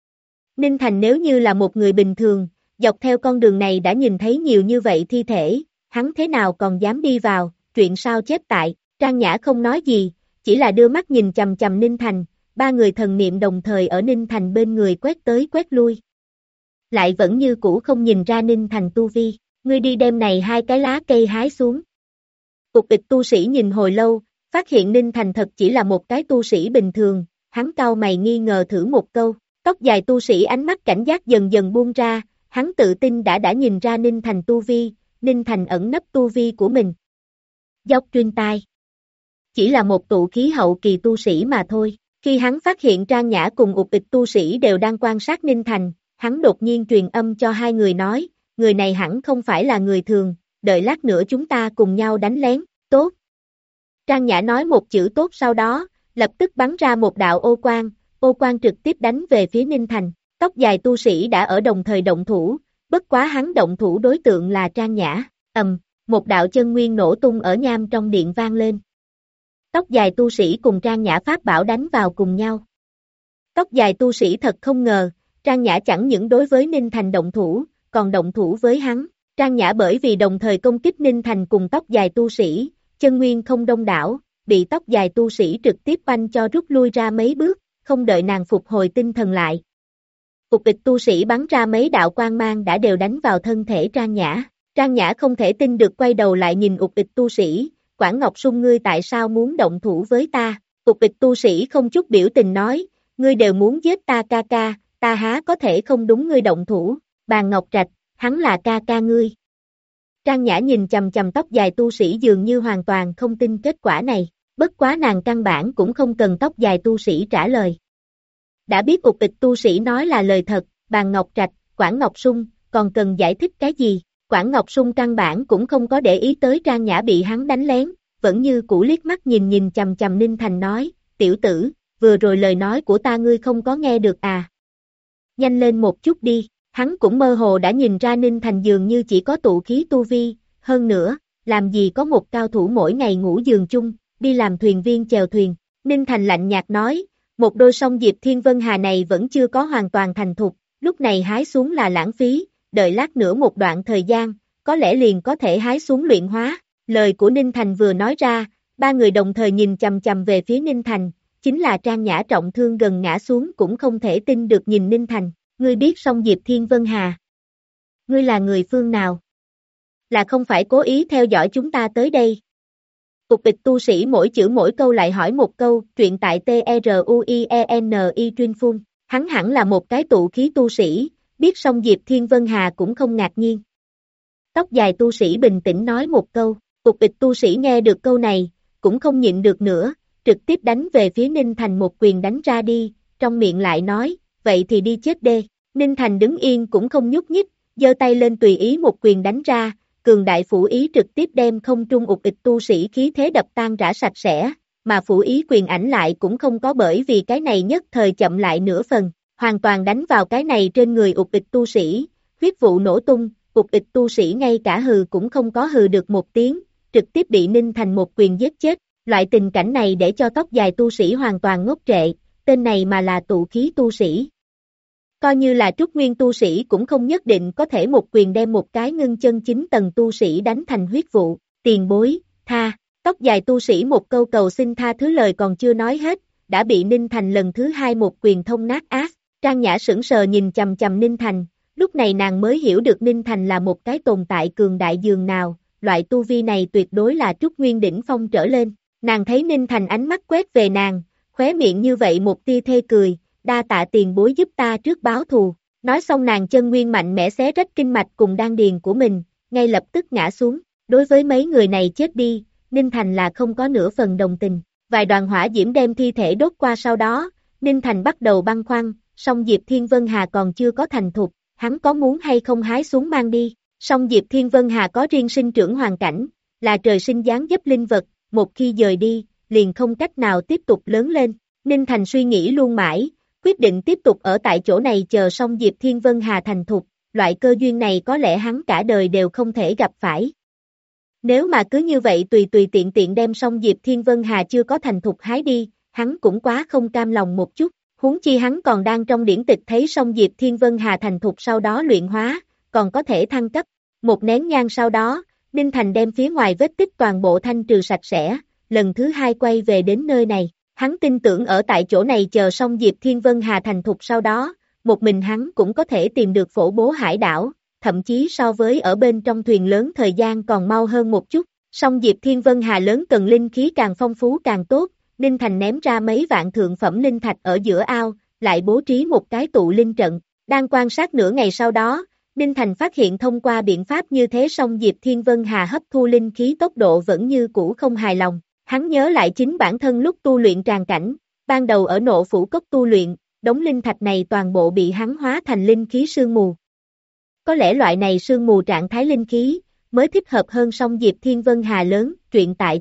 Ninh Thành nếu như là một người bình thường, dọc theo con đường này đã nhìn thấy nhiều như vậy thi thể, hắn thế nào còn dám đi vào, chuyện sao chép tại, Trang Nhã không nói gì, chỉ là đưa mắt nhìn chầm chầm Ninh Thành. 3 người thần niệm đồng thời ở Ninh Thành bên người quét tới quét lui. Lại vẫn như cũ không nhìn ra Ninh Thành tu vi, ngươi đi đem này 2 cái lá cây hái xuống. Ục ịch tu sĩ nhìn hồi lâu, phát hiện Ninh Thành thật chỉ là một cái tu sĩ bình thường, hắn cau mày nghi ngờ thử một câu, tóc dài tu sĩ ánh mắt cảnh giác dần dần buông ra, hắn tự tin đã nhìn ra Ninh Thành tu vi, Ninh Thành ẩn nấp tu vi của mình. Dốc truyền tai. Chỉ là một tụ khí hậu kỳ tu sĩ mà thôi. Khi hắn phát hiện Trang Nhã cùng ục ịch tu sĩ đều đang quan sát Ninh Thành, hắn đột nhiên truyền âm cho 2 người nói, người này hẳn không phải là người thường, đợi lát nữa chúng ta cùng nhau đánh lén, tốt. Trang Nhã nói một chữ tốt sau đó, lập tức bắn ra một đạo ô quang trực tiếp đánh về phía Ninh Thành, tóc dài tu sĩ đã ở đồng thời động thủ, bất quá hắn động thủ đối tượng là Trang Nhã, một đạo chân nguyên nổ tung ở nham trong điện vang lên. Tóc dài tu sĩ cùng Trang Nhã pháp bảo đánh vào cùng nhau. Tóc dài tu sĩ thật không ngờ, Trang Nhã chẳng những đối với Ninh Thành động thủ, còn động thủ với hắn. Trang Nhã bởi vì đồng thời công kích Ninh Thành cùng tóc dài tu sĩ, chân nguyên không đông đảo, bị tóc dài tu sĩ trực tiếp oanh cho rút lui ra mấy bước, không đợi nàng phục hồi tinh thần lại. Ục ịch tu sĩ bắn ra mấy đạo quang mang đã đều đánh vào thân thể Trang Nhã. Trang Nhã không thể tin được quay đầu lại nhìn ục ịch tu sĩ. Quảng Ngọc Sung ngươi tại sao muốn động thủ với ta? Ục ịch tu sĩ không chút biểu tình nói, ngươi đều muốn giết ta ca ca, ta há có thể không đúng ngươi động thủ, Bàn Ngọc Trạch, hắn là ca ca ngươi. Trang Nhã nhìn chầm chầm tóc dài tu sĩ dường như hoàn toàn không tin kết quả này, bất quá nàng căn bản cũng không cần tóc dài tu sĩ trả lời. Đã biết ục ịch tu sĩ nói là lời thật, Bàn Ngọc Trạch, Quảng Ngọc Sung, còn cần giải thích cái gì? Quảng Ngọc Sung căn bản cũng không có để ý tới Trang Nhã bị hắn đánh lén, vẫn như cũ liếc mắt nhìn chầm chầm Ninh Thành nói, tiểu tử, vừa rồi lời nói của ta ngươi không có nghe được à? Nhanh lên một chút đi, hắn cũng mơ hồ đã nhìn ra Ninh Thành dường như chỉ có tụ khí tu vi, hơn nữa, làm gì có một cao thủ mỗi ngày ngủ giường chung, đi làm thuyền viên chèo thuyền. Ninh Thành lạnh nhạt nói, một đôi song Diệp Thiên Vân Hà này vẫn chưa có hoàn toàn thành thục, lúc này hái xuống là lãng phí. Đợi lát nữa một đoạn thời gian, có lẽ liền có thể hái xuống luyện hóa. Lời của Ninh Thành vừa nói ra, 3 người đồng thời nhìn chầm chầm về phía Ninh Thành, chính là Trang Nhã trọng thương gần ngã xuống cũng không thể tin được nhìn Ninh Thành, ngươi biết song Diệp Thiên Vân Hà. Ngươi là người phương nào? Là không phải cố ý theo dõi chúng ta tới đây. Cục ịch tu sĩ mỗi chữ mỗi câu lại hỏi một câu, truyện tại TRUIENI Chuyên Phun. Hắn hẳn là một cái tụ khí tu sĩ, biết xong Diệp Thiên Vân Hà cũng không ngạc nhiên. Tóc dài tu sĩ bình tĩnh nói một câu, cục ịch tu sĩ nghe được câu này, cũng không nhịn được nữa, trực tiếp đánh về phía Ninh Thành một quyền đánh ra đi, trong miệng lại nói, vậy thì đi chết đê. Ninh Thành đứng yên cũng không nhúc nhích, giơ tay lên tùy ý một quyền đánh ra, cường đại phủ ý trực tiếp đem không trung ục ịch tu sĩ khí thế đập tan rã sạch sẽ, mà phủ ý quyền ảnh lại cũng không có bởi vì cái này nhất thời chậm lại nửa phần, hoàn toàn đánh vào cái này trên người ục ịch tu sĩ, huyết vụ nổ tung, ục ịch tu sĩ ngay cả hừ cũng không có hừ được một tiếng, trực tiếp bị Ninh Thành một quyền giết chết, loại tình cảnh này để cho tóc dài tu sĩ hoàn toàn ngốc trệ, tên này mà là tụ khí tu sĩ. Coi như là trúc nguyên tu sĩ cũng không nhất định có thể một quyền đem một cái ngưng chân 9 tầng tu sĩ đánh thành huyết vụ, tiền bối, tha, tóc dài tu sĩ một câu cầu xin tha thứ lời còn chưa nói hết, đã bị Ninh Thành lần thứ hai một quyền thông nát ác, Trang Nhã sững sờ nhìn chầm chầm Ninh Thành, lúc này nàng mới hiểu được Ninh Thành là một cái tồn tại cường đại dường nào, loại tu vi này tuyệt đối là trúc nguyên đỉnh phong trở lên, nàng thấy Ninh Thành ánh mắt quét về nàng, khóe miệng như vậy một tia thê cười, đa tạ tiền bối giúp ta trước báo thù, nói xong nàng chân nguyên mạnh mẽ xé rách kinh mạch cùng đan điền của mình, ngay lập tức ngã xuống, đối với mấy người này chết đi, Ninh Thành là không có nửa phần đồng tình, vài đoàn hỏa diễm đem thi thể đốt qua sau đó, Ninh Thành bắt đầu băn khoăn, song Diệp Thiên Vân Hà còn chưa có thành thục, hắn có muốn hay không hái xuống mang đi, song Diệp Thiên Vân Hà có riêng sinh trưởng hoàn cảnh, là trời sinh dáng dấp linh vật, một khi dời đi, liền không cách nào tiếp tục lớn lên, Ninh Thành suy nghĩ luôn mãi, quyết định tiếp tục ở tại chỗ này chờ xong Diệp Thiên Vân Hà thành thục, loại cơ duyên này có lẽ hắn cả đời đều không thể gặp phải. Nếu mà cứ như vậy tùy tùy tiện tiện đem xong Diệp Thiên Vân Hà chưa có thành thục hái đi, hắn cũng quá không cam lòng một chút, huống chi hắn còn đang trong điển tịch thấy xong Diệp Thiên Vân Hà thành thục sau đó luyện hóa, còn có thể thăng cấp. Một nén nhang sau đó, Ninh Thành đem phía ngoài vết tích toàn bộ thanh trừ sạch sẽ, lần thứ hai quay về đến nơi này. Hắn tin tưởng ở tại chỗ này chờ xong Diệp Thiên Vân Hà thành thục sau đó, một mình hắn cũng có thể tìm được phổ bố hải đảo, thậm chí so với ở bên trong thuyền lớn thời gian còn mau hơn một chút. Song Diệp Thiên Vân Hà lớn cần linh khí càng phong phú càng tốt, Ninh Thành ném ra mấy vạn thượng phẩm linh thạch ở giữa ao, lại bố trí một cái tụ linh trận. Đang quan sát nửa ngày sau đó, Ninh Thành phát hiện thông qua biện pháp như thế song Diệp Thiên Vân Hà hấp thu linh khí tốc độ vẫn như cũ không hài lòng. Hắn nhớ lại chính bản thân lúc tu luyện tràng cảnh, ban đầu ở Nộ Phủ Cốc tu luyện, đống linh thạch này toàn bộ bị hắn hóa thành linh khí sương mù. Có lẽ loại này sương mù trạng thái linh khí, mới thích hợp hơn song Diệp Thiên Vân Hà lớn, truyện tại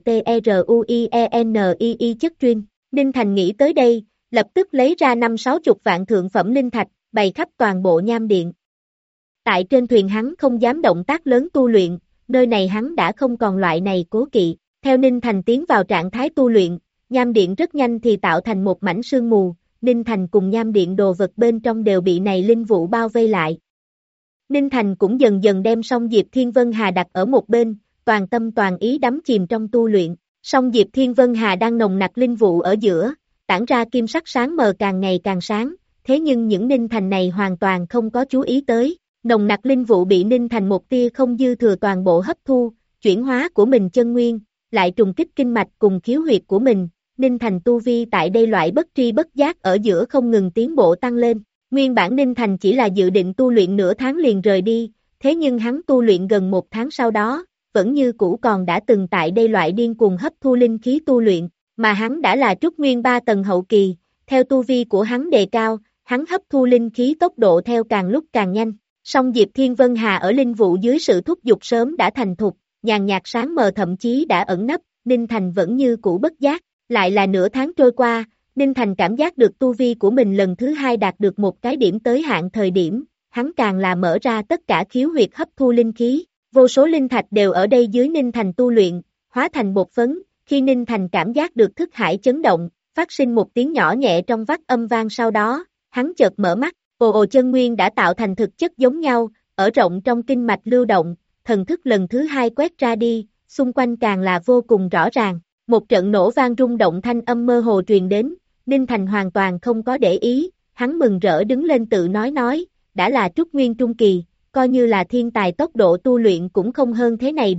TRUIENII chất chuyên. Ninh Thành nghĩ tới đây, lập tức lấy ra 5-60 vạn thượng phẩm linh thạch, bày khắp toàn bộ nham điện. Tại trên thuyền hắn không dám động tác lớn tu luyện, nơi này hắn đã không còn loại này cố kỵ. Theo Ninh Thành tiến vào trạng thái tu luyện, nham điện rất nhanh thì tạo thành một mảnh sương mù, Ninh Thành cùng nham điện đồ vật bên trong đều bị này linh vụ bao vây lại. Ninh Thành cũng dần dần đem song Diệp Thiên Vân Hà đặt ở một bên, toàn tâm toàn ý đắm chìm trong tu luyện, song Diệp Thiên Vân Hà đang nồng nặc linh vụ ở giữa, tản ra kim sắc sáng mờ càng ngày càng sáng, thế nhưng những Ninh Thành này hoàn toàn không có chú ý tới, nồng nặc linh vụ bị Ninh Thành một tia không dư thừa toàn bộ hấp thu, chuyển hóa của mình chân nguyên, lại trùng kích kinh mạch cùng khiếu huyệt của mình, Ninh Thành tu vi tại đây loại bất tri bất giác ở giữa không ngừng tiến bộ tăng lên. Nguyên bản Ninh Thành chỉ là dự định tu luyện nửa tháng liền rời đi, thế nhưng hắn tu luyện gần 1 tháng sau đó, vẫn như cũ còn đã từng tại đây loại điên cuồng hấp thu linh khí tu luyện, mà hắn đã là trúc nguyên 3 tầng hậu kỳ, theo tu vi của hắn đề cao, hắn hấp thu linh khí tốc độ theo càng lúc càng nhanh. Song Diệp Thiên Vân Hà ở linh vụ dưới sự thúc giục sớm đã thành thục, nhàn nhạt sáng mờ thậm chí đã ẩn nấp, Ninh Thành vẫn như cũ bất giác, lại là nửa tháng trôi qua, Ninh Thành cảm giác được tu vi của mình lần thứ hai đạt được một cái điểm tới hạn thời điểm, hắn càng là mở ra tất cả khiếu huyệt hấp thu linh khí, vô số linh thạch đều ở đây dưới Ninh Thành tu luyện, hóa thành bột phấn, khi Ninh Thành cảm giác được thức hải chấn động, phát sinh một tiếng nhỏ nhẹ trong vắt âm vang sau đó, hắn chợt mở mắt, ồ chân nguyên đã tạo thành thực chất giống nhau, ở rộng trong kinh mạch lưu động, thần thức lần thứ hai quét ra đi, xung quanh càng là vô cùng rõ ràng, một trận nổ vang rung động thanh âm mơ hồ truyền đến, Ninh Thành hoàn toàn không có để ý, hắn mừng rỡ đứng lên tự nói, đã là trúc nguyên trung kỳ, coi như là thiên tài tốc độ tu luyện cũng không hơn thế này được,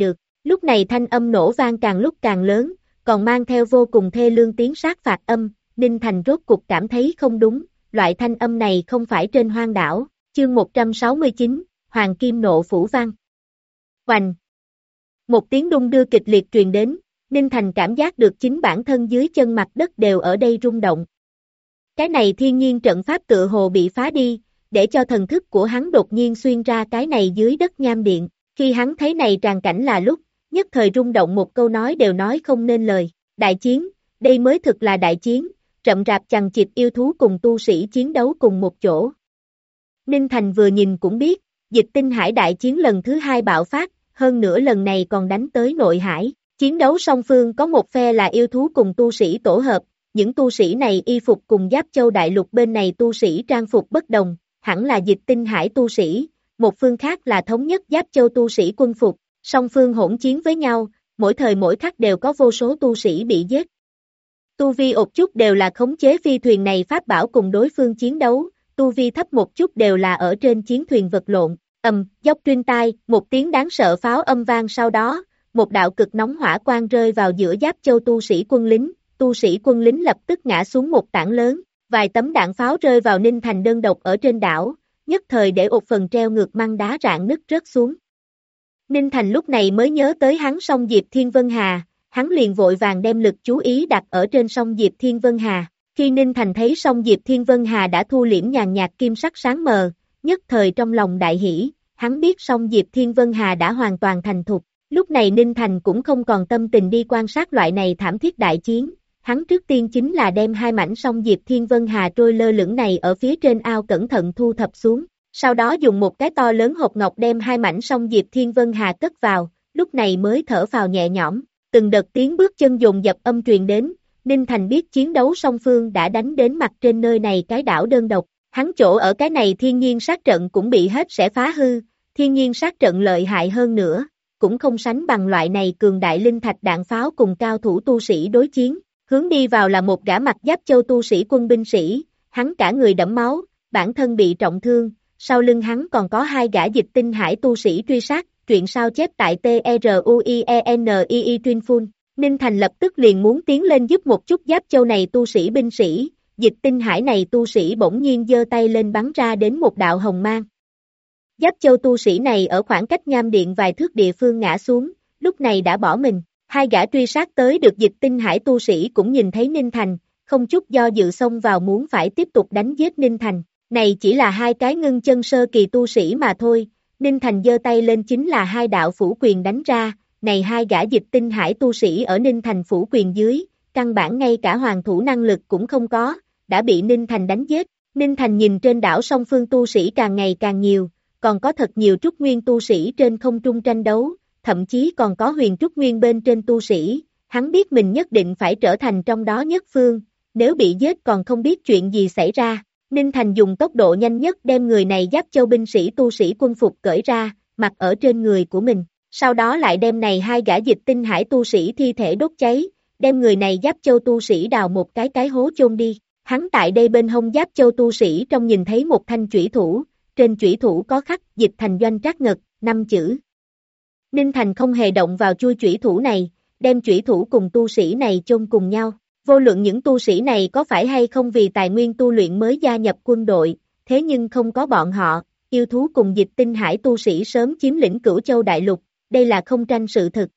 Lúc này thanh âm nổ vang càng lúc càng lớn, còn mang theo vô cùng thê lương tiếng sát phạt âm, Ninh Thành rốt cục cảm thấy không đúng, loại thanh âm này không phải trên hoang đảo, chương 169, Hoàng Kim Nộ Phủ Văn. Hoành! Một tiếng đung đưa kịch liệt truyền đến, Ninh Thành cảm giác được chính bản thân dưới chân mặt đất đều ở đây rung động. Cái này thiên nhiên trận pháp tựa hồ bị phá đi, để cho thần thức của hắn đột nhiên xuyên ra cái này dưới đất nham điện, khi hắn thấy này tràn cảnh là lúc, nhất thời rung động một câu nói đều nói không nên lời, đại chiến, đây mới thực là đại chiến, rậm rạp chằng chịt yêu thú cùng tu sĩ chiến đấu cùng một chỗ. Ninh Thành vừa nhìn cũng biết, Dịch Tinh Hải đại chiến lần thứ 2 bạo phát, hơn nữa lần này còn đánh tới nội hải, chiến đấu song phương có một phe là yêu thú cùng tu sĩ tổ hợp, những tu sĩ này y phục cùng Giáp Châu Đại Lục bên này tu sĩ trang phục bất đồng, hẳn là Dịch Tinh Hải tu sĩ, một phương khác là thống nhất Giáp Châu tu sĩ quân phục, song phương hỗn chiến với nhau, mỗi thời mỗi khắc đều có vô số tu sĩ bị giết. Tu vi ột chút đều là khống chế phi thuyền này pháp bảo cùng đối phương chiến đấu, tu vi thấp một chút đều là ở trên chiến thuyền vật lộn, dốc tuyên tai, một tiếng đáng sợ pháo âm vang sau đó, một đạo cực nóng hỏa quang rơi vào giữa Giáp Châu tu sĩ quân lính lập tức ngã xuống một tảng lớn, vài tấm đạn pháo rơi vào Ninh Thành đơn độc ở trên đảo, nhất thời để một phần treo ngược măng đá rạn nứt rớt xuống. Ninh Thành lúc này mới nhớ tới hắn song Diệp Thiên Vân Hà, hắn liền vội vàng đem lực chú ý đặt ở trên song Diệp Thiên Vân Hà. Khi Ninh Thành thấy song Diệp Thiên Vân Hà đã thu liễm nhàn nhạt kim sắc sáng mờ, nhất thời trong lòng đại hỉ, hắn biết song Diệp Thiên Vân Hà đã hoàn toàn thành thục. Lúc này Ninh Thành cũng không còn tâm tình đi quan sát loại này thảm thiết đại chiến, hắn trước tiên chính là đem hai mảnh song Diệp Thiên Vân Hà trôi lơ lửng này ở phía trên ao cẩn thận thu thập xuống, sau đó dùng một cái to lớn hộp ngọc đem hai mảnh song Diệp Thiên Vân Hà cất vào, lúc này mới thở phào nhẹ nhõm, từng đợt tiếng bước chân dồn dập âm truyền đến, Ninh Thành biết chiến đấu song phương đã đánh đến mặt trên nơi này cái đảo đơn độc, hắn chỗ ở cái này thiên nhiên sát trận cũng bị hết sẽ phá hư, thiên nhiên sát trận lợi hại hơn nữa, cũng không sánh bằng loại này cường đại linh thạch đạn pháo cùng cao thủ tu sĩ đối chiến, hướng đi vào là một gã mặt Giáp Châu tu sĩ quân binh sĩ, hắn cả người đẫm máu, bản thân bị trọng thương, sau lưng hắn còn có hai gã Dịch Tinh Hải tu sĩ truy sát, truyện sao chép tại TRUIENII Tuyên Phun. Ninh Thành lập tức liền muốn tiến lên giúp một chút Giáp Châu này tu sĩ binh sĩ, Dịch Tinh Hải này tu sĩ bỗng nhiên giơ tay lên bắn ra đến một đạo hồng mang. Giáp Châu tu sĩ này ở khoảng cách nham điện vài thước địa phương ngã xuống, lúc này đã bỏ mình, hai gã truy sát tới được Dịch Tinh Hải tu sĩ cũng nhìn thấy Ninh Thành, không chút do dự xông vào muốn phải tiếp tục đánh giết Ninh Thành, này chỉ là hai cái ngưng chân sơ kỳ tu sĩ mà thôi, Ninh Thành giơ tay lên chính là hai đạo phủ quyền đánh ra, này hai gã Dịch Tinh Hải tu sĩ ở Ninh Thành phủ quyền dưới, căn bản ngay cả hoàng thủ năng lực cũng không có, đã bị Ninh Thành đánh giết, Ninh Thành nhìn trên đảo song phương tu sĩ càng ngày càng nhiều, còn có thật nhiều trúc nguyên tu sĩ trên không trung tranh đấu, thậm chí còn có huyền trúc nguyên bên trên tu sĩ, hắn biết mình nhất định phải trở thành trong đó nhất phương, nếu bị giết còn không biết chuyện gì xảy ra. Ninh Thành dùng tốc độ nhanh nhất đem người này Giáp Châu binh sĩ tu sĩ quân phục cởi ra, mặc ở trên người của mình, sau đó lại đem này hai gã Dịch Tinh Hải tu sĩ thi thể đốt cháy, đem người này Giáp Châu tu sĩ đào một cái hố chôn đi. Hắn tại đây bên hông Giáp Châu tu sĩ trong nhìn thấy một thanh chủy thủ, trên chủy thủ có khắc Dịch Thành Doanh Trác Ngật, 5 chữ. Ninh Thành không hề động vào chui chủy thủ này, đem chủy thủ cùng tu sĩ này chôn cùng nhau. Vô luận những tu sĩ này có phải hay không vì tài nguyên tu luyện mới gia nhập quân đội, thế nhưng không có bọn họ, yêu thú cùng Dịch Tinh Hải tu sĩ sớm chiếm lĩnh Cửu Châu Đại Lục, đây là không tranh sự thực.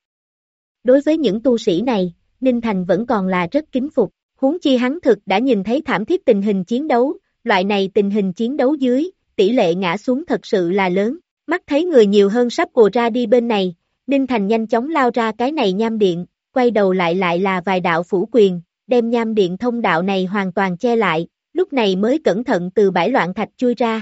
Đối với những tu sĩ này, Ninh Thành vẫn còn là rất kính phục, huống chi hắn thực đã nhìn thấy thảm thiết tình hình chiến đấu, loại này tình hình chiến đấu dưới, tỷ lệ ngã xuống thật sự là lớn, mắt thấy người nhiều hơn sắp ùa ra đi bên này, Ninh Thành nhanh chóng lao ra cái này nham điện, quay đầu lại là vài đạo phủ quyền, đem nham điện thông đạo này hoàn toàn che lại, lúc này mới cẩn thận từ bãi loạn thạch chui ra.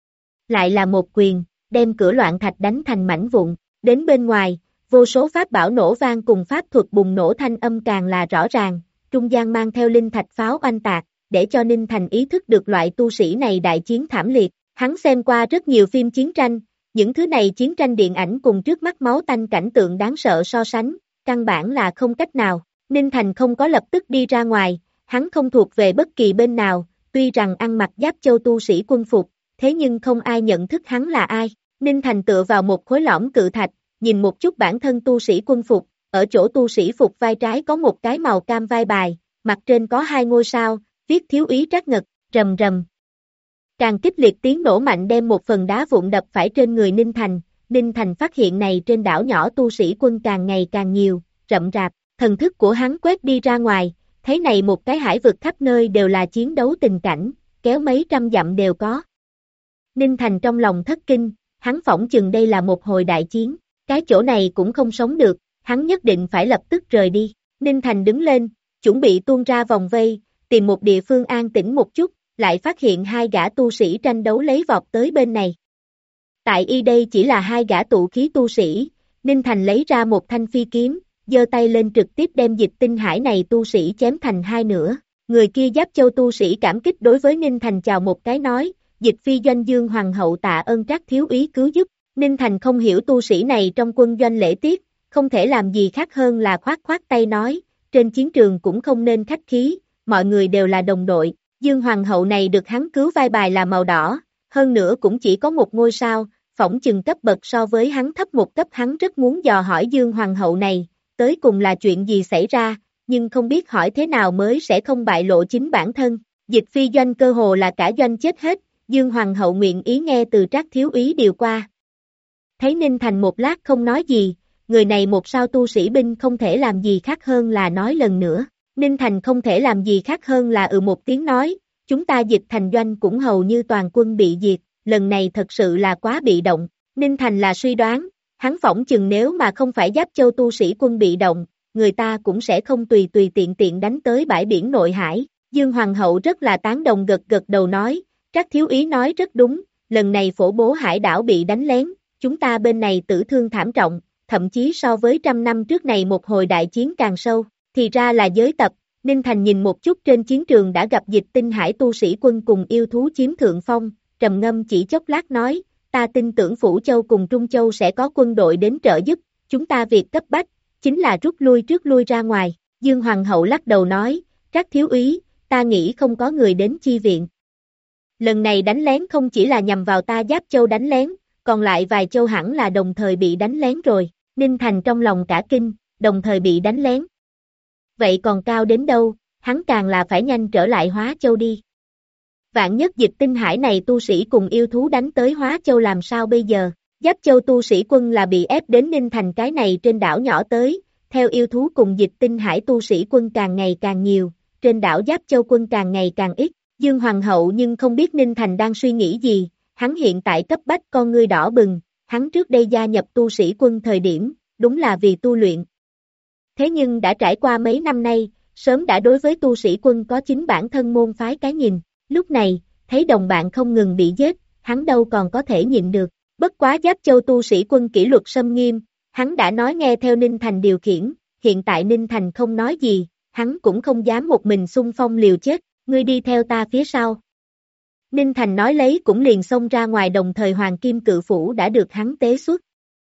Lại là một quyền, đem cửa loạn thạch đánh thành mảnh vụn, đến bên ngoài, vô số pháp bảo nổ vang cùng pháp thuật bùng nổ thanh âm càng là rõ ràng, trung gian mang theo linh thạch pháo oanh tạc, để cho Ninh Thành ý thức được loại tu sĩ này đại chiến thảm liệt, hắn xem qua rất nhiều phim chiến tranh, những thứ này chiến tranh điện ảnh cùng trước mắt máu tanh cảnh tượng đáng sợ so sánh, căn bản là không cách nào. Ninh Thành không có lập tức đi ra ngoài, hắn không thuộc về bất kỳ bên nào, tuy rằng ăn mặc Giáp Châu tu sĩ quân phục, thế nhưng không ai nhận thức hắn là ai. Ninh Thành tựa vào một khối lõm cự thạch, nhìn một chút bản thân tu sĩ quân phục, ở chỗ tu sĩ phục vai trái có một cái màu cam vai bài, mặt trên có 2 ngôi sao, viết thiếu úy Trác Ngật, rầm rầm. Càng kích liệt tiếng nổ mạnh đem một phần đá vụn đập phải trên người Ninh Thành phát hiện này trên đảo nhỏ tu sĩ quân càng ngày càng nhiều, rậm rạp, thần thức của hắn quét đi ra ngoài, thấy này một cái hải vực khắp nơi đều là chiến đấu tình cảnh, kéo mấy trăm dặm đều có. Ninh Thành trong lòng thất kinh, hắn phỏng chừng đây là một hồi đại chiến, cái chỗ này cũng không sống được, hắn nhất định phải lập tức rời đi. Ninh Thành đứng lên, chuẩn bị tuôn ra vòng vây, tìm một địa phương an tĩnh một chút, lại phát hiện 2 gã tu sĩ tranh đấu lấy vọt tới bên này. Tại y đây chỉ là 2 gã tụ khí tu sĩ, Ninh Thành lấy ra một thanh phi kiếm, giơ tay lên trực tiếp đem Dịch Tinh Hải này tu sĩ chém thành 2 nửa. Người kia Giáp Châu tu sĩ cảm kích đối với Ninh Thành chào một cái nói, Dịch phi doanh Dương Hoàng hậu tạ ơn Trác thiếu úy cứu giúp. Ninh Thành không hiểu tu sĩ này trong quân doanh lễ tiết, không thể làm gì khác hơn là khoát khoát tay nói, trên chiến trường cũng không nên khách khí, mọi người đều là đồng đội. Dương Hoàng hậu này được hắn cứu vai bài là màu đỏ, hơn nữa cũng chỉ có 1 ngôi sao, phỏng chừng cấp bậc so với hắn thấp 1 cấp. Hắn rất muốn dò hỏi Dương Hoàng hậu này, tới cùng là chuyện gì xảy ra, nhưng không biết hỏi thế nào mới sẽ không bại lộ chính bản thân. Dịch phi doanh cơ hồ là cả doanh chết hết, Dương Hoàng hậu nguyện ý nghe từ Trác thiếu úy điều qua. Thấy Ninh Thành một lát không nói gì, người này 1 sao tu sĩ binh không thể làm gì khác hơn là nói lần nữa. Ninh Thành không thể làm gì khác hơn là một tiếng nói, chúng ta Dịch thành doanh cũng hầu như toàn quân bị diệt, lần này thật sự là quá bị động. Ninh Thành là suy đoán, hắn phỏng chừng nếu mà không phải Giáp Châu tu sĩ quân bị động, người ta cũng sẽ không tùy tiện đánh tới bãi biển nội hải. Dương Hoàng hậu rất là tán đồng gật đầu nói, Trác thiếu úy nói rất đúng, lần này phổ bố hải đảo bị đánh lén, chúng ta bên này tử thương thảm trọng, thậm chí so với 100 năm trước này một hồi đại chiến càng sâu. Thì ra là giới tập. Ninh Thành nhìn một chút trên chiến trường đã gặp Dịch Tinh Hải tu sĩ quân cùng yêu thú chiếm thượng phong, trầm ngâm chỉ chốc lát nói, ta tin tưởng Phủ Châu cùng Trung Châu sẽ có quân đội đến trợ giúp, chúng ta việc cấp bách, chính là rút lui trước lui ra ngoài. Dương Hoàng hậu lắc đầu nói, Trác thiếu úy, ta nghĩ không có người đến chi viện. Lần này đánh lén không chỉ là nhằm vào ta Giáp Châu đánh lén, còn lại vài châu hẳn là đồng thời bị đánh lén rồi. Ninh Thành trong lòng cả kinh, đồng thời bị đánh lén. Vậy còn cao đến đâu, hắn càng là phải nhanh trở lại Hóa Châu đi. Vạn nhất Dịch Tinh Hải này tu sĩ cùng yêu thú đánh tới Hóa Châu làm sao bây giờ? Giáp Châu tu sĩ quân là bị ép đến Ninh Thành cái này trên đảo nhỏ tới, theo yêu thú cùng Dịch Tinh Hải tu sĩ quân càng ngày càng nhiều, trên đảo Giáp Châu quân càng ngày càng ít. Dương Hoàng hậu nhưng không biết Ninh Thành đang suy nghĩ gì, hắn hiện tại cấp bách con ngươi đỏ bừng, hắn trước đây gia nhập tu sĩ quân thời điểm, đúng là vì tu luyện. Thế nhưng đã trải qua mấy năm nay, sớm đã đối với tu sĩ quân có chính bản thân môn phái cái nhìn, lúc này, thấy đồng bạn không ngừng bị giết, hắn đâu còn có thể nhịn được. Bất quá Giáp Châu tu sĩ quân kỷ luật xâm nghiêm, hắn đã nói nghe theo Ninh Thành điều khiển, hiện tại Ninh Thành không nói gì, hắn cũng không dám một mình xung phong liều chết, ngươi đi theo ta phía sau. Ninh Thành nói lấy cũng liền xông ra ngoài, đồng thời Hoàng Kim Cự Phủ đã được hắn tế xuất.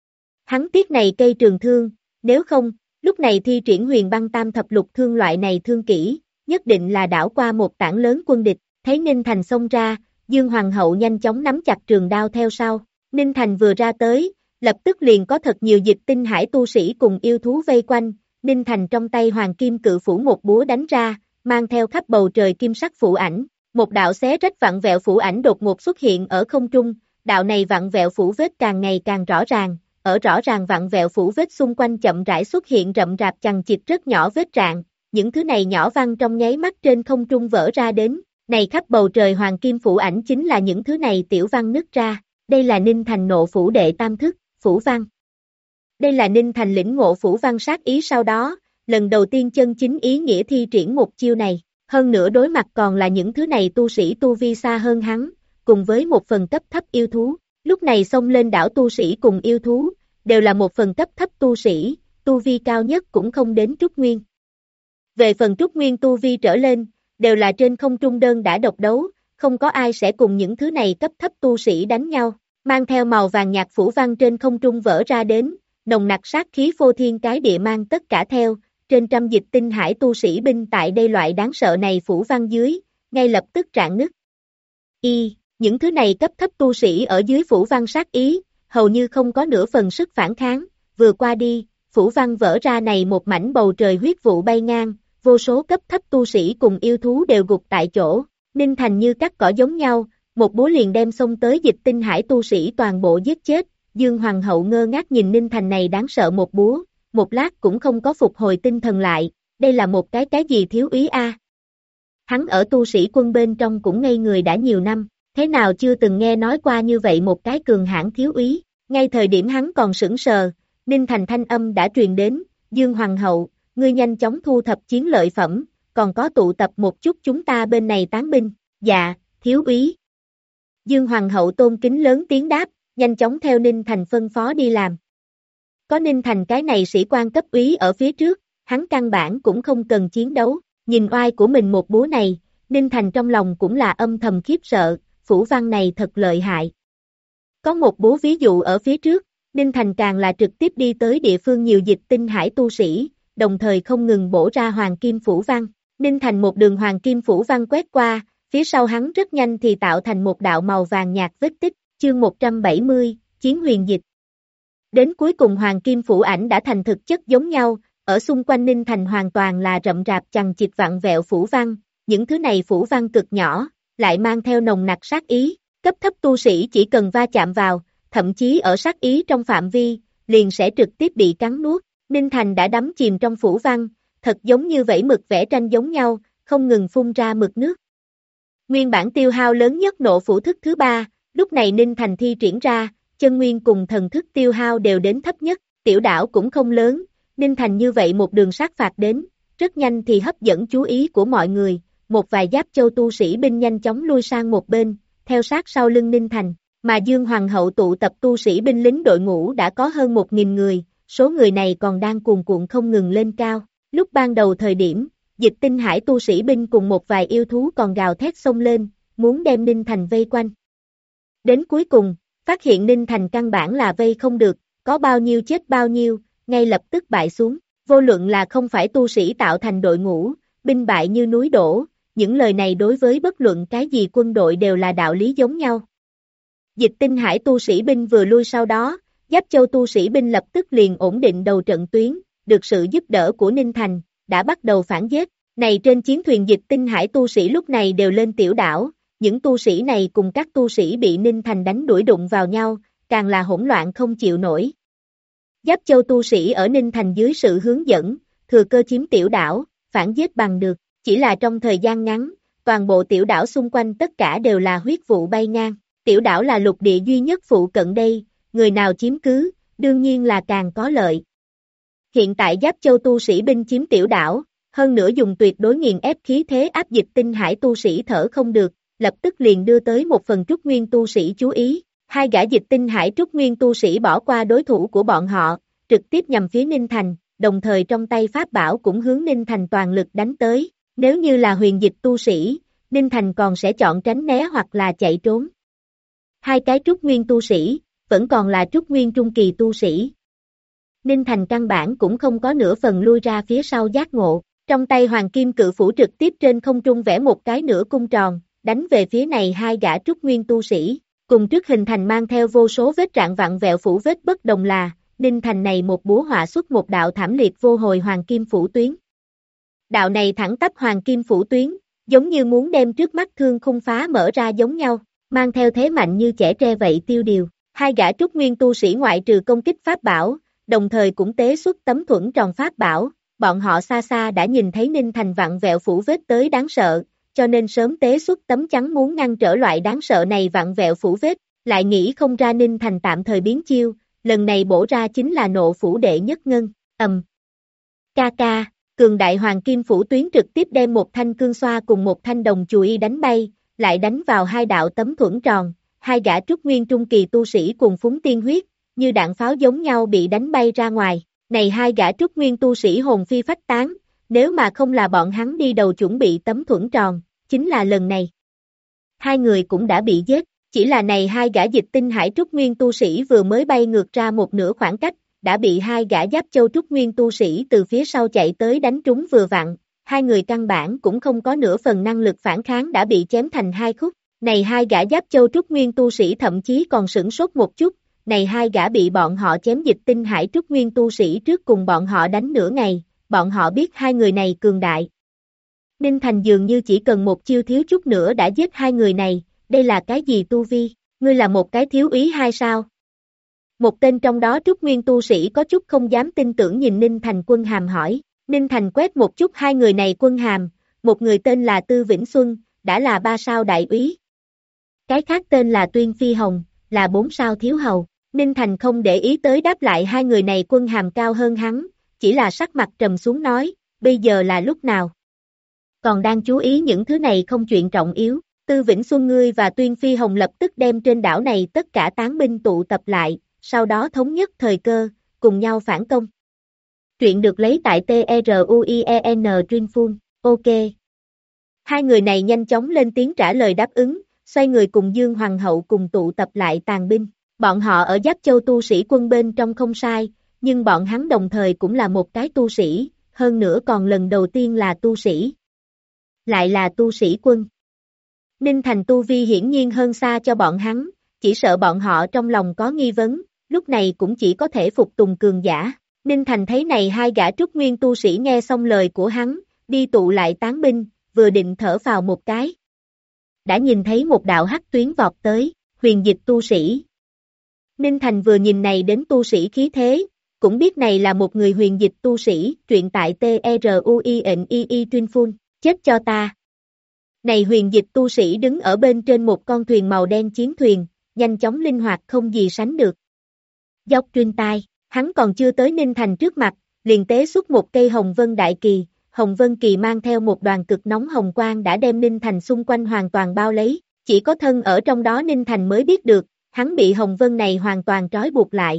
Hắn tiếc này cây trường thương, nếu không, lúc này thi triển Huyền Băng Tam Thập Lục thương loại này thương kỹ, nhất định là đảo qua một tảng lớn quân địch. Thấy Ninh Thành xông ra, Dương Hoàng hậu nhanh chóng nắm chặt trường đao theo sau. Ninh Thành vừa ra tới, lập tức liền có thật nhiều Dịch Tinh Hải tu sĩ cùng yêu thú vây quanh. Ninh Thành trong tay Hoàng Kim Cự Phủ một búa đánh ra, mang theo khắp bầu trời kim sắc phủ ảnh. Một đạo xé rách vặn vẹo phủ ảnh đột ngột xuất hiện ở không trung, đạo này vặn vẹo phủ vết càng ngày càng rõ ràng, ở rõ ràng vặn vẹo phủ vết xung quanh chậm rãi xuất hiện rậm rạp chằng chịt rất nhỏ vết rạn, những thứ này nhỏ văn trong nháy mắt trên không trung vỡ ra đến, này khắp bầu trời hoàng kim phủ ảnh chính là những thứ này tiểu văn nứt ra, đây là Ninh Thành nộ phủ đệ tam thức, phủ văn. Đây là Ninh Thành lĩnh ngộ phủ văn sát ý sau đó, lần đầu tiên chân chính ý nghĩa thi triển một chiêu này. Hơn nữa đối mặt còn là những thứ này tu sĩ tu vi xa hơn hắn, cùng với một phần cấp thấp yêu thú. Lúc này xông lên đảo tu sĩ cùng yêu thú, đều là một phần cấp thấp tu sĩ, tu vi cao nhất cũng không đến Trúc Nguyên. Về phần Trúc Nguyên tu vi trở lên, đều là trên không trung đơn đã độc đấu, không có ai sẽ cùng những thứ này cấp thấp tu sĩ đánh nhau. Mang theo màu vàng nhạt phủ văn trên không trung vỡ ra đến, nồng nặc sát khí phô thiên cái địa mang tất cả theo. Trên trăm Dịch Tinh Hải tu sĩ binh tại đây loại đáng sợ này phủ văn dưới, ngay lập tức rạn nứt. Những thứ này cấp thấp tu sĩ ở dưới phủ văn sát ý, hầu như không có nửa phần sức phản kháng, vừa qua đi, phủ văn vỡ ra này một mảnh bầu trời huyết vụ bay ngang, vô số cấp thấp tu sĩ cùng yêu thú đều gục tại chỗ, Ninh Thành như cắt cỏ giống nhau, một búa liền đem xông tới Dịch Tinh Hải tu sĩ toàn bộ giết chết, Dương Hoàng hậu ngơ ngác nhìn Ninh Thành này đáng sợ một búa, một lát cũng không có phục hồi tinh thần lại, đây là một cái gì thiếu úy a? Hắn ở tu sĩ quân bên trong cũng ngây người đã nhiều năm, thế nào chưa từng nghe nói qua như vậy một cái cường hãn thiếu úy, ngay thời điểm hắn còn sững sờ, Ninh Thành thanh âm đã truyền đến, Dương Hoàng hậu, ngươi nhanh chóng thu thập chiến lợi phẩm, còn có tụ tập một chút chúng ta bên này tán binh, dạ, thiếu úy. Dương Hoàng hậu tôn kính lớn tiếng đáp, nhanh chóng theo Ninh Thành phân phó đi làm. Có Ninh Thành cái này sĩ quan cấp úy ở phía trước, hắn căn bản cũng không cần chiến đấu, nhìn oai của mình một búa này, Ninh Thành trong lòng cũng là âm thầm khiếp sợ, phủ văn này thật lợi hại. Có một búa ví dụ ở phía trước, Ninh Thành càng là trực tiếp đi tới địa phương nhiều Dịch Tinh Hải tu sĩ, đồng thời không ngừng bổ ra hoàng kim phủ văn. Ninh Thành một đường hoàng kim phủ văn quét qua, phía sau hắn rất nhanh thì tạo thành một đạo màu vàng nhạt vết tích, chương 170, Chiến huyền dịch. Đến cuối cùng hoàng kim phủ ảnh đã thành thực chất giống nhau, ở xung quanh Ninh Thành hoàn toàn là rậm rạp chằng chịt vặn vẹo phủ văn, những thứ này phủ văn cực nhỏ, lại mang theo nồng nặc sát ý, cấp thấp tu sĩ chỉ cần va chạm vào, thậm chí ở sát ý trong phạm vi, liền sẽ trực tiếp bị cắn nuốt. Ninh Thành đã đắm chìm trong phủ văn, thật giống như vẩy mực vẽ tranh giống nhau, không ngừng phun ra mực nước. Nguyên bản tiêu hao lớn nhất nộ phủ thức thứ 3, lúc này Ninh Thành thi triển ra, chân nguyên cùng thần thức tiêu hao đều đến thấp nhất, tiểu đảo cũng không lớn, Ninh Thành như vậy một đường sát phạt đến, rất nhanh thì hấp dẫn chú ý của mọi người, một vài Giáp Châu tu sĩ binh nhanh chóng lui sang một bên, theo sát sau lưng Ninh Thành, mà Dương Hoàng hậu tụ tập tu sĩ binh lính đội ngũ đã có hơn 1.000 người, số người này còn đang cuồn cuộn không ngừng lên cao. Lúc ban đầu thời điểm, Dịch Tinh Hải tu sĩ binh cùng một vài yêu thú còn gào thét xông lên, muốn đem Ninh Thành vây quanh. Đến cuối cùng, phát hiện Ninh Thành căn bản là vây không được, có bao nhiêu chết bao nhiêu, ngay lập tức bại xuống. Vô luận là không phải tu sĩ tạo thành đội ngũ, binh bại như núi đổ, những lời này đối với bất luận cái gì quân đội đều là đạo lý giống nhau. Dịch Tinh Hải tu sĩ binh vừa lui sau đó, Giáp Châu tu sĩ binh lập tức liền ổn định đầu trận tuyến, được sự giúp đỡ của Ninh Thành, đã bắt đầu phản giết. Này trên chiến thuyền Dịch Tinh Hải tu sĩ lúc này đều lên tiểu đảo, những tu sĩ này cùng các tu sĩ bị Ninh Thành đánh đuổi đụng vào nhau, càng là hỗn loạn không chịu nổi. Giáp Châu tu sĩ ở Ninh Thành dưới sự hướng dẫn, thừa cơ chiếm tiểu đảo, phản giết bằng được, chỉ là trong thời gian ngắn, toàn bộ tiểu đảo xung quanh tất cả đều là huyết vụ bay ngang. Tiểu đảo là lục địa duy nhất phụ cận đây, người nào chiếm cứ, đương nhiên là càng có lợi. Hiện tại Giáp Châu tu sĩ binh chiếm tiểu đảo, hơn nữa dùng tuyệt đối nghiền ép khí thế áp Dịch Tinh Hải tu sĩ thở không được, lập tức liền đưa tới một phần Trúc Nguyên tu sĩ chú ý. Hai gã Dịch Tinh Hải Trúc Nguyên tu sĩ bỏ qua đối thủ của bọn họ, trực tiếp nhằm phía Ninh Thành, đồng thời trong tay pháp bảo cũng hướng Ninh Thành toàn lực đánh tới. Nếu như là huyền dịch tu sĩ, Ninh Thành còn sẽ chọn tránh né hoặc là chạy trốn. Hai cái Trúc Nguyên tu sĩ, vẫn còn là Trúc Nguyên trung kỳ tu sĩ. Ninh Thành căn bản cũng không có nửa phần lui ra phía sau giác ngộ, trong tay hoàng kim cự phủ trực tiếp trên không trung vẽ một cái nửa cung tròn, đánh về phía này hai gã Trúc Nguyên tu sĩ, cùng trước hình thành mang theo vô số vết rạn vặn vẹo phủ vết bất đồng là, Ninh Thành này một búa họa xuất một đạo thảm liệt vô hồi hoàng kim phủ tuyến. Đạo này thẳng tắp hoàng kim phủ tuyến, giống như muốn đem trước mắt thương khung phá mở ra giống nhau, mang theo thế mạnh như chẻ tre vậy tiêu điều. Hai gã Trúc Nguyên tu sĩ ngoại trừ công kích pháp bảo, đồng thời cũng tế xuất tấm thuẫn tròn pháp bảo, bọn họ xa xa đã nhìn thấy Ninh Thành vặn vẹo phủ vết tới đáng sợ, cho nên sớm tế xuất tấm chắn muốn ngăn trở loại đáng sợ này vặn vẹo phủ vết, lại nghĩ không ra Ninh Thành tạm thời biến chiêu, lần này bổ ra chính là nộ phủ đệ nhất ngân, ca, cường đại hoàng kim phủ tuyến trực tiếp đem một thanh cương xoa cùng một thanh đồng chùy đánh bay, lại đánh vào hai đạo tấm thuẫn tròn, hai gã Trúc Nguyên trung kỳ tu sĩ cùng phúng tiên huyết, như đạn pháo giống nhau bị đánh bay ra ngoài, này hai gã Trúc Nguyên tu sĩ hồn phi phách tán, nếu mà không là bọn hắn đi đầu chuẩn bị tấm thuẫn tròn, chính là lần này. Hai người cũng đã bị giết, chỉ là này hai gã Dịch Tinh Hải Trúc Nguyên tu sĩ vừa mới bay ngược ra một nửa khoảng cách, đã bị hai gã Giáp Châu Trúc Nguyên tu sĩ từ phía sau chạy tới đánh trúng vừa vặn, hai người căn bản cũng không có nửa phần năng lực phản kháng đã bị chém thành hai khúc, này hai gã Giáp Châu Trúc Nguyên tu sĩ thậm chí còn sửng sốt một chút, này hai gã bị bọn họ chém dịch tinh hải trúc nguyên tu sĩ trước cùng bọn họ đánh nửa ngày, bọn họ biết hai người này cường đại. Ninh Thành dường như chỉ cần một chiêu thiếu chút nữa đã giết hai người này, đây là cái gì tu vi, ngươi là một cái thiếu úy hay sao? Một tên trong đó trúc nguyên tu sĩ có chút không dám tin tưởng nhìn Ninh Thành Quân Hàm hỏi, Ninh Thành quét một chút hai người này Quân Hàm, một người tên là Tư Vĩnh Xuân, đã là 3 sao đại úy. Cái khác tên là Tuyên Phi Hồng, là 4 sao thiếu hầu. Ninh Thành không để ý tới đáp lại hai người này quân hàm cao hơn hắn, chỉ là sắc mặt trầm xuống nói, bây giờ là lúc nào? Còn đang chú ý những thứ này không chuyện trọng yếu, Tư Vĩnh Xuân ngươi và Tuyên Phi Hồng lập tức đem trên đảo này tất cả tán binh tụ tập lại, sau đó thống nhất thời cơ, cùng nhau phản công. Truyện được lấy tại TRUIEN Truyền Phun, ok. Hai người này nhanh chóng lên tiếng trả lời đáp ứng, xoay người cùng Dương Hoàng hậu cùng tụ tập lại tàn binh. Bọn họ ở Giáp Châu tu sĩ quân bên trong không sai, nhưng bọn hắn đồng thời cũng là một cái tu sĩ, hơn nữa còn lần đầu tiên là tu sĩ. Lại là tu sĩ quân. Ninh Thành tu vi hiển nhiên hơn xa cho bọn hắn, chỉ sợ bọn họ trong lòng có nghi vấn, lúc này cũng chỉ có thể phục tùng cường giả. Ninh Thành thấy này hai gã trúc nguyên tu sĩ nghe xong lời của hắn, đi tụ lại tán binh, vừa định thở vào một cái. Đã nhìn thấy một đạo hắc tuyến vọt tới, huyền dịch tu sĩ. Ninh Thành vừa nhìn này đến tu sĩ khí thế, cũng biết này là một người huyền dịch tu sĩ, truyện tại TRUINII Truyền Phun, chết cho ta. Này huyền dịch tu sĩ đứng ở bên trên một con thuyền màu đen chiến thuyền, nhanh chóng linh hoạt không gì sánh được. Dốc truyền tai, hắn còn chưa tới Ninh Thành trước mặt, liền tế xuất một cây hồng vân đại kỳ, hồng vân kỳ mang theo một đoàn cực nóng hồng quang đã đem Ninh Thành xung quanh hoàn toàn bao lấy, chỉ có thân ở trong đó Ninh Thành mới biết được, hắn bị hồng vân này hoàn toàn trói buộc lại.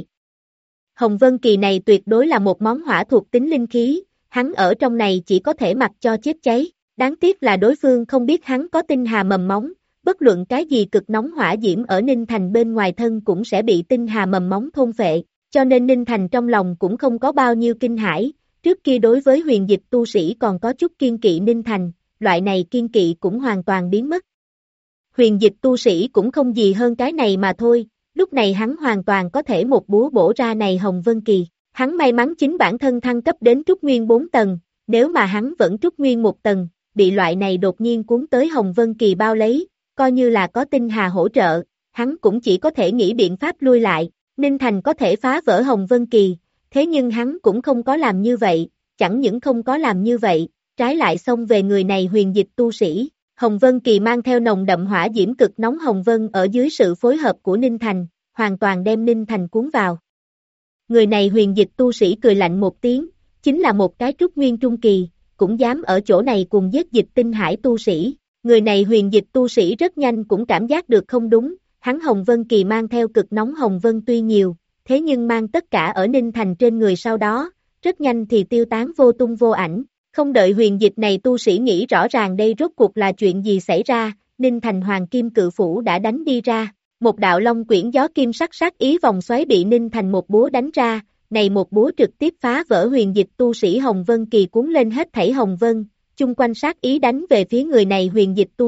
Hồng vân kỳ này tuyệt đối là một món hỏa thuộc tính linh khí, hắn ở trong này chỉ có thể mặc cho chết cháy, đáng tiếc là đối phương không biết hắn có tinh hà mầm móng, bất luận cái gì cực nóng hỏa diễm ở Ninh Thành bên ngoài thân cũng sẽ bị tinh hà mầm móng thôn phệ, cho nên Ninh Thành trong lòng cũng không có bao nhiêu kinh hãi, trước kia đối với huyền dịch tu sĩ còn có chút kiên kỵ Ninh Thành, loại này kiên kỵ cũng hoàn toàn biến mất. Huyền dịch tu sĩ cũng không gì hơn cái này mà thôi, lúc này hắn hoàn toàn có thể một búa bổ ra này Hồng Vân Kỳ, hắn may mắn chính bản thân thăng cấp đến trúc nguyên 4 tầng, nếu mà hắn vẫn trúc nguyên 1 tầng, bị loại này đột nhiên cuốn tới Hồng Vân Kỳ bao lấy, coi như là có tinh hà hỗ trợ, hắn cũng chỉ có thể nghĩ biện pháp lui lại, Ninh Thành có thể phá vỡ Hồng Vân Kỳ, thế nhưng hắn cũng không có làm như vậy, chẳng những không có làm như vậy, trái lại xông về người này huyền dịch tu sĩ. Hồng Vân Kỳ mang theo nồng đậm hỏa diễm cực nóng Hồng Vân ở dưới sự phối hợp của Ninh Thành, hoàn toàn đem Ninh Thành cuốn vào. Người này huyền dịch tu sĩ cười lạnh một tiếng, chính là một cái trúc nguyên trung kỳ, cũng dám ở chỗ này cùng giết dịch tinh hải tu sĩ. Người này huyền dịch tu sĩ rất nhanh cũng cảm giác được không đúng, hắn Hồng Vân Kỳ mang theo cực nóng Hồng Vân tuy nhiều, thế nhưng mang tất cả ở Ninh Thành trên người sau đó, rất nhanh thì tiêu tán vô tung vô ảnh. Không đợi huyền dịch này tu sĩ nghĩ rõ ràng đây rốt cuộc là chuyện gì xảy ra, Ninh Thành Hoàng Kim Cự Phủ đã đánh đi ra, một đạo long quyển gió kim sắc sát ý vòng xoáy bị Ninh Thành một búa đánh ra, này một búa trực tiếp phá vỡ huyền dịch tu sĩ Hồng Vân Kỳ cuốn lên hết thảy Hồng Vân, chung quanh sát ý đánh về phía người này huyền dịch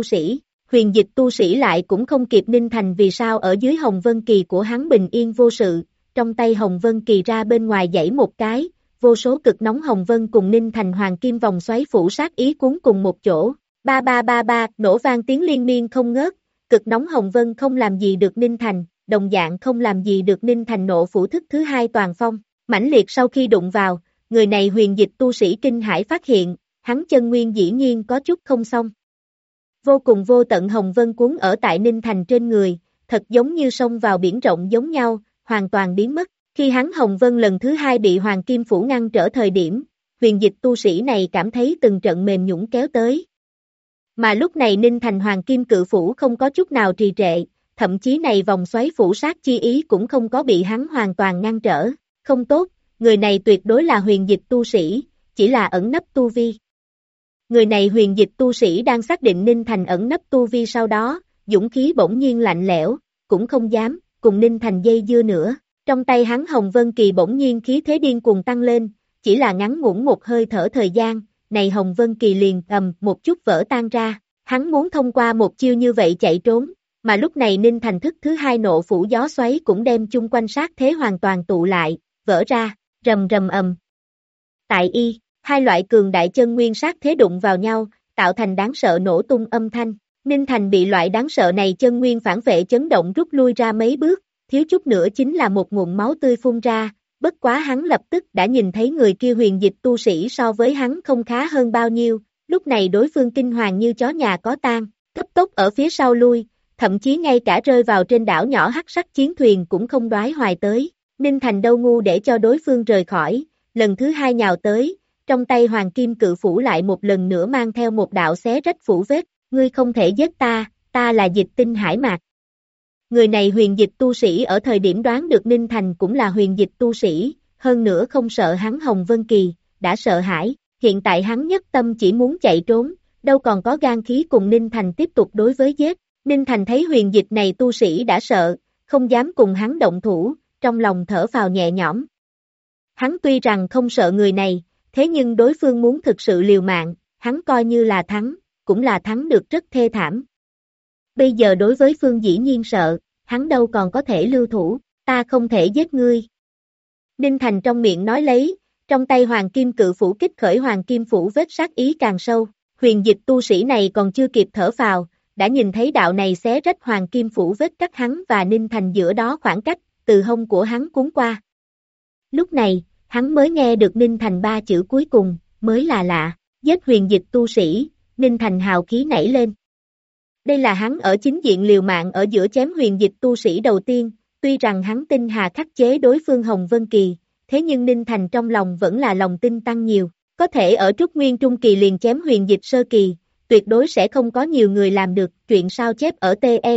tu sĩ lại cũng không kịp Ninh Thành vì sao ở dưới Hồng Vân Kỳ của hắn bình yên vô sự, trong tay Hồng Vân Kỳ ra bên ngoài dãy một cái. Vô số cực nóng Hồng Vân cùng Ninh Thành Hoàng Kim vòng xoáy phủ sát ý cuốn cùng một chỗ, ba ba ba ba, nổ vang tiếng liên miên không ngớt, cực nóng Hồng Vân không làm gì được Ninh Thành, đồng dạng không làm gì được Ninh Thành nộ phủ thức thứ hai toàn phong, mãnh liệt sau khi đụng vào, người này huyền dịch tu sĩ kinh hải phát hiện, hắn chân nguyên dĩ nhiên có chút không xong. Vô cùng vô tận Hồng Vân cuốn ở tại Ninh Thành trên người, thật giống như sông vào biển rộng giống nhau, hoàn toàn biến mất. Khi hắn Hồng Vân lần thứ hai bị Hoàng Kim Phủ ngăn trở thời điểm, huyền dịch tu sĩ này cảm thấy từng trận mềm nhũn kéo tới. Mà lúc này Ninh Thành Hoàng Kim Cự Phủ không có chút nào trì trệ, thậm chí này vòng xoáy phủ sát chi ý cũng không có bị hắn hoàn toàn ngăn trở. Không tốt, người này tuyệt đối là huyền dịch tu sĩ, chỉ là ẩn nấp tu vi. Người này huyền dịch tu sĩ đang xác định Ninh Thành ẩn nấp tu vi sau đó, dũng khí bỗng nhiên lạnh lẽo, cũng không dám cùng Ninh Thành dây dưa nữa. Trong tay hắn Hồng Vân Kỳ bỗng nhiên khí thế điên cuồng tăng lên, chỉ là ngắn ngủn một hơi thở thời gian, này Hồng Vân Kỳ liền một chút vỡ tan ra, hắn muốn thông qua một chiêu như vậy chạy trốn, mà lúc này Ninh Thành thức thứ hai nộ phủ gió xoáy cũng đem chung quanh sát thế hoàn toàn tụ lại, vỡ ra, rầm rầm ầm. Tại hai loại cường đại chân nguyên sát thế đụng vào nhau, tạo thành đáng sợ nổ tung âm thanh. Ninh Thành bị loại đáng sợ này chân nguyên phản vệ chấn động rút lui ra mấy bước, thiếu chút nữa chính là một ngụm máu tươi phun ra, bất quá hắn lập tức đã nhìn thấy người kia huyền dịch tu sĩ so với hắn không khá hơn bao nhiêu, lúc này đối phương kinh hoàng như chó nhà có tang, cấp tốc ở phía sau lui, thậm chí ngay cả rơi vào trên đảo nhỏ hắc sắc chiến thuyền cũng không đoái hoài tới. Ninh Thành đâu ngu để cho đối phương rời khỏi, lần thứ hai nhào tới, trong tay hoàng kim cự phủ lại một lần nữa mang theo một đạo xé rách phủ vết, ngươi không thể giết ta, ta là Dịch Tinh Hải Mạc. Người này huyền dịch tu sĩ ở thời điểm đoán được Ninh Thành cũng là huyền dịch tu sĩ, hơn nữa không sợ hắn Hồng Vân Kỳ, đã sợ hãi, hiện tại hắn nhất tâm chỉ muốn chạy trốn, đâu còn có gan khí cùng Ninh Thành tiếp tục đối với giết. Ninh Thành thấy huyền dịch này tu sĩ đã sợ, không dám cùng hắn động thủ, trong lòng thở phào nhẹ nhõm. Hắn tuy rằng không sợ người này, thế nhưng đối phương muốn thực sự liều mạng, hắn coi như là thắng, cũng là thắng được rất thê thảm. Bây giờ đối với phương dĩ nhiên sợ, hắn đâu còn có thể lưu thủ, ta không thể giết ngươi. Ninh Thành trong miệng nói lấy, trong tay hoàng kim cự phủ kích khởi hoàng kim phủ vết sát ý càng sâu, huyền dịch tu sĩ này còn chưa kịp thở phào, đã nhìn thấy đạo này xé rách hoàng kim phủ vết cắt hắn và Ninh Thành giữa đó khoảng cách, từ hông của hắn cuốn qua. Lúc này, hắn mới nghe được Ninh Thành ba chữ cuối cùng, mới là lạ, giết huyền dịch tu sĩ, Ninh Thành hào khí nảy lên. Đây là hắn ở chính diện liều mạng ở giữa chém huyền dịch tu sĩ đầu tiên, tuy rằng hắn tin hà khắc chế đối phương Hồng Vân Kỳ, thế nhưng Ninh Thành trong lòng vẫn là lòng tin tăng nhiều, có thể ở Trúc Nguyên Trung Kỳ liền chém huyền dịch sơ kỳ, tuyệt đối sẽ không có nhiều người làm được, truyện sao chép ở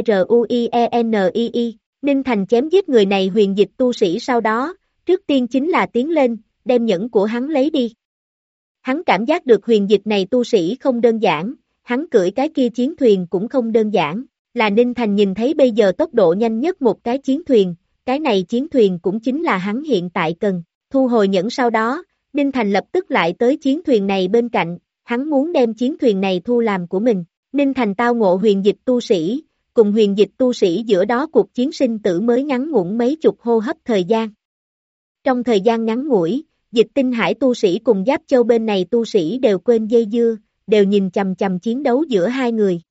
TRUIENII, Ninh Thành chém giết người này huyền dịch tu sĩ sau đó, trước tiên chính là tiến lên, đem nhẫn của hắn lấy đi. Hắn cảm giác được huyền dịch này tu sĩ không đơn giản, hắn cưỡi cái kia chiến thuyền cũng không đơn giản, là Ninh Thành nhìn thấy bây giờ tốc độ nhanh nhất một cái chiến thuyền, cái này chiến thuyền cũng chính là hắn hiện tại cần, thu hồi nhẫn sau đó, Ninh Thành lập tức lại tới chiến thuyền này bên cạnh, hắn muốn đem chiến thuyền này thu làm của mình, Ninh Thành tao ngộ huyền dịch tu sĩ, cùng huyền dịch tu sĩ giữa đó cuộc chiến sinh tử mới ngắn ngủn mấy chục hô hấp thời gian. Trong thời gian ngắn ngủi, Dịch Tinh Hải tu sĩ cùng Giáp Châu bên này tu sĩ đều quên dây dưa, đều nhìn chằm chằm chiến đấu giữa hai người,